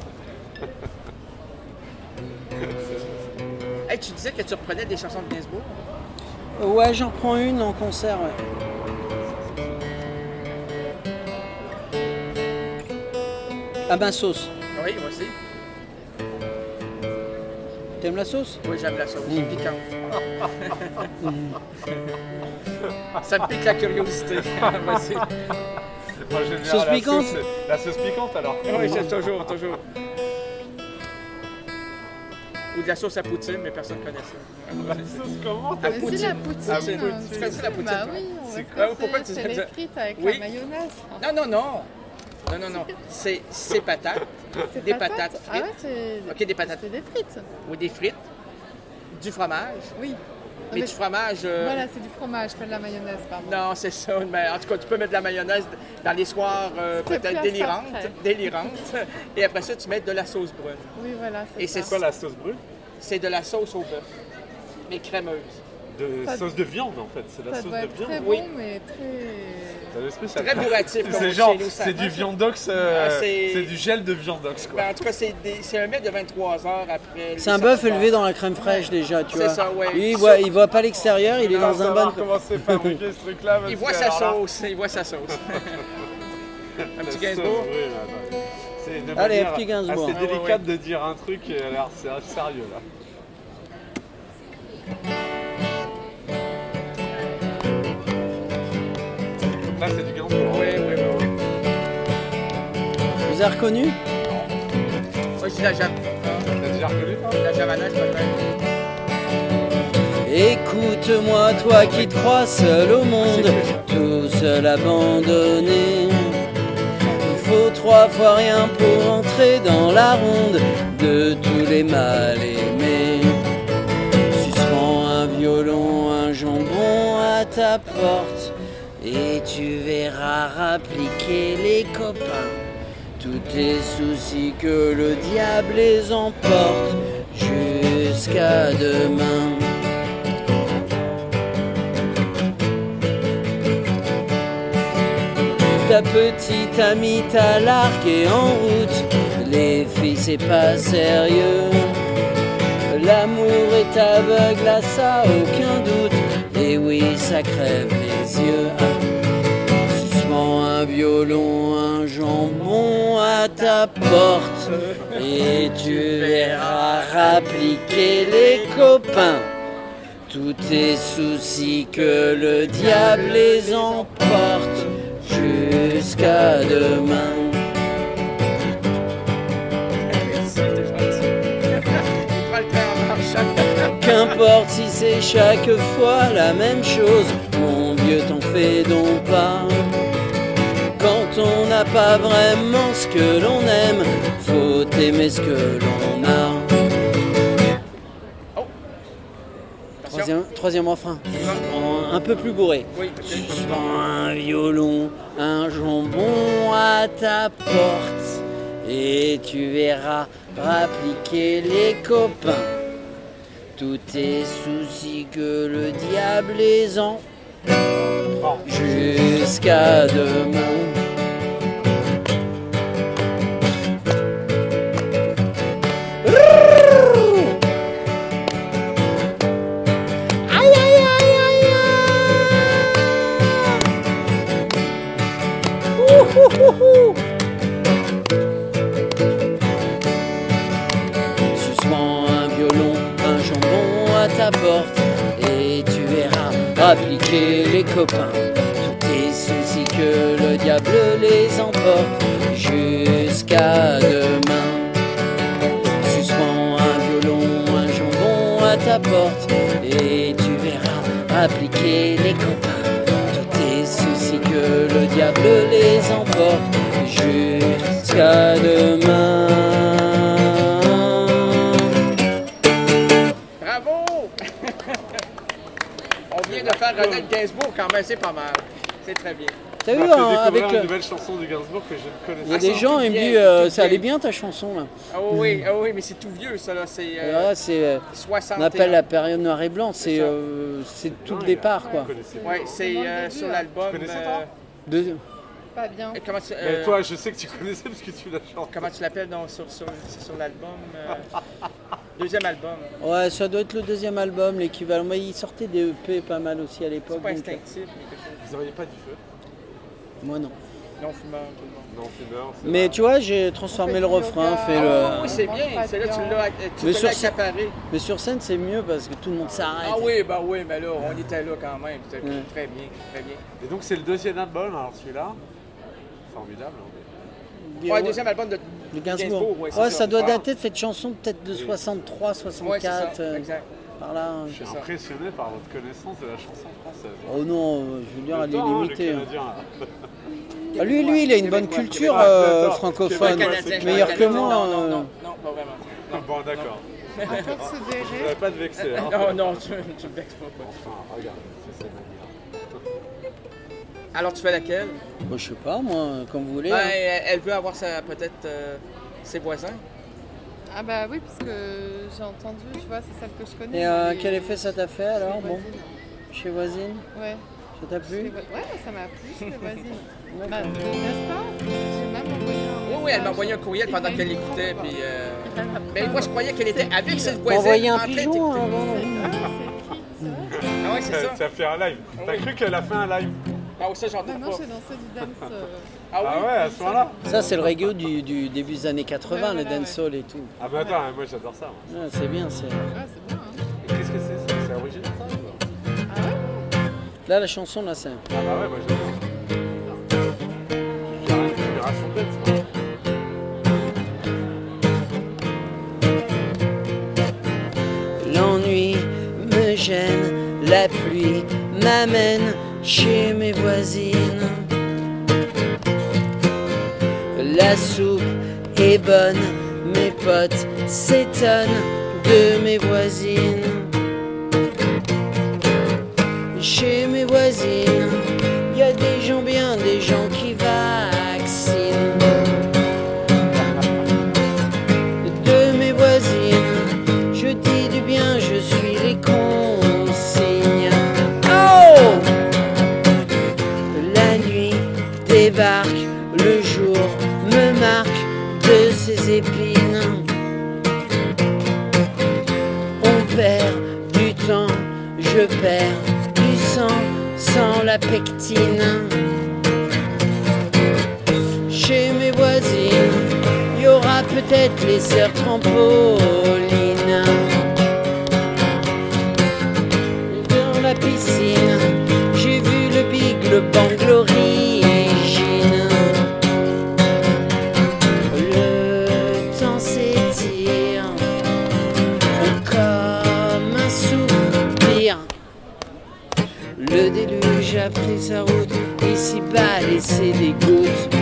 Hey, tu disais que tu reprenais des chansons de Gainsbourg? Ouais, j'en reprends une en concert, ouais. À ma sauce. Oui, moi aussi. T'aimes la sauce? Oui, j'aime la sauce. C'est piquant. Ça me pique la curiosité. Vas-y. Moi, j'aime bien Sauce la piquante? sauce, la sauce piquante alors. Oui, c'est toujours, toujours. Ou de la sauce à poutine, mais personne ne connaît ça. La sauce comment? À Mais poutine. c'est la poutine. Ah, hein, poutine. c'est- Tu fais ça, la poutine, Bah toi? oui, on C'est- va Ah, pourquoi tu c'est dis les ça? frites avec Oui. la mayonnaise. Non, non, non. Non, non, non. C'est c'est patates. C'est Des patates Ah frites. ouais, c'est... Ok, des patates. C'est des frites. Ou des frites. Du fromage. Oui. Mais du fromage. euh, Voilà, c'est du fromage, pas de la mayonnaise, pardon. Non, c'est ça. Mais en tout cas, tu peux mettre de la mayonnaise dans les soirs euh, C'est peut-être plus à ça délirantes. près. Délirantes. Et après ça, tu mets de la sauce brune. Oui, voilà, c'est Et ça. c'est C'est quoi la sauce brune? C'est de la sauce au bœuf. Mais crémeuse. De Ça- sauce de viande en fait, c'est la Ça sauce doit de être viande. très Oui. bon, mais très... T'as l'esprit, ça- Très bourratif, comme on C'est dit genre, chez nous, ça. c'est du viandox, euh, Ah, c'est- c'est du gel de viandox quoi. Ben, en tout cas, c'est des- c'est un mets de vingt-trois heures après. C'est un bœuf élevé dans la crème fraîche déjà, tu C'est vois. ça, ouais. Lui, il voit, il voit pas l'extérieur, il est Faut dans un savoir bon. comment c'est fabriqué ce truc-là. parce Il voit que, sa alors là, sauce. Il voit sa sauce. Un la petit sauce Gainsbourg. brune, attends. C'est de Allez, manière petit Gainsbourg. assez Ah, ouais, délicate ouais. de dire un truc et alors c'est sérieux là. Donc là c'est du Gainsbourg. Oui, oui, oui. oui. Vous avez reconnu? Moi, je dis la, jam... T'as déjà reconnu toi? la javanaise, peut-être. Écoute-moi, toi qui te crois seul au monde, tout seul abandonné. Il faut trois fois rien pour entrer dans la ronde de tous les mal aimés. Suspends un violon, un jambon à ta porte, et tu verras rappliquer les copains. Tous tes soucis que le diable les emporte jusqu'à demain. Ta petite amie t'a largué en route. Les filles c'est pas sérieux. L'amour est aveugle, à ça aucun doute. Et oui, ça crève les yeux. Suspends un violon, un jambon à ta porte, et tu verras rappliquer les copains. Tous tes soucis que le diable les emporte jusqu'à demain. Merci, t'es gentil. Il prend le train en marchant. Qu'importe si c'est chaque fois la même chose, mon vieux t'en fais donc pas. Quand on n'a pas vraiment ce que l'on aime, faut aimer ce que l'on a. Oh! Troisième, troisième refrain, En- un peu plus bourré. Oui, Suspends un violon, un jambon à ta porte, et tu verras rappliquer les copains. Tous tes soucis que le diable les en jusqu'à demain. porte et tu verras appliquer les copains. Tous tes soucis que le diable les emporte jusqu'à demain. Suspends un violon, un jambon à ta porte et tu verras appliquer les copains. Tous tes soucis que le diable les emporte jusqu'à demain. Bravo! On vient de faire Ronald Gainsbourg quand même, c'est pas mal. C'est très bien. T'as On vu m'a fait hein, découvrir avec une le... nouvelle chanson du Gainsbourg que je ne connaissais Il y a pas. des gens qui me disent euh, ça allait bien ta chanson là. Ah oui, ah oui, mais c'est tout vieux ça là, c'est euh, Ouais, c'est, euh, soixante. on appelle la période noir et blanc, c'est, C'est ça. euh, c'est tout Non, le il a- départ quoi. je connaissais pas. Ouais, c'est euh, sur l'album. Tu connaissais, euh, toi De- Pas bien. euh, comment tu, Mais euh, toi, je sais que tu connaissais parce que tu l'as chanté. comment tu l'appelles non, sur, sur, c'est sur l'album euh, deuxième album. Ouais, ça doit être le deuxième album, l'équivalent. Mais il sortait des E P pas mal aussi à l'époque. C'est pas donc, euh, instinctif, mais quelque chose. Vous n'auriez pas du feu moi non. Non fumeur, tout le monde. Non, fumeur. c'est Mais vrai. tu vois, j'ai transformé le refrain, fait le. Ah oui, c'est bien, c'est là tu l'as tu Mais te sur l'as ce- accaparé. Mais sur scène, c'est mieux parce que tout le monde s'arrête. Ah oui, bah oui, mais là, on était là quand même. C'était Ouais. très bien, très bien. Et donc, c'est le deuxième album, alors celui-là. Formidable. hein. Ouais, deuxième album de De Gainsbourg. Gainsbourg, ouais, c'est ouais, ça. ça doit Ah. dater de cette chanson peut-être de soixante-trois, Ouais, c'est soixante-quatre. ça, euh, exact. par là. Je suis C'est ça. impressionné par votre connaissance de la chanson française. Oh non, euh, je veux dire, elle est Toi, hein, le limitée. hein. Canadien, là. Ah, lui, lui, il a une bonne Québécois, culture Québécois. euh, D'accord. francophone. Québécois, Canadien, c'est Meilleur que Canadien. moi. Non, non, euh. non, non, pas vraiment. Bon, d'accord. À force Je d'errer. voudrais pas te vexer. Hein. Non, non, tu, tu me vexes pas. pas. Enfin, regarde, c'est cette manière. Alors, tu fais laquelle? Bah, je sais pas, moi, comme vous voulez. Ben, hein. elle elle veut avoir sa- peut-être euh, ses voisins. Ah bah oui, parce que j'ai entendu, tu vois, c'est celle que je connais. Et euh, mais- quel effet ça t'a fait alors Chez bon, Voisine. Chez Voisine, Ouais. ça t'a Chez plu Vo- Ouais, ça m'a plu chez les voisines. D'accord. Bah, n'est-ce pas? J'ai même envoyé un Oui, oui, elle message. m'a envoyé un courriel pendant Et qu'elle ben, l'écoutait. pourquoi Puis, euh, pas. mais moi, je croyais qu'elle était avec cette T'as voisine. envoyé un en train pigeon d'écouter. avant Ah, c'est qui ça? Ah oui, c'est ça. Tu as fait un live. T'as cru qu'elle a fait un live? Ah oui, ça, j'en doute Bah non, pas. j'ai dansé du dance. euh, Ah oui? Ah ouais, à ce moment-là? Ça, c'est le reggae du, du début des années quatre-vingts, Ouais, le voilà, dancehall et tout. Ah bah attends, moi j'adore ça. moi. Ouais, c'est bien, c'est... Ouais, c'est bien. Hein. Et qu'est-ce que c'est ça? C'est original ça ou pas? Ah ouais? Là, la chanson, là, c'est... Ah bah ouais, moi j'adore. J'ai rien de génération bête, L'ennui me gêne, la pluie m'amène chez mes voisines. La soupe est bonne, mes potes s'étonnent de mes voisines. Chez mes voisines, il y a des gens bien, des gens qui vaccinent. De mes voisines, je dis du bien, je suis les consignes. Oh! La nuit débarque, le jour me marque de ses épines. On perd du temps, je perds du sang sans la pectine. Chez mes voisines, il y aura peut-être les sœurs trampolines. Dans la piscine, j'ai vu le big, le bang, l'origine. Le temps s'étire comme un soupir. Le déluge a pris sa route, ici-bas laissé des gouttes.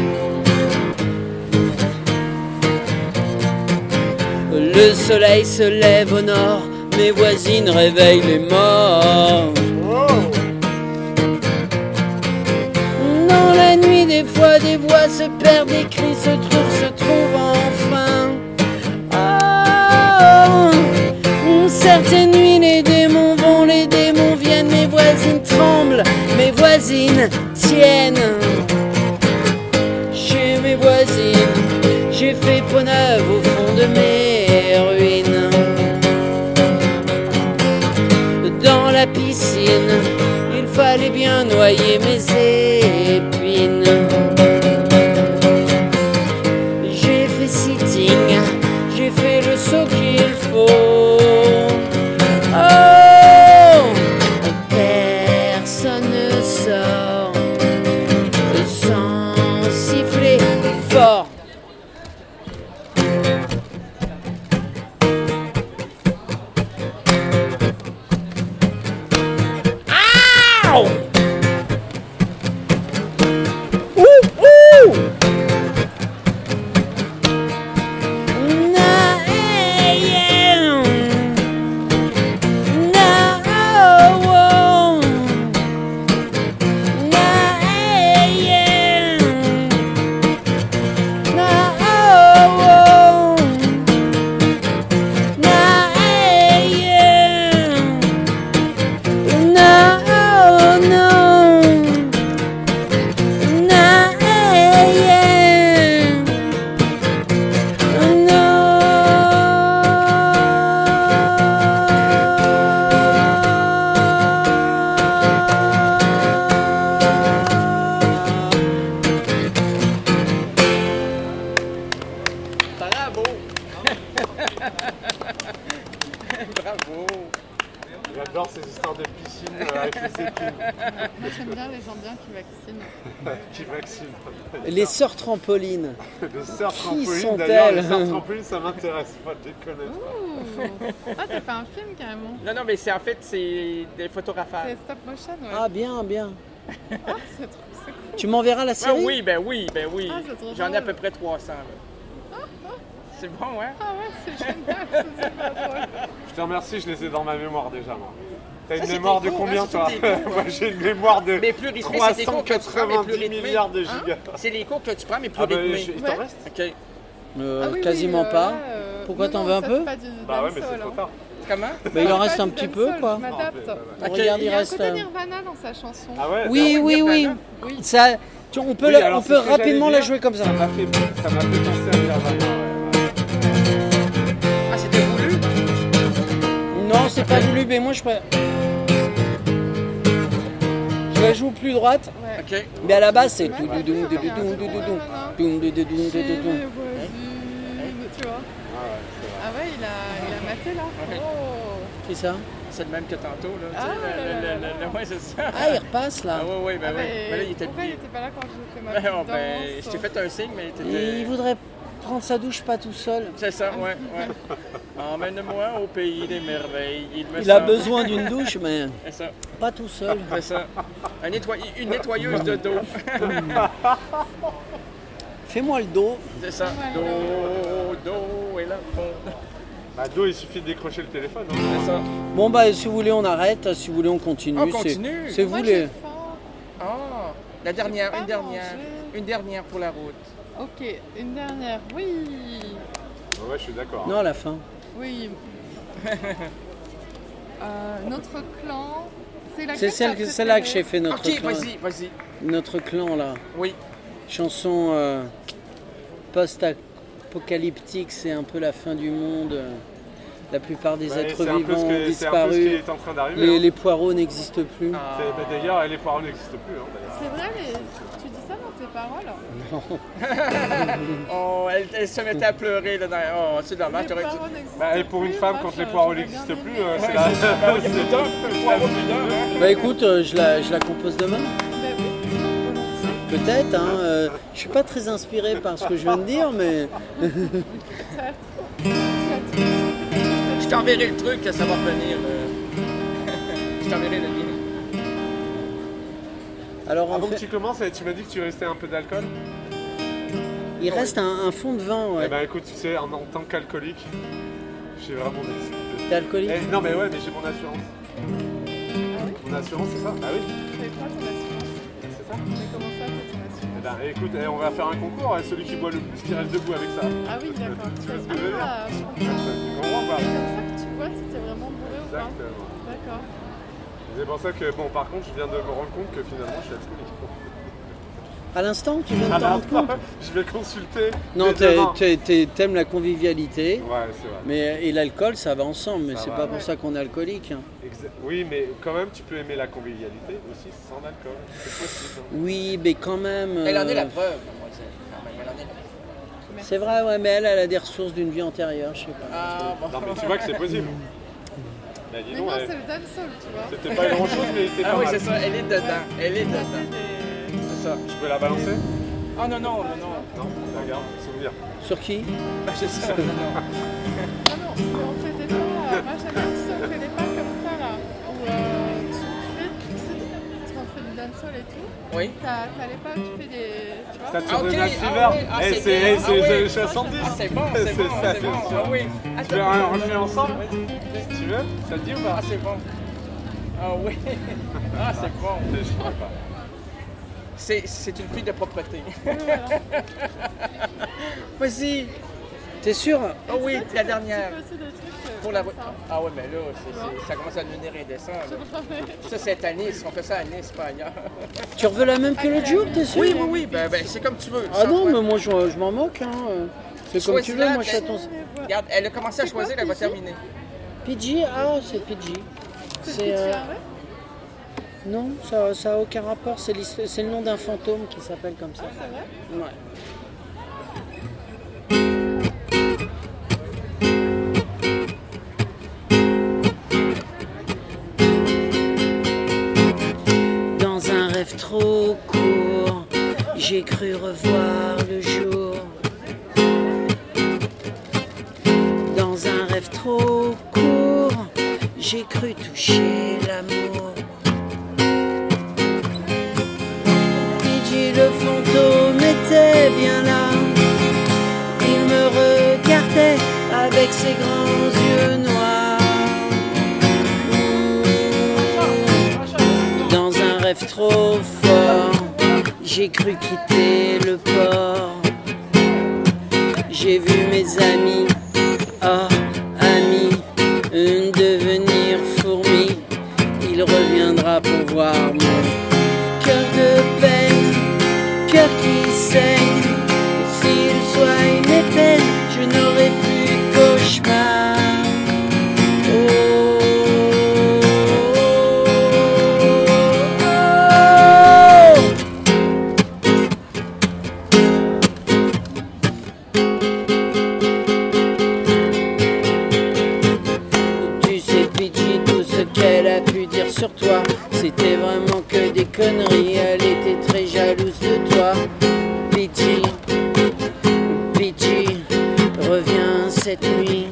Le soleil se lève au nord, mes voisines réveillent les morts. Dans la nuit, des fois, des voix se perdent, des cris se trouvent, se trouvent enfin. Oh, certaines nuits, les démons vont, les démons viennent, mes voisines tremblent, mes voisines tiennent. Chez mes voisines, j'ai fait peau neuve au fond de mes ruines. Dans la piscine, il fallait bien noyer mes épines. J'ai fait sitting, j'ai fait le saut qu'il faut. Oh, histoires de piscine euh, avec les épines. Moi j'aime bien les gens bien qui vaccinent. Qui vaccinent. Les sœurs trampolines. Les sœurs Qui trampolines, sont-elles? d'ailleurs, les sœurs trampolines, ça m'intéresse pas de les connaître. Ouh. Ah, t'as fait un film carrément. Non, non, mais c'est en fait, c'est des photos C'est rafales. stop motion, ouais. Ah, bien, bien. Ah, c'est trop, c'est cool. Tu m'enverras la Ah série? oui, ben oui, ben oui. Ah, c'est trop J'en ai à drôle. peu près trois cents. Là. C'est bon, hein? Ah ouais, c'est génial, c'est super drôle. Je te remercie, je les ai dans ma mémoire déjà, moi. T'as Ça, une c'est mémoire tes de cours, combien, hein, c'est toi? tous tes cours, Moi, j'ai une mémoire de Mais plus rythmé, trois c'est tes cent cours que tu prends, mais plus quatre-vingt-dix rythmé. milliards de Hein? gigas. C'est les cours que tu prends, mais plus Ah bah, rythmés. je- il Ouais. t'en reste? OK. Euh, Ah oui, oui, quasiment euh, pas. là, euh, Pourquoi non, t'en non, veux un ça, peu? c'est pas du Bah ouais, mais dancehall, c'est trop hein. tard. Comment? Bah, il en C'est reste pas un du petit peu, dancehall, quoi. Je m'adapte. Ah, bah, Ok. Regarde, Il il y a un reste. côté euh, Nirvana dans sa chanson. Ah ouais? Oui, Ah ouais, oui, oui. Nirvana. Oui. Ça, tu- on peut, Oui, la- alors, on c'est peut ce que j'allais rapidement la dire. jouer comme ça. Ça m'a fait, ça m'a fait penser à Nirvana, ouais. Ah, c'était voulu? Non, c'est pas voulu, mais moi je préfère. Je la joue plus droite, Ouais. OK. mais à la base c'est Ouais, tout ouais, doudou, ouais, doudou, ouais, doudou, ouais, doudou, ouais, doudou, doudou, doudou, Chez doudou. mes voisines, tu vois. Ah ouais, c'est vrai. Ah ouais, il a, il a maté là. Ouais. Oh. Qui ça? C'est le même que tantôt, là. Ah, tu sais, le- là, le- là, le- là. le- Ouais, c'est ça. Ah, il repasse là. Ah, oui, oui, ben Ah, oui. mais Mais là, il était pourquoi il habillé. était pas là quand j'ai fait ma Ben, petite oh, ben, danse? je t'ai fait un signe, mais t'étais... Il voudrait prendre sa douche pas tout seul. C'est ça, ouais, ouais. Emmène-moi au pays des merveilles. Il, me Il a semble- besoin d'une douche, mais C'est ça, pas tout seul. c'est ça. Un nettoy- Une nettoyeuse de dos. Fais-moi le dos. C'est ça. Ouais, Dos, dos et la fond. Bah, Do, il suffit de décrocher le téléphone. hein. C'est ça. Bon bah si vous voulez on arrête, si vous voulez on continue. On C'est- continue. C'est vous Moi, les. j'ai faim. Ah, la dernière, pas une dernière. mangé. Une dernière pour la route. Ok, une dernière. Oui. Ouais, je suis d'accord. Non à la fin. Oui. Euh, notre clan. C'est laquelle C'est celle, t'as c'est là que préférée j'ai fait notre Ok, clan. vas-y, vas-y. Notre clan là. Oui. Chanson euh, post-apocalyptique, c'est un peu la fin du monde. euh, La plupart des Ouais, êtres c'est un peu vivants ce ont que- c'est un peu ce qui disparu. est en train d'arriver. Les, hein. les poireaux n'existent plus. Ah. C'est- bah, D'ailleurs, les paroles n'existent plus. Hein, d'ailleurs. C'est vrai, les... tu dis ça dans tes paroles? Oh, elle, elle se mettait à pleurer là. Dans... Oh, c'est dommage, Les t'aurais dû. paroles n'existent Bah, et pour une plus, femme, moi, quand je- les poireaux j'aurais n'existent bien plus, aimé. euh, c'est Ouais, la. c'est- bah oui, plus d'un, le poireau plus d'un, hein. Bah écoute, euh, je la, je la compose demain. Bah oui, volontiers. Peut-être. Hein, euh, je suis pas très inspiré par ce que je viens de dire, mais Peut-être. Peut-être. Je t'enverrai le truc, ça va revenir. euh. Je t'enverrai le lien. alors en Avant que fait, tu commences, tu m'as dit que tu restais un peu d'alcool. il reste un, un fond de vin. Eh Ouais. ben écoute, tu sais, en, en tant qu'alcoolique, j'ai vraiment des. T'es alcoolique? Eh, non mais ouais, mais j'ai mon assurance. Ah oui? Mon assurance, c'est ça? Bah oui, C'est quoi ton assurance? c'est ça. Mais comment ça, c'est ton Eh assurance? ben écoute, eh, on va faire un concours, et celui qui boit le plus qui reste debout avec ça. Ah oui, d'accord. Tu vois ce que je veux dire? Ah, je comprends. Tu comprends ou pas? C'est comme ça que tu vois si t'es vraiment bourré ou pas. Exactement. D'accord. C'est pour ça que, bon, par contre, je viens de me rendre compte que finalement, je suis alcoolique. À l'instant, tu viens de À te rendre compte? l'instant, je vais consulter. Non, les t'es- devants. t'es- t'es- t'aimes la convivialité, Ouais, c'est vrai. mais et l'alcool, ça va ensemble. Mais Ça c'est va. pas pour Ouais. ça qu'on est alcoolique. hein. Exa- Oui, mais quand même, tu peux aimer la convivialité aussi sans alcool. C'est possible. Oui, mais quand même. Elle en est la euh, preuve, mademoiselle. Quand même, elle en est la preuve. C'est vrai, ouais, mais elle, elle a des ressources d'une vie antérieure, je sais pas. Ah, bon. Non, mais tu vois que c'est possible. Bah, dis Mais donc, moi, elle- c'est le dancehall, tu vois. c'était pas grand chose, mais c'était Ah pas oui, mal. c'est ça, elle est dedans. Elle est Ça dedans. fait des- C'est ça. Je peux la balancer? Ah non, non, non, non. Non, regarde, souvenir. Sur qui? Ah, c'est ça. Non, non. Non, non, mais on fait des pas. euh, Moi, j'aime bien tu sais, on fait des pas comme ça, là. Où euh, tu fais, tu sais, parce qu'on fait du dancehall et tout. Oui. T'as t'as les pas où tu fais des. Tu vois? Ça te Ah, donne ok. un Ah, fever. oui. Ah, Eh, c'est c'est bien. eh, Ah, c'est- oui. c'est soixante-dix. Ah, c'est bon, c'est bon, ça, c'est bon. sûr. Ah oui. Ah, Tu veux, t'as- on le fait ensemble? Vas-y. Si tu veux, ça te dit ou pas? Ah, c'est bon. Ah oui. Ah, c'est bon. Je sais pas. C'est c'est une fille de propreté. Oui, voilà. Vas-y. T'es sûr? Oh oui, Tu sais, la tu- dernière. Tu fais aussi des trucs. euh, Pour la comme voiture. ça. Ah ouais, mais là, c'est- c'est- ça commence à devenir indécent. là. Je Ça, c'est à Nice. On fait ça à Nice, pas ailleurs. Tu veux la même que l'autre jour, t'es sûr? Oui, oui, oui. Ben, ben, c'est comme tu veux. Ah Sans non, toi. mais moi je, je m'en moque. Hein. C'est comme tu veux, Choisis-la, moi je fais ben- ton. Regarde, elle a commencé à C'est quoi, choisir, elle va P G? terminer. P G? Ah, c'est P G. C'est C'est. euh, ah ouais? Non, ça ça a aucun rapport. C'est l'hist- c'est le nom d'un fantôme qui s'appelle comme ça. C'est vrai? Ouais. rêve trop court, j'ai cru revoir le jour. Dans un rêve trop court, j'ai cru toucher l'amour. Pidgey le fantôme était bien là. Il me regardait avec ses grands yeux noirs. Dans un rêve trop fort, j'ai cru quitter le port. J'ai vu mes amis, oh amis, devenir fourmis. Il reviendra pour voir mon cœur de peine, cœur qui saigne. S'il soigne mes peines, je n'aurai plus de cauchemar. Oh, qu'elle a pu dire sur toi, c'était vraiment que des conneries. Elle était très jalouse de toi. Pidgey, Pidgey, reviens cette nuit.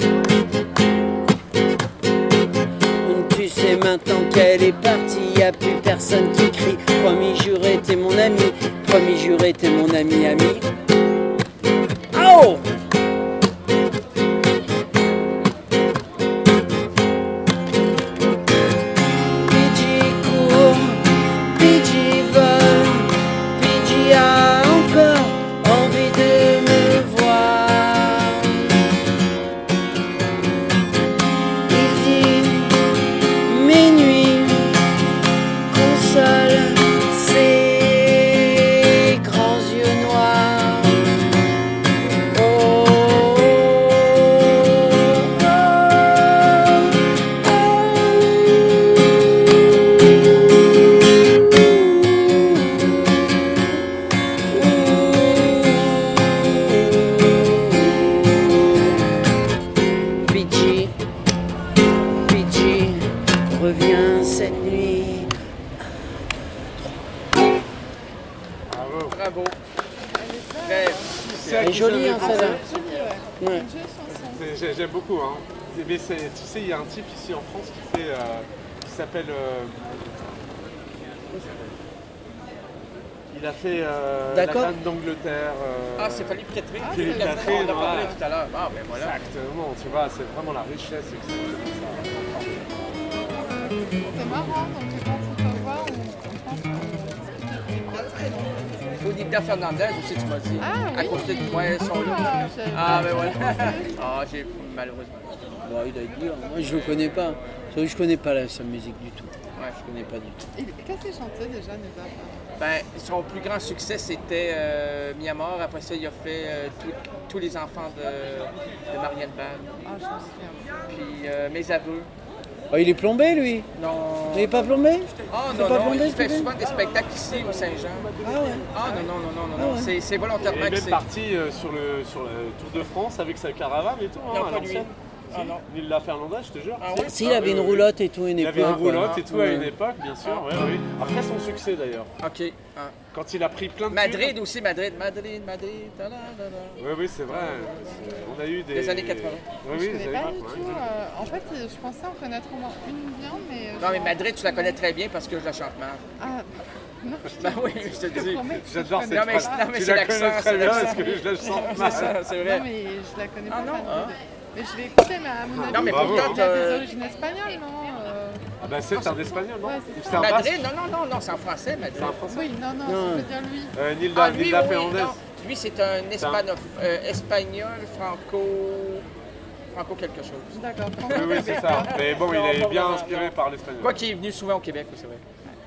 Tu sais maintenant qu'elle est partie, y a plus personne qui crie. Promis juré, t'es mon ami. Promis juré, t'es mon ami, ami. Oh! J'aime beaucoup, hein. Mais tu sais, il y a un type ici en France qui fait, euh, qui s'appelle, euh, il a fait euh, la Dame d'Angleterre. Euh, ah, c'est Philippe Catherine. Ah, Philippe Catherine, on en a parlé ouais. tout à l'heure. Ah, ben voilà. Exactement, tu vois, c'est vraiment la richesse. C'est marrant, donc tu penses qu'on peut voir, on pense que... Olivia Fernandez aussi, tu m'as dit. Ah, oui. À côté de moi, elles sont là. Ah, ben voilà. Ah, j'ai malheureusement. Bon, il a dit, moi je le connais pas. Je connais pas la, sa musique du tout. Ouais. Je connais pas du tout. Qu'est-ce qu'il chantait déjà, Neda? Ben, son plus grand succès, c'était euh, Miamor. Après ça, il a fait euh, tout, tous les enfants de, de Marianne Van. Ah, je me souviens. Puis euh, Mes aveux. Oh, il est plombé, lui? Non. Il est pas plombé? Ah c'est non, pas non, plombé, il fait ce souvent des spectacles ici au Saint-Jean. Ah ouais? Ah non, non, non, non, non, Ah non. ouais. C'est, c'est volontairement il que est c'est... même parti euh, sur, le, sur le Tour de France avec sa caravane et tout, hein, Non, à pas lui. l'ancienne. Ah non. Nilda Fernandez, je te jure. Ah ouais? Si, il avait une roulotte et tout, une Il époque. avait une roulotte ouais. et tout à une époque, bien sûr. Ouais, oui. Après son succès d'ailleurs. OK. Ah. Quand il a pris plein de Madrid tubes. aussi, Madrid, Madrid, Madrid. Ta-da, ta-da. Oui, oui, c'est vrai. On a eu des. Des années quatre-vingts. Oui, Je oui, connais des pas années du quatre-vingts. tout. euh, en fait, je pensais en connaître au moins une bien, mais... euh, Non, mais je- Madrid, tu la connais très bien parce que je la chante mal. Ah, non, je te Ben oui, je te je te dis. promets que J'adore je cette Non, mais- phrase. non, mais Tu c'est la l'accent, connais c'est très bien l'accent. parce que je la chante C'est mal. ça, c'est Non, vrai. mais je la connais Ah pas. non, Madrid. hein? Mais je vais écouter, mais à mon avis, Non, mais Bravo, pourtant, il y a des euh, origines espagnoles, non euh, Ah bah c'est un espagnol, non? Ouais, c'est C'est un Madrid, basque. non, non, non, non, c'est en français, Madrid. C'est un français. Oui, non, non, Non. je veux dire lui. Euh, Nilda, Ah, lui, Nilda oui, oui, Fernandez. non. Lui, c'est un espano- euh, espagnol, franco... franco quelque chose. D'accord. Oui, oui, c'est ça. Mais bon, il est bien inspiré par l'espagnol. Quoi qu'il est venu souvent au Québec, oui, c'est vrai.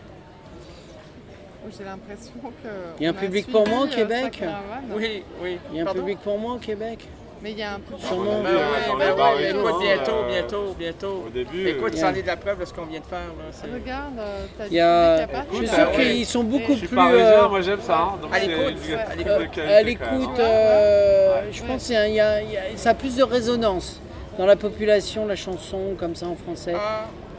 J'ai l'impression que... Il y a un on public suivi, pour moi au euh, sa Québec? caravane. Oui, oui. Il y a un Pardon? public pour moi au Québec? Mais il y a un public. Sûrement. Ben Oui, oui, dans ben les bars oui, et tout, écoute, hein, bientôt, euh, bientôt, bientôt. Au début, Écoute, euh, c'en est de la preuve de ce qu'on vient de faire. Là, c'est... Regarde, euh, t'as Il y a... du public à Je suis part. sûr Ah ouais. qu'ils sont beaucoup Je je suis plus... parisien, euh, moi j'aime ça. Hein, donc À c'est l'écoute, une- à une l'écoute. de euh, qualité, à l'écoute, quand même. euh, je Ouais. pense qu'il y a, il y a- il y a- ça a plus de résonance dans la population, la chanson, comme ça en français. Ah,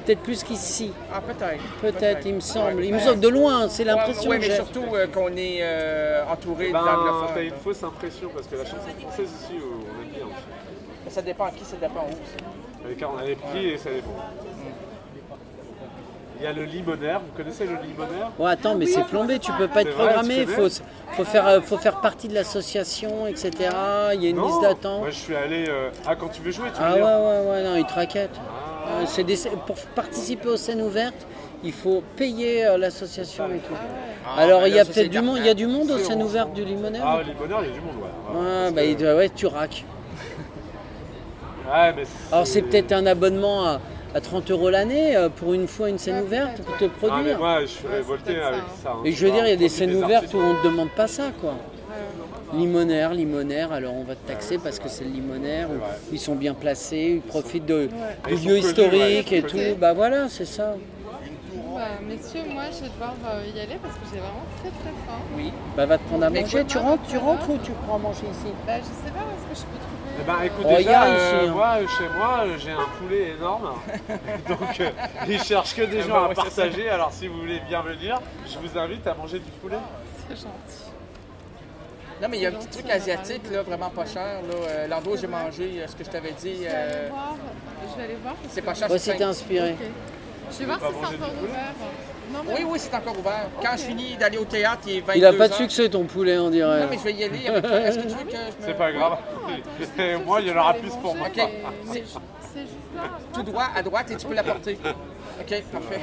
peut-être plus qu'ici. Ah, peut-être. Peut-être, il me semble. Ouais. Il me semble de loin, c'est l'impression Oui, que mais j'ai. surtout euh, qu'on est euh, entouré Ben, d'anglophones. t'as une fausse impression parce que la chanson française ici, euh, on aime bien aussi. Mais ça dépend à qui, ça dépend où aussi. Avec on a les prix et ça dépend. Il y a le limonaire, vous connaissez le limonaire? Ouais, attends, mais c'est plombé, tu peux pas être C'est vrai, programmé, il tu faut, connais faut, faire, euh, faut faire partie de l'association, et cetera. Il y a une Non, liste d'attente. moi je suis allé... euh, Ah, quand tu veux jouer, tu veux Ah ouais, dire ouais, ouais, non, ils te raquettent. Ah. Euh, c'est des- Pour participer aux scènes ouvertes, il faut payer euh, l'association et tout. Ah, Alors ben il y là, a ça, peut-être c'est du monde, il y a du monde aux scènes ouvertes du limonaire. Ah, limonaire, il y a du monde, ouais. Ouais, Ouais, parce bah que- il doit- ouais, tu raques. Ouais, mais Alors c'est peut-être un abonnement à, à trente euros l'année euh, pour une fois une scène Ouais, ouverte peut-être, pour te ouais. Ah, mais produire. moi, je suis Ouais, révolté c'est peut-être avec ça, ça. hein. Et je veux dire, il y a des Produire scènes des ouvertes où artistes. on ne te demande pas ça, quoi. Ouais. Limonaire, limonaire, alors on va te taxer parce que c'est le limonaire, où vrai. ils sont bien placés, ils profitent de, Ils du sont lieu connus, historique ouais, et ils sont tout. connus. Bah voilà, c'est ça. Bah, messieurs, moi je vais devoir euh, y aller parce que j'ai vraiment très très faim. Oui. Bah va te prendre à Mais manger. écoute, Tu moi, rentres, tu ça rentres va. ou tu prends à manger ici? Bah, je sais pas où est-ce que je peux trouver. Eh ben, écoute, Oh, il y déjà, a euh, ici, hein. moi, chez moi, euh, j'ai un poulet énorme. Donc, euh, ils cherchent que des gens bah à ouais, c'est ça. partager. Alors, si vous voulez bien venir, je vous invite à manger du poulet. C'est gentil. Non, mais il y a un petit truc asiatique, là, vraiment pas cher. Là. Euh, L'endroit où j'ai mangé, euh, ce que je t'avais dit, Je vais aller euh, voir. Je vais aller voir. parce c'est que- pas cher. Moi, c'est si t'es cinq- inspiré. Ok. Je vais voir pas si c'est manger encore du poulet? ouvert. Non, mais Oui, oui, c'est encore ouvert. Quand je finis d'aller au théâtre, il est vingt-deux Il a pas de heures. succès ton poulet, on dirait. Non, mais je vais y aller avec toi. Est-ce que tu veux que je me... C'est pas grave. Et moi, il y en aura plus pour moi. Ok. C'est c'est juste là. Tout droit, à droite, et tu peux l'apporter. OK, parfait.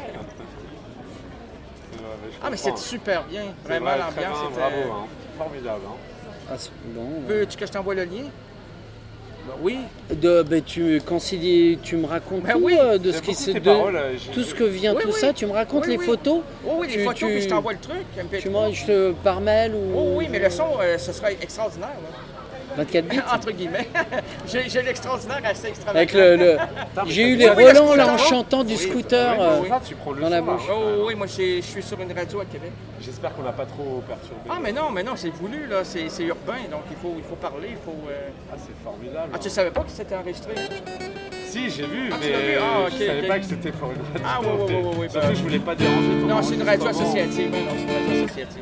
Ah, mais c'était super bien. C'est Vraiment, vrai, très l'ambiance bien, était... bravo. Hein. Formidable. Hein. Ah, c'est bon. Veux-tu que je t'envoie le lien? Ben oui. De, ben, tu, quand c'est dit- tu me racontes Ben tout oui. euh, de ce J'aime qui beaucoup se tes de- paroles, euh, j'ai- tout ce que vient, Oui, tout oui. ça. Tu me racontes Oui, les oui. photos. Oh oui, les Tu- photos, tu- puis je t'envoie le truc. M P trois. Tu m'en- je te par mail ou Oh oui, mais le son, euh, ce sera extraordinaire. Là. vingt-quatre bits. Entre guillemets. J'ai j'ai l'extraordinaire assez extravagant. Avec le, le- mais j'ai t'as eu dit- les Oui, oui, le relents là en scooter. chantant du Oui, scooter oui, euh, oui. Ça, tu prends le dans la son, là, bouche. hein. Oh oui, moi j'ai- je suis sur une radio à Québec. J'espère qu'on n'a pas trop perturbé. Ah mais non, mais non, c'est voulu, là, c'est c'est urbain, donc il faut, il faut parler, il faut... euh, Ah, c'est formidable. Ah, tu savais pas que c'était enregistré? Si, j'ai vu, Ah, tu mais l'as vu? Ah, ok, je savais ok. pas que c'était pour une radio. Ah, ouais, ouais, ouais, ouais, ouais, Surtout bah- que je voulais pas déranger ton Non, c'est une radio enregistrement. associative, hein, non, c'est une radio associative.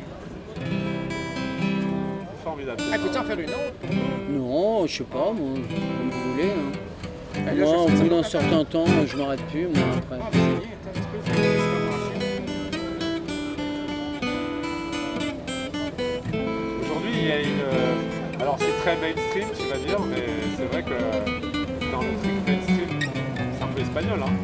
Formidable. Ah, peux-tu en faire une autre? Non, je sais pas, moi, comme vous voulez. hein. Ben là, Moi, je au fais ça bout d'un comme ça. certain temps, je m'arrête plus, moi, après. Ah, ben, c'est bien, attends un petit peu, je vais essayer de brancher. Aujourd'hui, il y a une. euh, Alors, c'est très mainstream, tu vas dire, mais c'est vrai que dans le truc mainstream, c'est un peu espagnol. Hein.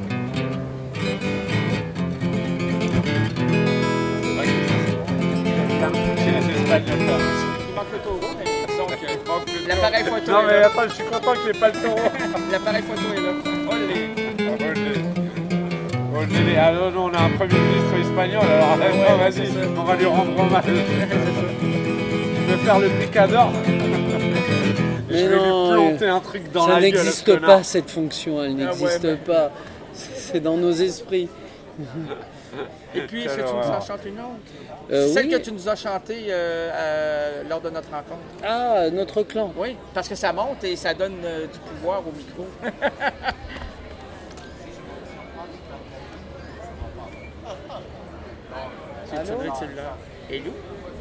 C'est vrai que ça, c'est bon. Chez les Espagnols, là. Il manque le taureau, mais donc, euh, l'appareil photo Non, est mais là. attends, je suis content qu'il n'y ait pas le taureau. L'appareil photo est là. Oh, les... Olé. Olé. Ah non, non, on a un Premier ministre espagnol, alors ouais, attends, vas-y, c'est ça. on va lui rendre hommage. Je vais faire le picador. Et Mais je vais non, lui planter un truc dans Ça la gueule. n'existe ce connard. pas cette fonction, elle Ah ouais, n'existe mais- pas. C'est dans nos esprits. Et puis, est-ce que Quelle tu nous en horreur. chantes une autre? Euh, Celle oui. que tu nous as chantée euh, euh, lors de notre rencontre. Ah, notre clan. Oui, parce que ça monte et ça donne euh, du pouvoir au micro. C'est une sonnerie de cellulaire. Hello?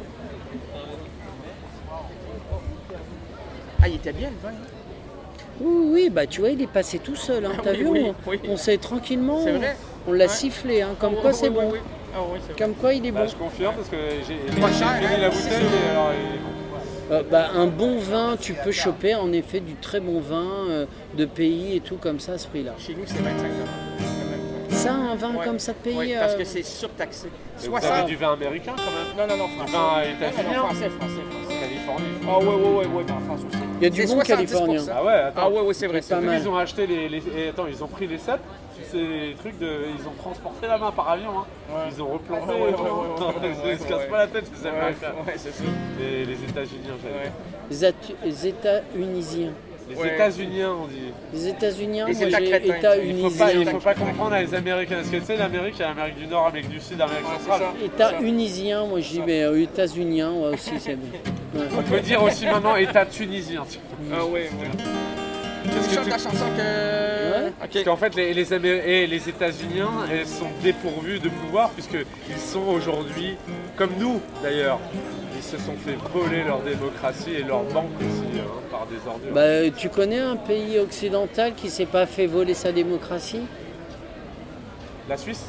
Ah, il était bien le vin. hein? Oui, oui, bah tu vois, il est passé tout seul. Hein. T'as Oui, vu, oui, on, oui. on s'est tranquillement, C'est vrai? on l'a Ouais. sifflé. Hein. Comme Oh, quoi, oui, c'est oui, bon. oui. Ah oui, c'est vrai. Comme quoi, il est Bah, bon. je confirme parce que j'ai j'ai Pas fini cher, hein, la c'est bouteille ça. et alors il est bon. Euh, bah, un bon vin, tu peux choper en effet du très bon vin euh, de pays et tout comme ça à ce prix-là. Chez nous, c'est vingt-cinq dollars. Ça, un vin Ouais. comme ça de pays. Oui, parce euh, que c'est surtaxé. Et Vous avez soixante. du vin américain quand même? Non, non, non, français. vin Non, non, états-unien? non, français, français, français. Californie. Ah oui, oui, oui, oui, mais en France aussi. Il y a du C'est bon soixante-dix pour cent. californien. Ah ouais, attends. Ah oui, oui, c'est vrai. C'est pas c'est mal. vrai. Ils ont acheté les, les- et attends, ils ont pris les cèpes, c'est les trucs de, ils ont transporté la main par avion, hein. Ouais. Ils ont replanté, Ouais, ouais, ouais, ouais, non, ouais, ouais, ouais, ils se cassent ouais. pas la tête, c'est Ouais, américain. ouais, c'est ça. Les, les États-Unis, j'allais Ouais. dire. Les, Atu- les États-Unisiens. Les Ouais. États-Uniens, on dit. Les États-Uniens, Les moi États j'ai crétins. Il faut pas, il États-Unisiens. faut pas comprendre les Américains, parce que tu sais, l'Amérique, il y a l'Amérique du Nord, l'Amérique du Sud, l'Amérique Ouais, c'est centrale. ça. États-Unisiens, moi je dis, mais euh, États-Uniens, ouais, aussi c'est bon. Ouais. On peut dire aussi maintenant État tunisien. tu vois. Ah oui, oui. Parce Tu que chantes tu- la chanson que... Ouais. Ok. Parce qu'en fait, les, les, Amé- et les États-Unis elles sont dépourvus de pouvoir, puisqu'ils sont aujourd'hui, comme nous d'ailleurs, ils se sont fait voler leur démocratie et leur banque aussi hein, par des ordures. Bah, tu connais un pays occidental qui s'est pas fait voler sa démocratie? La Suisse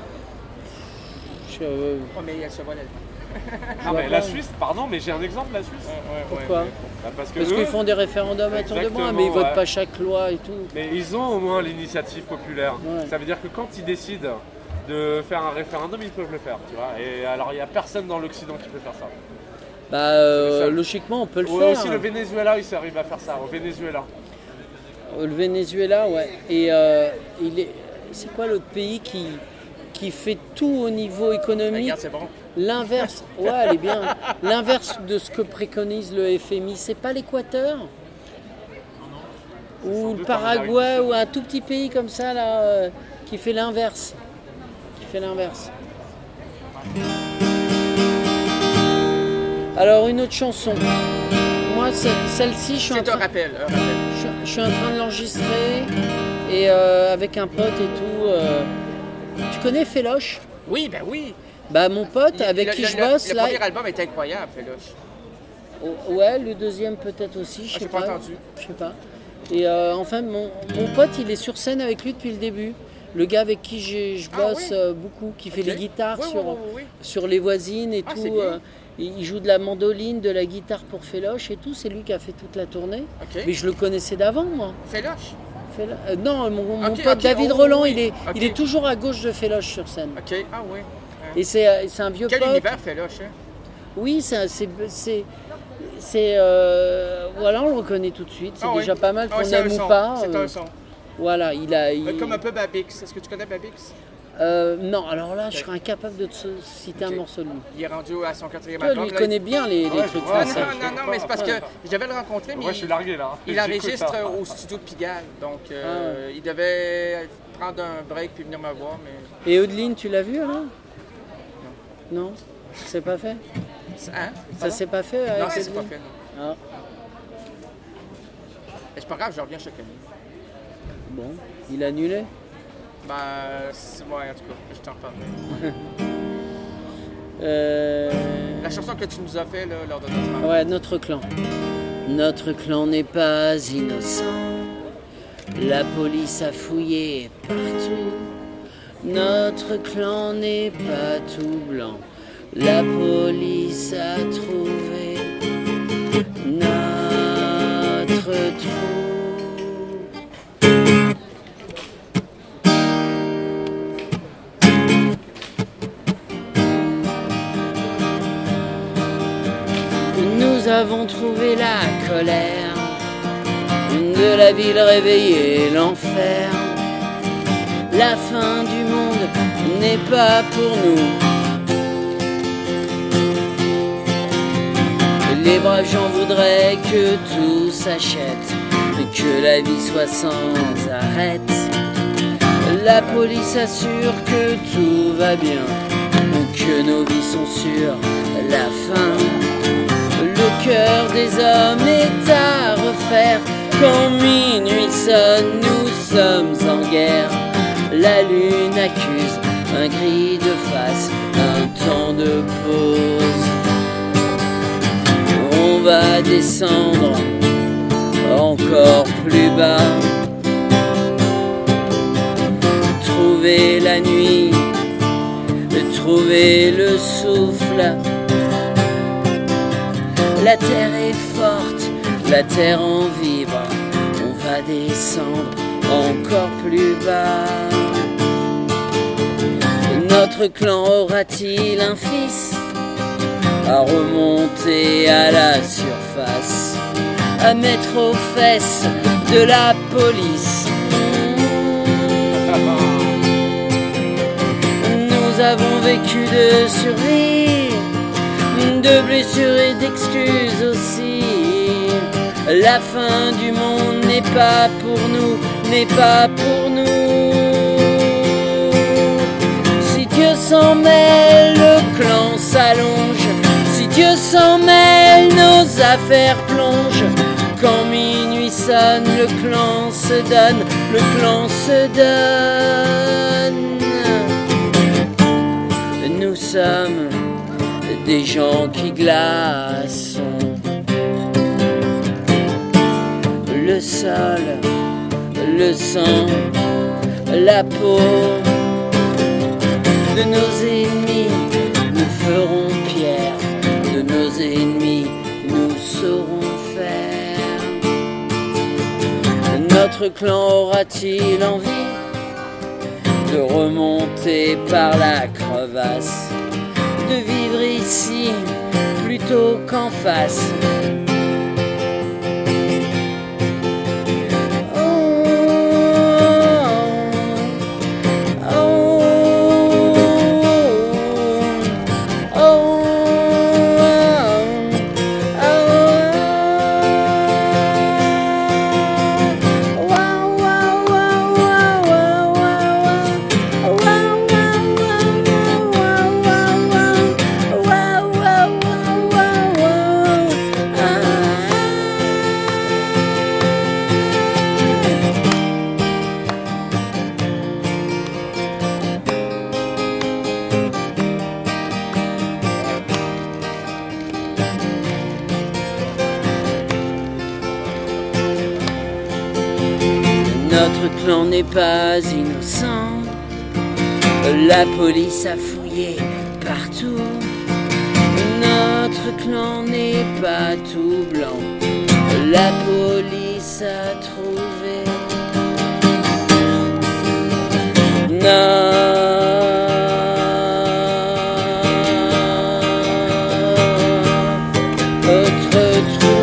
Je- euh, Oh, mais elle se vole elle. Ah, vois mais la pas. Suisse, pardon, mais j'ai un exemple, la Suisse. Pourquoi? Bah, parce que Parce eux, qu'ils font des référendums à tour de bras, Exactement, mais ils votent ouais. pas chaque loi et tout. Mais ils ont au moins l'initiative populaire. Ouais. Ça veut dire que quand ils décident de faire un référendum, ils peuvent le faire, tu vois. Et alors, il n'y a personne dans l'Occident qui peut faire ça. Bah, euh, C'est ça. logiquement, on peut le Ou faire. aussi le Venezuela, ils arrivent à faire ça. Au Venezuela. Le Venezuela, ouais. Et euh, il est... c'est quoi l'autre pays qui, qui fait tout au niveau économique? Regarde, c'est bon. L'inverse, ouais, elle est bien. L'inverse de ce que préconise le F M I, c'est pas l'Équateur sans ou le doute Paraguay ou un tout petit pays comme ça là euh, qui fait l'inverse, qui fait l'inverse. Alors une autre chanson. Moi, c'est- celle-ci, je suis en C'est un train, rappel, un rappel. je, je suis en train de l'enregistrer et euh, avec un pote et tout. euh, tu connais Féloche? Oui, ben oui. Bah mon pote Il- avec le- qui le- je le- bosse Le là. premier album est incroyable, Féloche. Oh, ouais, le deuxième peut-être aussi, je Ah, sais j'ai pas. pas entendu. Je sais pas. Et euh, enfin, mon, mon pote, il est sur scène avec lui depuis le début. Le gars avec qui j'ai- je Ah, bosse oui. euh, beaucoup, qui fait Ok. les guitares Oui, oui, sur, oui, oui, oui. sur les voisines et Ah, tout. c'est bien. euh, il il joue de la mandoline, de la guitare pour Féloche et tout. C'est lui qui a fait toute la tournée. Ok. Mais je le connaissais d'avant, moi. Féloche. Félo- euh, non, mon, mon Ok, pote ok, David oh, Roland, oui. il, est, Ok. il est toujours à gauche de Féloche sur scène. Ok, ah oui. Et c'est euh, c'est un vieux Quel pote. univers, Féloche, hein? Oui, c'est, c'est, c'est, c'est, euh, voilà, on le reconnaît tout de suite. C'est Ah oui. déjà pas mal Ah qu'on oui, c'est un aime ou son. pas. C'est euh, un son. Voilà, il a. il- Euh, Comme un peu Babix. Est-ce que tu connais Babix? euh, non, alors là, je Ok. serais incapable de te citer Ok. un morceau de lui. Il est rendu à son quatrième Toi, album. lui, il là. connaît bien les, les Ouais, trucs je vois. Ah, français. non, non, non, mais c'est parce que je devais le rencontrer, mais Moi, je suis il, largué là. il J'écoute enregistre ça. au studio de Pigalle. Donc, euh, Ah il devait prendre un break puis venir me voir, mais... Et Audeline, tu l'as vu alors? Non. Non. C'est pas fait? Hein? Ça Pardon? s'est pas fait avec Non, ça c'est pas Audeline? fait, non. Ah, Mais c'est pas grave, je reviens chaque année. bon. Il a annulé? Ben, c'est... Ouais, en tout cas, je t'en parle. Euh... La chanson que tu nous as fait là, lors de notre mariage. Ouais, notre clan. Notre clan n'est pas innocent. La police a fouillé partout. Notre clan n'est pas tout blanc. La police a trouvé notre trou. Nous avons trouvé la colère de la ville réveillée, l'enfer. La fin du monde n'est pas pour nous. Les braves gens voudraient que tout s'achète, que la vie soit sans arrêt. La police assure que tout va bien, que nos vies sont sur la fin. Le cœur des hommes est à refaire. Quand minuit sonne, nous sommes en guerre. La lune accuse un gris de face, un temps de pause. On va descendre encore plus bas. Trouver la nuit, trouver le souffle. La terre est forte, la terre en vibre. On va descendre encore plus bas. Notre clan aura-t-il un fils à remonter à la surface, à mettre aux fesses de la police? Nous avons vécu de survie, de blessures et d'excuses aussi. La fin du monde n'est pas pour nous, n'est pas pour nous. Si Dieu s'en mêle, le clan s'allonge. Si Dieu s'en mêle, nos affaires plongent. Quand minuit sonne, le clan se donne, le clan se donne. Nous sommes des gens qui glaçons le sol, le sang, la peau de nos ennemis. Nous ferons pierre, de nos ennemis nous saurons faire. Notre clan aura-t-il envie de remonter par la crevasse, de vivre ici plutôt qu'en face? Notre clan n'est pas innocent, la police a fouillé partout. Notre clan n'est pas tout blanc, la police a trouvé. Notre trou.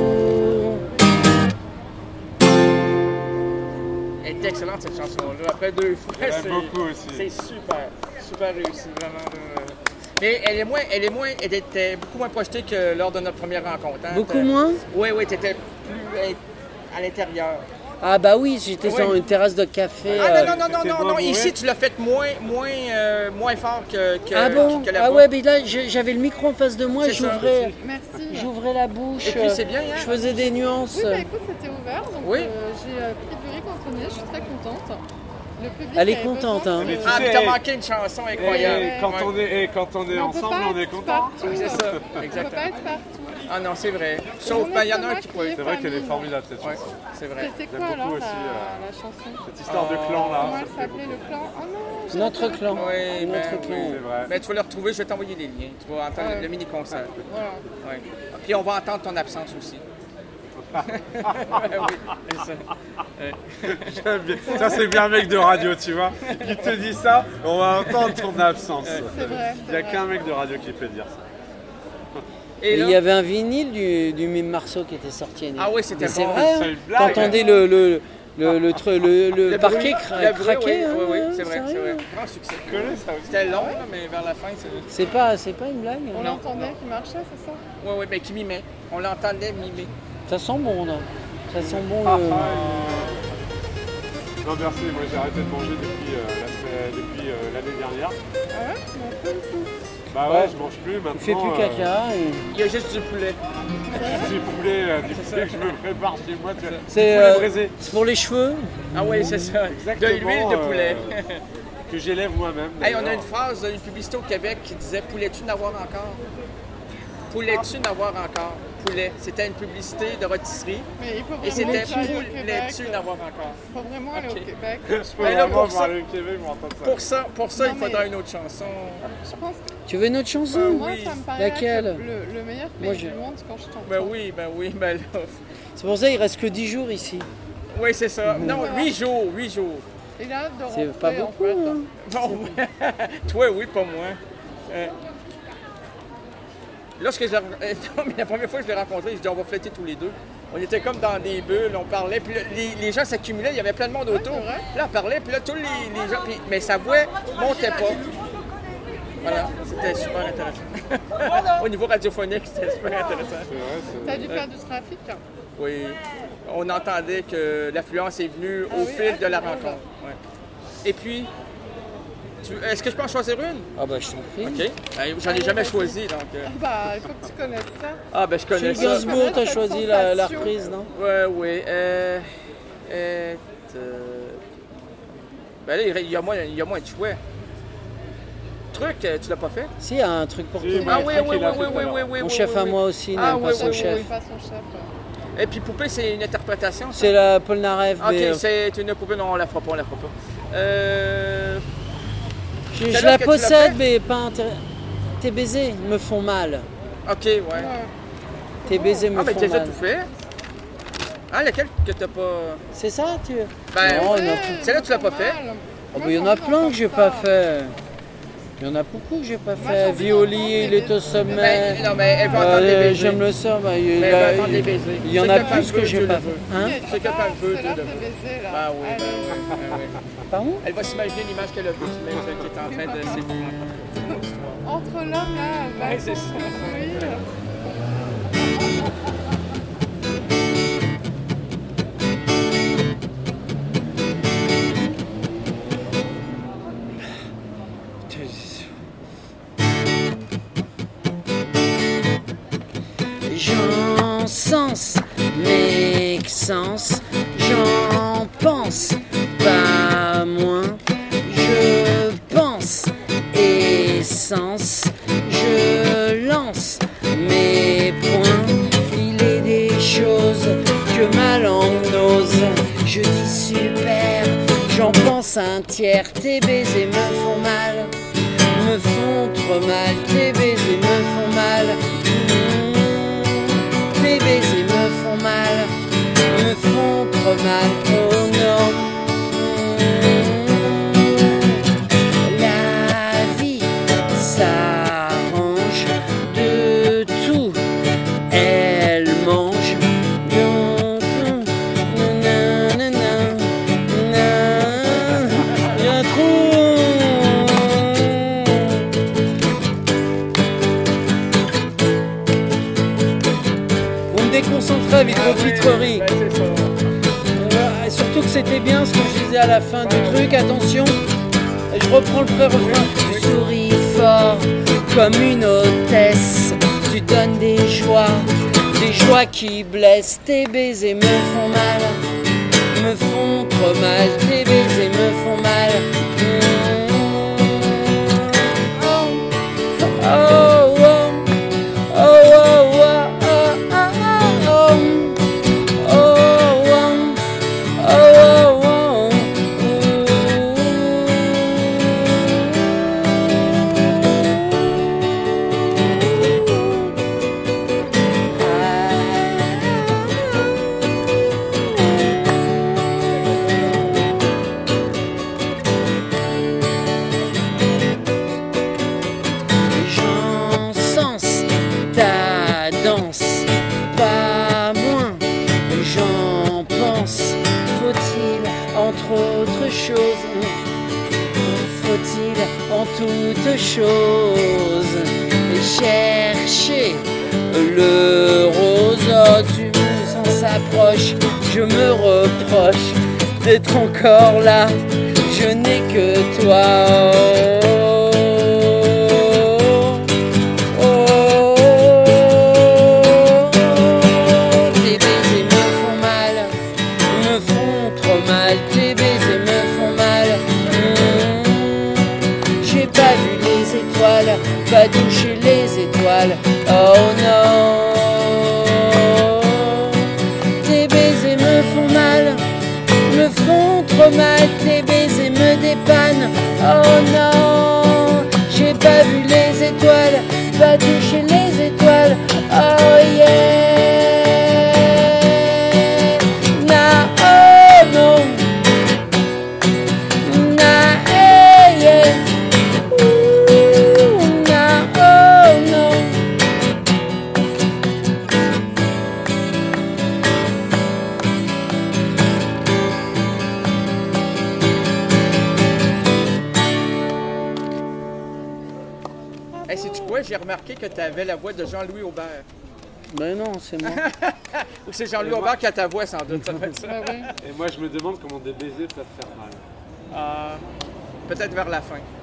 Elle est excellente cette chanson-là. Après deux fois, J'aime c'est, beaucoup aussi. c'est super, super réussi, vraiment. là. Mais elle est moins, elle est moins, elle était beaucoup moins projetée que lors de notre première rencontre. Hein. Beaucoup T'as- moins? Oui, oui, t'étais plus euh, à l'intérieur. Ah bah oui, j'étais Oui. sur une terrasse de café. Ah euh, non, non, non, non, C'était non, moins non, bourré? ici tu l'as fait moins, moins, euh, moins fort que, que, Ah bon? que là-bas. Ah ouais, mais là je- j'avais le micro en face de moi, C'est ça. j'ouvrais, Merci. j'ouvrais la bouche. Et puis c'est bien, hein? Je faisais des nuances. Oui, bah écoute, c'était ouvert, donc Oui. euh, j'ai euh, pris du riz cantonné, je suis très contente. Le public Elle est avait contente, besoin hein. de- Mais tu Ah, sais, mais t'as eh, manqué une chanson Et incroyable. quand Ouais. on est, et quand on est Mais on peut ensemble, pas on est être content. partout. C'est ça, On peut exactement. pas être partout. Ah non, c'est vrai. On Sauf, est ben, il y en a un seulement qui qui pourrait. est C'est vrai qu'elle est famille. formidable cette Ouais, chanson. c'est vrai. C'était J'aime quoi alors beaucoup la, aussi, euh, la chanson? Cette histoire de clan là. Comment ça elle me fait s'appelait le clan? Oh non, j'avais Notre pas le clan. Oui, Notre ben, clan. oui. C'est vrai. Ben, tu vas le retrouver, je vais t'envoyer des liens. Tu vas entendre Ouais. le mini-concert. Voilà. Ouais. Puis on va entendre ton absence aussi. oui, c'est ça. Ouais. J'aime bien. Ça, c'est bien un mec de radio, tu vois. Il te dit ça, on va entendre ton absence. C'est vrai. Il n'y a qu'un mec de radio qui peut dire ça. Et Et là, il y avait un vinyle du, du Mime Marceau qui était sorti. Annie. Ah oui, c'était Mais c'est bon. vrai, C'est hein. une blague. T'entendais le, le, le, le, tr- le, le le parquet bruit, cra- le bruit, craquer. oui, hein, oui, oui, ouais, c'est vrai, c'est sérieux. vrai. Grand succès. Tu connais ça aussi? C'était long, là, mais vers la fin, c'est... C'est pas, c'est pas une blague. On hein. l'entendait qui marchait, c'est ça? Oui, oui, mais qui mimait. On l'entendait mimer. Ça sent bon, là. Ça sent bon. Ah, le- ah, Non merci, moi j'ai arrêté de manger depuis euh, la semaine- depuis, euh, l'année dernière. Ah ouais? Je m'en fous du tout. Bah ouais, Ouais. je mange plus maintenant. Il fait plus euh, caca. et- Il y a juste du poulet. Du poulet, euh, du poulet que je me prépare chez moi. Tu vois. C'est Du poulet euh, braisé. c'est pour les cheveux. Ah oui, c'est ça. Exactement, De l'huile de euh, poulet. Que j'élève moi-même. Hey, on a d'ailleurs. une phrase d'une publicité au Québec qui disait « Poulet-tu n'avoir encore? » Poulet-tu n'avoir encore? Poulet. C'était une publicité de rôtisserie. Mais il faut Et c'était vraiment aller au Québec. Poulet-tu n'avoir encore? Il faut vraiment aller Ok. au Québec. Je peux Mais là, vraiment pour ça- voir le Québec pour entendre ça. Pour ça, pour ça Non, il faudra mais- une autre chanson. Je pense que Tu veux une autre chanson? moi, oui. ça me paraît Laquelle? être le, le meilleur pays Moi, du je- monde quand je t'entends. Ben oui, ben oui, ben là. C'est pour ça qu'il reste que dix jours ici. Oui, c'est ça. Non, huit jours, huit jours. Et là, de C'est rentrer, pas en beaucoup. fait, hein. Bon, toi, oui, pas moi. Euh, Lorsque je l'ai... euh, non, mais la première fois que je l'ai rencontré, je dis on va fêter tous les deux. On était comme dans des bulles, on parlait, puis là, les, les gens s'accumulaient, il y avait plein de monde autour. c'est vrai. Puis là, on parlait, puis là, tous les, les gens, puis- mais sa voix montait pas. Voilà, c'était super intéressant. Au niveau radiophonique, c'était super intéressant. C'est vrai, c'est- T'as dû faire du trafic. hein. Oui, on entendait que l'affluence est venue Ah au oui, fil ah, de la c'est bon, rencontre. Ouais. Et puis, Tu- Est-ce que je peux en choisir une? Ah bah je t'en prie. OK. Euh, J'en ai jamais choisi, donc... euh, Bah, il faut que tu connaisses ça. Ah, ben je connais Chez ça. Gainsbourg, t'as Cette choisi la, la sensation. reprise, non? Ouais, oui. Euh... euh, euh, Ben là, il y a moins, il y a moins de choix. Truc, euh, tu l'as pas fait? Si, il y a un truc pour Si, tout le mais- Ah monde. oui, truc oui, qu'il oui, a fait oui, tout à oui, l'heure. oui, oui. Mon oui, chef oui, à oui. moi aussi Ah, n'aime oui, pas son oui, chef. Oui, pas son chef. Et puis Poupée, c'est une interprétation, ça? C'est la Polnareff, Ok, mais euh, c'est une poupée, non, on la fera pas, on la fera pas. Euh... je, Celle-là je la que tu l'as possède, fait? mais pas intéressant. Tes baisers me font mal. Ok, ouais. Ouais. Tes baisers me Ah, mais font tu les as mal. tout fait. Ah, laquelle que t'as pas... C'est ça, tu Ben, Non, Ouais, il y en a ils tout. Celle-là, tu l'as me pas font fait? mal. Oh, Moi, bah, il y en j'ai a envie plein que d'entendre j'ai ça. pas fait. Il y en a beaucoup que j'ai pas Moi, fait. j'ai envie Violi, d'entendre il les est au baisers. sommet. Ben, non, mais elle va entendre les Euh, baisers. J'aime le sort. Bah, il, Mais il elle a- va entendre les il- baisers. il y en C'est a que plus t'en que veux, j'ai Dieu pas le fait. veut. Hein Ok, C'est que ah, t'en veux, c'est Dieu l'heure le de veut. baiser, là. Ah oui, ben Allez. oui, ben oui. Pardon Elle va s'imaginer l'image qu'elle a vue, mais qui est en train de s'effondrer. Entre l'homme, là, Ouais, va c'est ça. construire. J'encense mes sens, j'en pense pas moins. Je pense essence, je lance mes points. Il est des choses que ma langue n'ose. Je dis super, j'en pense un tiers. Tes baisers me font mal, me font trop mal. Tes baisers me font mal. Tes baisers me font mal, me font trop mal, oh non. La vie s'arrange de tout, elle mange. Nanana, il y a un trou. Vous me déconcentrez avec vos pitreries. Ben, c'est ça. Euh, et surtout que c'était bien ce que je disais à la fin du truc. Attention, et je reprends le pré-refrain. Tu souris fort comme une hôtesse. Tu donnes des joies, des joies qui blessent. Tes baisers me font mal, me font trop mal. Tes baisers me font mal. Oh, oh, oh, oh, oh, oh, oh, oh, oh. J'encense ta danse, pas moins, j'en pense. Faut-il, entre autres choses, faut-il, en toutes choses, chercher le rose? Oh, tu me sens s'approche, je me reproche d'être encore là, je n'ai que toi. Oh, oh, oh, tes baisers me font mal, me font trop mal, tes baisers me font mal. Mmh. J'ai pas vu les étoiles, pas touché les étoiles, oh non. Tes baisers me font mal, me font trop mal, tes baisers me dépannent, oh non. J'ai pas vu les étoiles, pas touché les étoiles, oh yeah. Na oh non, na hey yeah. Ouh, na oh non. Hey, sais-tu quoi? J'ai remarqué que tu avais la voix de Jean-Louis Aubert. Ben non, c'est moi. Ou c'est Jean-Louis Aubert qui a ta voix, sans doute. Ça doit être ça. Ouais, oui. Et moi, je me demande comment des baisers peuvent faire mal. Ah, peut-être vers la fin.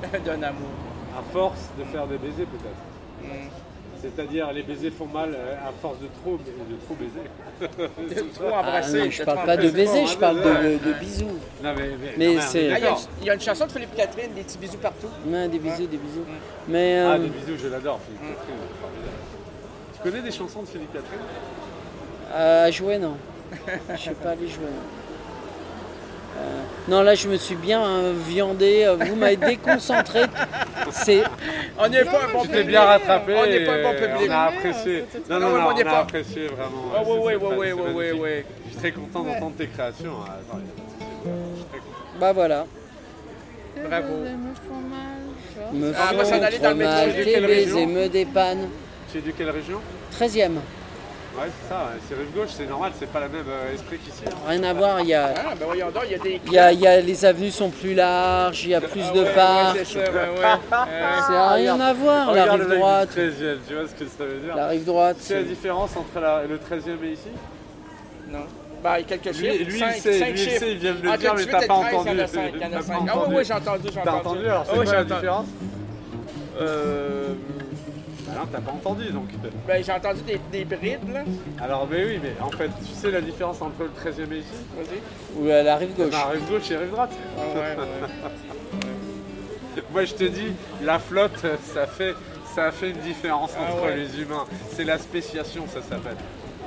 d'un amour. À force de faire des baisers peut-être. Mm. C'est-à-dire les baisers font mal euh, à force de trop, de trop baiser. De trop Ah, embrasser. non, je de parle trop pas de embrasser. baiser, bon, je hein, parle de- de, ouais. de bisous. Non mais, Mais non, mais c'est- Ah, il y, a d'accord. une- il y a une chanson de Philippe Catherine, des petits bisous partout. Ouais, des bisous, des bisous. Mais Ah euh, des bisous, je l'adore Philippe Catherine. Formidable. Tu connais des chansons de Philippe Catherine? à jouer, non. Je sais pas aller jouer. Non. Euh, non, là, je me suis bien euh, viandé. euh, Vous m'avez déconcentré. C'est On n'est pas un bon Tu t'es public. bien rattrapé. On n'est pas un bon et public. On a apprécié. C'était Non, très non, bien. non, On n'est on a pas- apprécié vraiment. Ah, C'est- oui, oui, c'est oui, fan- oui, c'est oui, oui, magnifique. oui. Je suis très content Ouais. d'entendre tes créations. Ah, attends, il y a pas de souci. Je suis très content. bah voilà. Bravo. Les baisers me font mal. tu vois. Me Ah, moi, font s'en aller dans trop le métro, mal, de tes quelle baisers région me dépannent. Tu es de quelle région? treizième. Ouais, c'est ça, ouais. C'est rive gauche, c'est normal, c'est pas le même euh, esprit qu'ici. hein. Rien à voir. Il y a, Ah, ben voyons donc, il y a des. il y a, il y a- les avenues sont plus larges. Il y a plus Ah, de ouais, parcs. ouais, c'est ça, ouais, ouais. Euh, C'est rien à voir. La Regarde rive le mec droite. du treizième, tu vois ce que ça veut dire? La rive droite. C'est la différence entre la- le treizième et ici? Non. Bah, il y a quelques Lui, chiffres. lui, cinq, il sait, cinq lui, il chiffres. sait, il vient de le Entre dire, mais dix-huit t'as et pas treize, entendu. Il y en a cinq. Il y en a T'as cinq. pas Ah, oui, entendu. oui, j'ai entendu, j'ai entendu. T'as entendu alors, Ah, c'est oui, quoi j'ai la entendu. différence? Euh. Bah non, t'as pas entendu donc. Ben, j'ai entendu des, des brides, là. Alors, mais oui, mais en fait, tu sais la différence entre le treizième et ici? Vas-y. Ou à la rive gauche. Bah, rive gauche et rive droite. Ah, ouais, ouais. Moi, je te dis, la flotte, ça fait, ça fait une différence Ah entre ouais. les humains. C'est la spéciation, ça s'appelle.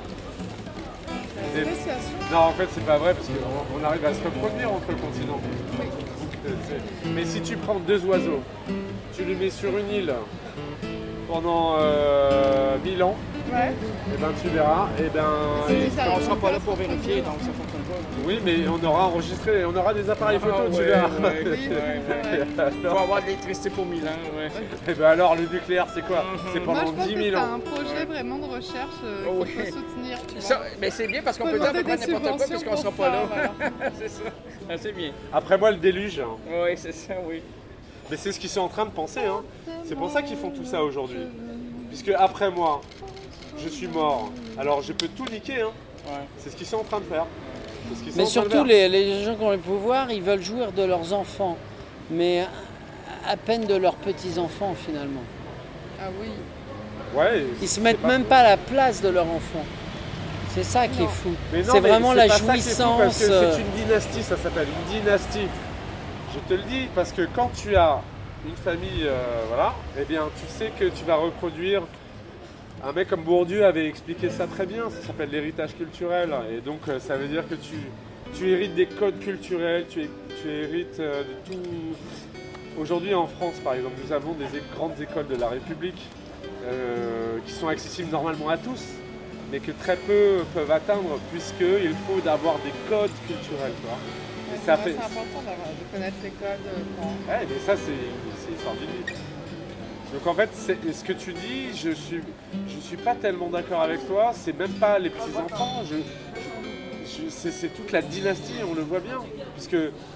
Et- Spéciation. Non, en fait, c'est pas vrai parce qu'on on arrive à se reproduire entre continents. Donc, euh, c'est- Mais si tu prends deux oiseaux, tu les mets sur une île pendant euh, mille ans, Ouais. et ben tu verras, et ben C'est ils- des On animaux sera pas là qui pour sont vérifier, trop donc ça fonctionne pas. oui, mais on aura enregistré, on aura des appareils photo, Ah, tu ouais, verras. ouais, ouais, Oui, ouais, ouais. ouais. Il faut avoir de l'électricité pour mille ans, ouais. Et ben alors, le nucléaire, c'est quoi? C'est Moi, pendant je pense dix que mille c'est ans. un projet vraiment de recherche euh, Oh, qu'on oui. peut soutenir. tu vois. Ça, mais c'est bien parce qu'on On peut peut dire à peu demander près des n'importe quoi subventions puisqu'on sera pour pas ça, là. voilà. C'est ça. Ah, c'est bien. Après moi, le déluge. hein. Oui, c'est ça, oui. Mais c'est ce qu'ils sont en train de penser. Hein. C'est pour ça qu'ils font tout ça aujourd'hui. Puisque après moi, je suis mort. Alors je peux tout niquer. Hein. Ouais. C'est ce qu'ils sont en train de faire. C'est ce qu'ils sont Mais en train de surtout, faire. les, les gens qui ont le pouvoir, ils veulent jouir de leurs enfants. Mais à peine de leurs petits-enfants, finalement. Ah oui. Ouais, Ils se c'est mettent pas même faux. pas à la place de leurs enfants. C'est ça qui est Non. fou. Mais non, C'est mais vraiment c'est la pas ça qui est fou, jouissance. Parce que euh, c'est une dynastie, ça s'appelle une dynastie. Je te le dis parce que quand tu as une famille, euh, voilà, eh bien tu sais que tu vas reproduire. Un mec comme Bourdieu avait expliqué ça très bien. Ça s'appelle l'héritage culturel. Et donc euh, ça veut dire que tu, tu hérites des codes culturels, tu, hé- tu hérites euh, de tout. Aujourd'hui en France, par exemple, nous avons des é- grandes écoles de la République euh, qui sont accessibles normalement à tous, mais que très peu peuvent atteindre puisqu'il faut d'avoir des codes culturels. tu vois. Et Ouais, ça c'est fait... vrai, c'est important d'avoir- de connaître les codes. euh, quand- Ouais, mais ça c'est c'est l'histoire d'une vie. Donc en fait, c'est- ce que tu dis, je suis, je suis pas tellement d'accord avec toi. C'est même pas les petits enfants. Je, je- je- c'est c'est toute la dynastie, on le voit bien, puisque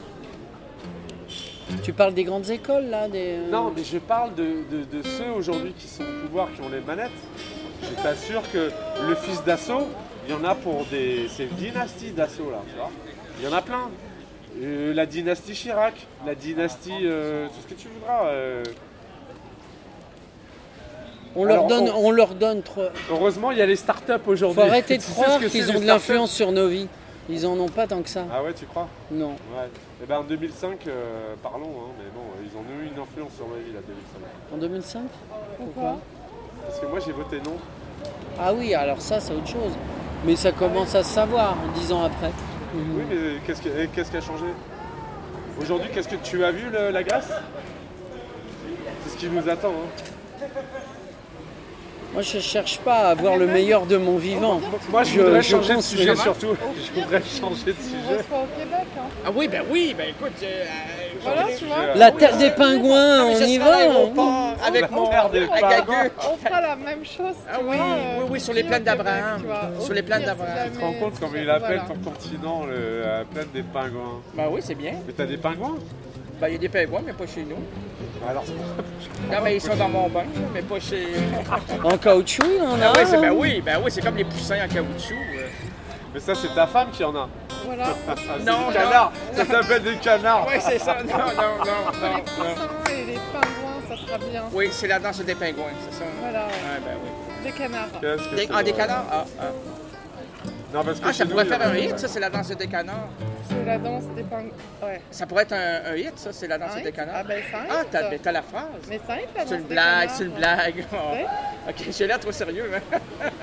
Tu parles des grandes écoles, là des... euh, non, mais je parle de, de- de ceux aujourd'hui qui sont au pouvoir, qui ont les manettes. Je t'assure que le fils d'assaut, il y en a pour des. C'est une dynastie d'assaut là, tu vois. Il y en a plein. Euh, la dynastie Chirac, la dynastie. euh, tout ce que tu voudras. euh. On leur Alors, donne, on- on leur donne trop... Heureusement, il y a les startups aujourd'hui. Faut arrêter de Tu sais croire ce que qu'ils c'est, ont les de startups l'influence sur nos vies. Ils en ont pas tant que ça. Ah ouais, tu crois? Non. Ouais. Et ben en deux mille cinq, euh, parlons, hein, mais bon, ils ont eu une influence sur ma vie là, deux mille cinq. En deux mille cinq? Pourquoi? Parce que moi j'ai voté non. Ah oui, alors ça, c'est autre chose. Mais ça commence à se savoir, dix ans après. Oui, mais qu'est-ce qui, et qu'est-ce qui a changé? Aujourd'hui, qu'est-ce que tu as vu le- la Grèce? C'est ce qui nous attend. Hein. Moi, je cherche pas à avoir le meilleur de mon vivant. Moi, je Je- voudrais je changer de construis. sujet surtout. Je voudrais changer de On sujet. reçoit au Québec. Hein. Ah oui, ben oui, ben écoute. euh, euh, Voilà, je- tu vois. La terre des pingouins, Non, mais on je y serai à va. l'aéroport avec La mon terre des avec pingouins. Gagu. On fera la même chose. Ah tu oui, vois, euh, oui, oui, sur les ici au plaines Québec, d'Abraham. tu vois. Sur Au les plaines pire, si d'Abraham. Tu te rends jamais- compte comment il appelle Voilà. ton continent, le, la plaine des pingouins? Ben oui, c'est bien. Mais t'as des pingouins? Ben il y a des pingouins, mais pas chez nous. Alors, Non, mais ils sont dans mon bain, là, mais pas chez. En caoutchouc, il en a. Ah oui, c'est, un. ben oui, ben oui, c'est comme les poussins en caoutchouc. euh. mais ça, c'est ta femme qui en a. Voilà. Ah, c'est Non, des canards. Ça s'appelle des canards. Oui, c'est ça. Non, non, non, non, non. Les poussins et les pingouins, ça sera bien. Oui, c'est la danse des pingouins, c'est ça? Voilà, ouais. Ouais, ben oui. Des canards. Qu'est-ce que Des, c'est ah, des drôle. canards? Ah, ah. Non, parce que Ah, chez ça nous, pourrait il y en faire a un pas. hit, ça, c'est la danse des canards. C'est la danse des pingouins. Ouais. Ça pourrait être un, un hit, ça, c'est la danse Un des hit? canards. Ah, ben, c'est un Ah, hit, t'as ça. ben, t'as la phrase. Mais c'est un hit, la danse C'est une des blague, canards. c'est une blague. Oh. Ouais. Ok, j'ai l'air trop sérieux, hein?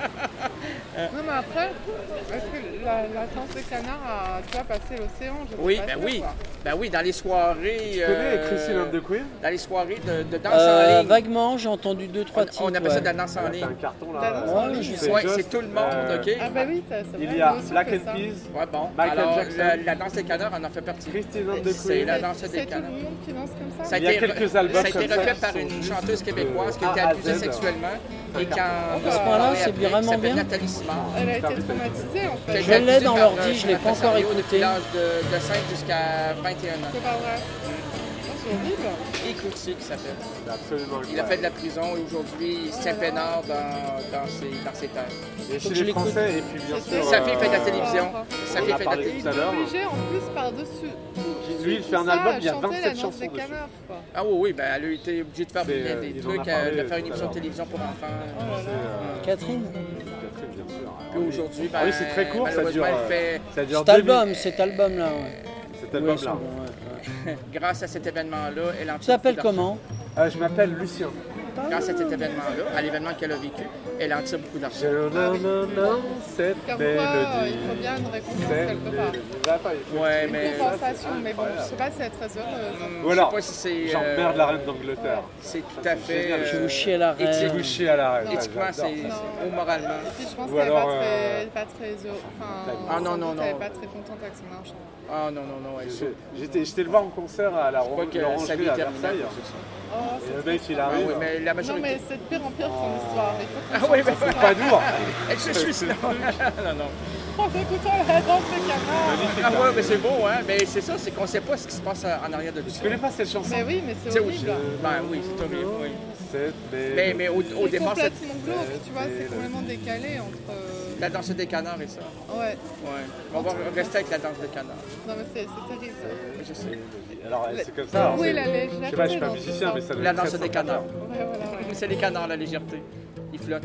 Non, mais après, est-ce que la, la danse des canards a, tu vois, passé l'océan? Je sais Oui, pas ben sûr, oui. quoi. Ben oui, dans les soirées. Tu connais euh, Christine and the Queen? Dans les soirées de, de danse Euh, en ligne. vaguement, j'ai entendu deux, trois titres. On, on appelle ça de la ouais. danse en C'est ligne. un carton là. La danse euh, en Ouais, ligne. je C'est sais. ouais, juste, c'est tout le monde, euh, OK? Ah, bah oui, ça, c'est Il vrai, y a nous aussi, on Black fait and ça. Peas, Ouais, bon. Michael Alors, Jackson. la, la danse des canards en en fait partie. Christine and the C'est Queen. la danse C'est des tout le canards. monde qui danse comme ça? Ça a Il y a été- quelques albums Ça a été comme ça refait qui par sont une juste chanteuse québécoise qui a été A à abusée Z. sexuellement et qui en À ce point-là, c'est après, vraiment qui s'appelle bien. Nathalie Simard. Elle a été traumatisée, en Qui a fait. été Je l'ai abusée dans par, l'ordi, euh, je l'ai son pas encore impresario écouté. Depuis l'âge de, de cinq jusqu'à vingt et un ans. C'est pas vrai. Oh, c'est horrible. Et Courtier qui s'appelle. C'est absolument Il a fait de la prison et aujourd'hui il s'impénare dans, dans, ses, dans ses terres. Et Faut chez que je les l'écoute. Français, et puis bien C'est sûr. Sa fille fait de la euh, télévision. on Sa en fille a fait de la parlé télévision. tout à l'heure. Obligé en plus par-dessus. tout- Lui, il tout fait un ça, album, à il y a chanter vingt-sept la danse chansons des dessus. canards, quoi. Ah oui, oui, ben elle a été obligée de faire C'est, des, euh, des il en a trucs, parlé euh, de tout faire une à émission de l'heure. télévision pour enfants. Oh là là. C'est, euh, Catherine. Catherine, bien sûr. Puis aujourd'hui, ben, Ah oui, c'est très court, ça malheureusement, dure. elle euh, fait, Ça dure Cet deux album, minutes. cet album-là. Ouais. Cet Oui, album-là. c'est bon, ouais, ouais. grâce à cet événement-là, elle en Tu t'appelles comment? Euh, je m'appelle Lucien. Grâce à cet événement-là, à l'événement qu'elle a vécu, elle en tire beaucoup d'argent. Je non, non, non, cette Comme quoi, mélodie. euh, il faut bien une récompense Cette quelque part. mélodie. Là, pas, il faut- Ouais, Une mais compensation, mais bon, je sais pas si elle est très heureuse. hum, Ou alors, je sais pas si c'est. Genre euh, merde la reine d'Angleterre. C'est tout à fait. génial. Je euh, vous chie à la éthique. Si reine. vous chiez à la reine. Éthiquement, Ouais, c'est j'adore. c'est- ou moralement. Et puis je pense Ou qu'elle n'est pas, alors, très- euh, elle est pas très heureuse. Enfin, Ah, non, sans non, doute, non. Elle n'est pas très contente avec son argent. Ah non, non, non, elle J'ai- J'étais j'étais le voir en concert à la crois que sa vie l'Orangerie est à terminée. Versailles. Oh, Et c'est le très mec, il Ah arrive. oui, mais la Non, majorité. mais c'est de pire en pire ton histoire. Il faut qu'on Ah oui, change mais d'histoire. Pas dur. Je suis sinon. Non, non. En écoutant la danse des canards. Magnifique. Ah ouais, mais c'est beau, hein. Mais c'est ça, c'est qu'on sait pas ce qui se passe en arrière de tout Tu ça. connais pas cette chanson? Mais oui, mais Tu sais, c'est oui, horrible. Ben oui, c'est horrible, oui. Cette Mais, mais au, au C'est départ, c'est complètement glauque, tu vois, c'est complètement décalé entre... euh, la danse des canards et ça. Ouais, Ouais. On va rester avec la danse des canards. non mais c'est c'est terrible. Je sais. Alors, c'est comme ça. alors, Où est c'est- la légèreté Je sais pas, je suis pas dans musicien, tout mais ça? ça doit La être danse très des sympa. canards. Ouais, voilà, ouais. C'est les canards, la légèreté. Ils flottent.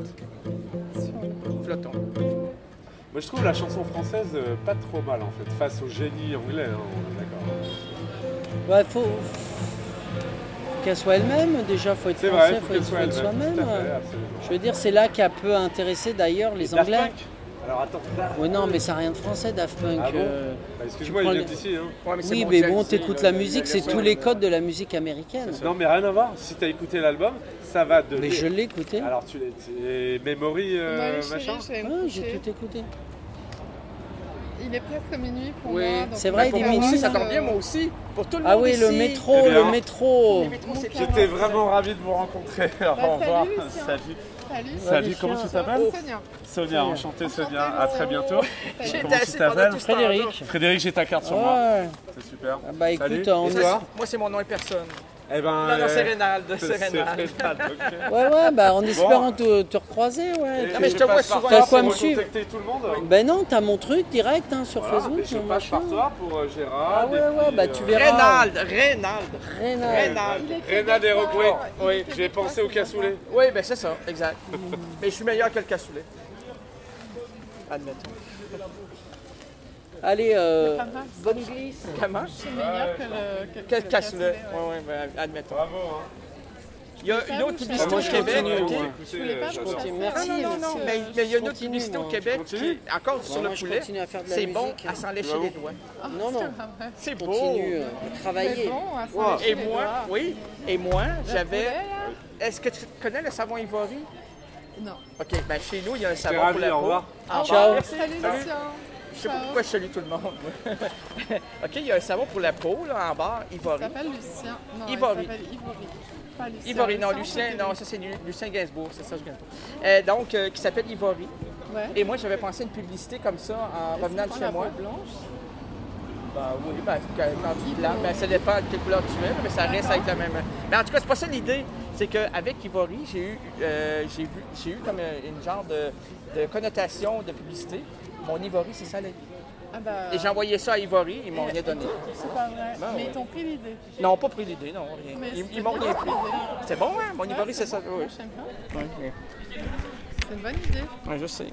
Flottons. Moi, je trouve la chanson française euh, pas trop mal, en fait, face au génie anglais. Hein, on est d'accord. Ouais, faut faut qu'elle soit elle-même. Déjà, faut être C'est français, vrai, faut faut être, qu'elle soit faut être elle-même. soi-même. Tout à fait, ouais. absolument. Je veux dire, c'est là qu'elle peut intéresser d'ailleurs les Et Daft Anglais. Punk Alors, attends. Daft Oui, non, Punk. mais ça n'a rien de français, Daft Punk. Ah bon euh, Bah, tu excuse-moi, prends il les- vient d'ici. Hein. Ouais, c'est Oui, mais mondial, bon, c'est t'écoutes le- la le- musique, le c'est son, tous les le- codes de la musique américaine. Non, mais rien à voir. Si t'as écouté l'album, ça va de. Mais je l'ai écouté. Alors, tu l'as. tu- Memory, euh, Moi, les machin chéris, j'ai Ouais, j'ai écouté. tout écouté. Il est presque minuit pour Oui, moi. donc c'est on vrai, va il est Pour pouvoir, moi aussi, minuit, ça euh, tombe bien, moi aussi. Pour tout le Ah monde oui, le ici. métro, Eh bien, le métro. Les métros, c'est J'étais bien. vraiment ravi de vous rencontrer. Au revoir. salut, Lucien. Salut. Salut. Salut, Lucien. comment tu Ça va, t'appelles Sonia. Sonia, enchanté Sonia. Enchantée, À très Laurent. bientôt. Salut. J'étais Comment tu assis pendant t'appelles tout ce temps-là. Frédéric. Frédéric, j'ai ta carte sur moi. Ouais. C'est super. Ah bah écoute, Salut. on Et est- toi Moi, c'est mon nom et personne. Eh ben. Non, non, euh, c'est Rénald. c'est- C'est c'est Rénald. Rénald, ok. Ouais, ouais, bah en espérant te, te recroiser, ouais. Et Non, mais je te passe vois par souvent. toi T'as quoi pour me suivre contacter tout le monde. Ben non, t'as mon truc direct hein, sur Voilà, Facebook. mais je euh, passe par machin. toi pour euh, Gérard. Ah ouais, et ouais, puis, bah euh, tu verras. Rénald. Rénald. Rénal. Rénald. Rénald et Roquefort. Oui. J'ai pensé au cassoulet. Oui, ben c'est ça, exact. Mais je suis meilleur que le cassoulet. Admettons. Allez, euh, Pas mal. bonne glisse. Comment? C'est meilleur que le, que, Quel que le cassoulet? ouais. Oui, oui, ben admettons. Bravo. Hein. Il y a une autre Ah, publicité moi, au je Québec. continue, OK? moi. Je voulais pas euh, vous j'adore. chasser. Merci, Non, non, non, merci. non, mais, mais il y a une Je autre continue, publicité au moi. Québec Tu qui, continues? encore sur Bon, le moi, je poulet, continue à faire de la c'est bon musique. à s'en lécher Tu vas les où? doigts. Ah, Non, non. c'est pas vrai. C'est beau. Continue euh, à C'est travailler. bon à s'en Wow. lécher Et les moi, doigts. oui, et moi, Le j'avais... poulet, là? Est-ce que tu connais le savon Ivory? Non. OK, ben chez nous, il y a un T'es savon pour ravi, la au peau. revoir. Ah, Ciao. merci. Salut, Salut. Lucien. Je sais pas Ciao. pourquoi je salue tout le monde. OK, il y a un savon pour la peau, là, en bas, Il Ivory. s'appelle Lucien. Non, Ivory. il s'appelle Ivory. Pas Lucien. Ivory, non, Lucien, c'est non, ça c'est Lu- Lucien Gainsbourg, c'est ça, je viens pas. Euh, donc, euh, qui s'appelle Ivory. Ouais. Et moi, j'avais pensé à une publicité comme ça en revenant de C'est chez pas moi. la peau blanche. Ben oui, ben, quand quand tu dis blanc, ben, ça dépend de quelle couleur tu es, mais ça reste avec la même. Mais en tout cas, c'est pas ça l'idée. C'est qu'avec Ivory, j'ai eu, euh, j'ai vu, j'ai eu comme euh, une genre de, de connotation de publicité. Mon Ivory, c'est ça la vie. Ah bah, Et j'ai envoyé ça à Ivory, ils m'ont rien donné. c'est pas vrai. Ben Mais oui. ils t'ont pris l'idée. Non, pas pris l'idée, non, rien. Mais Ils, c'était ils m'ont bien rien pris. l'idée. C'est bon, hein? Mon Ouais, Ivory, c'est ça. bon. Oui. Moi, j'aime bien. Ouais, ouais. C'est une bonne idée. Ouais, je sais.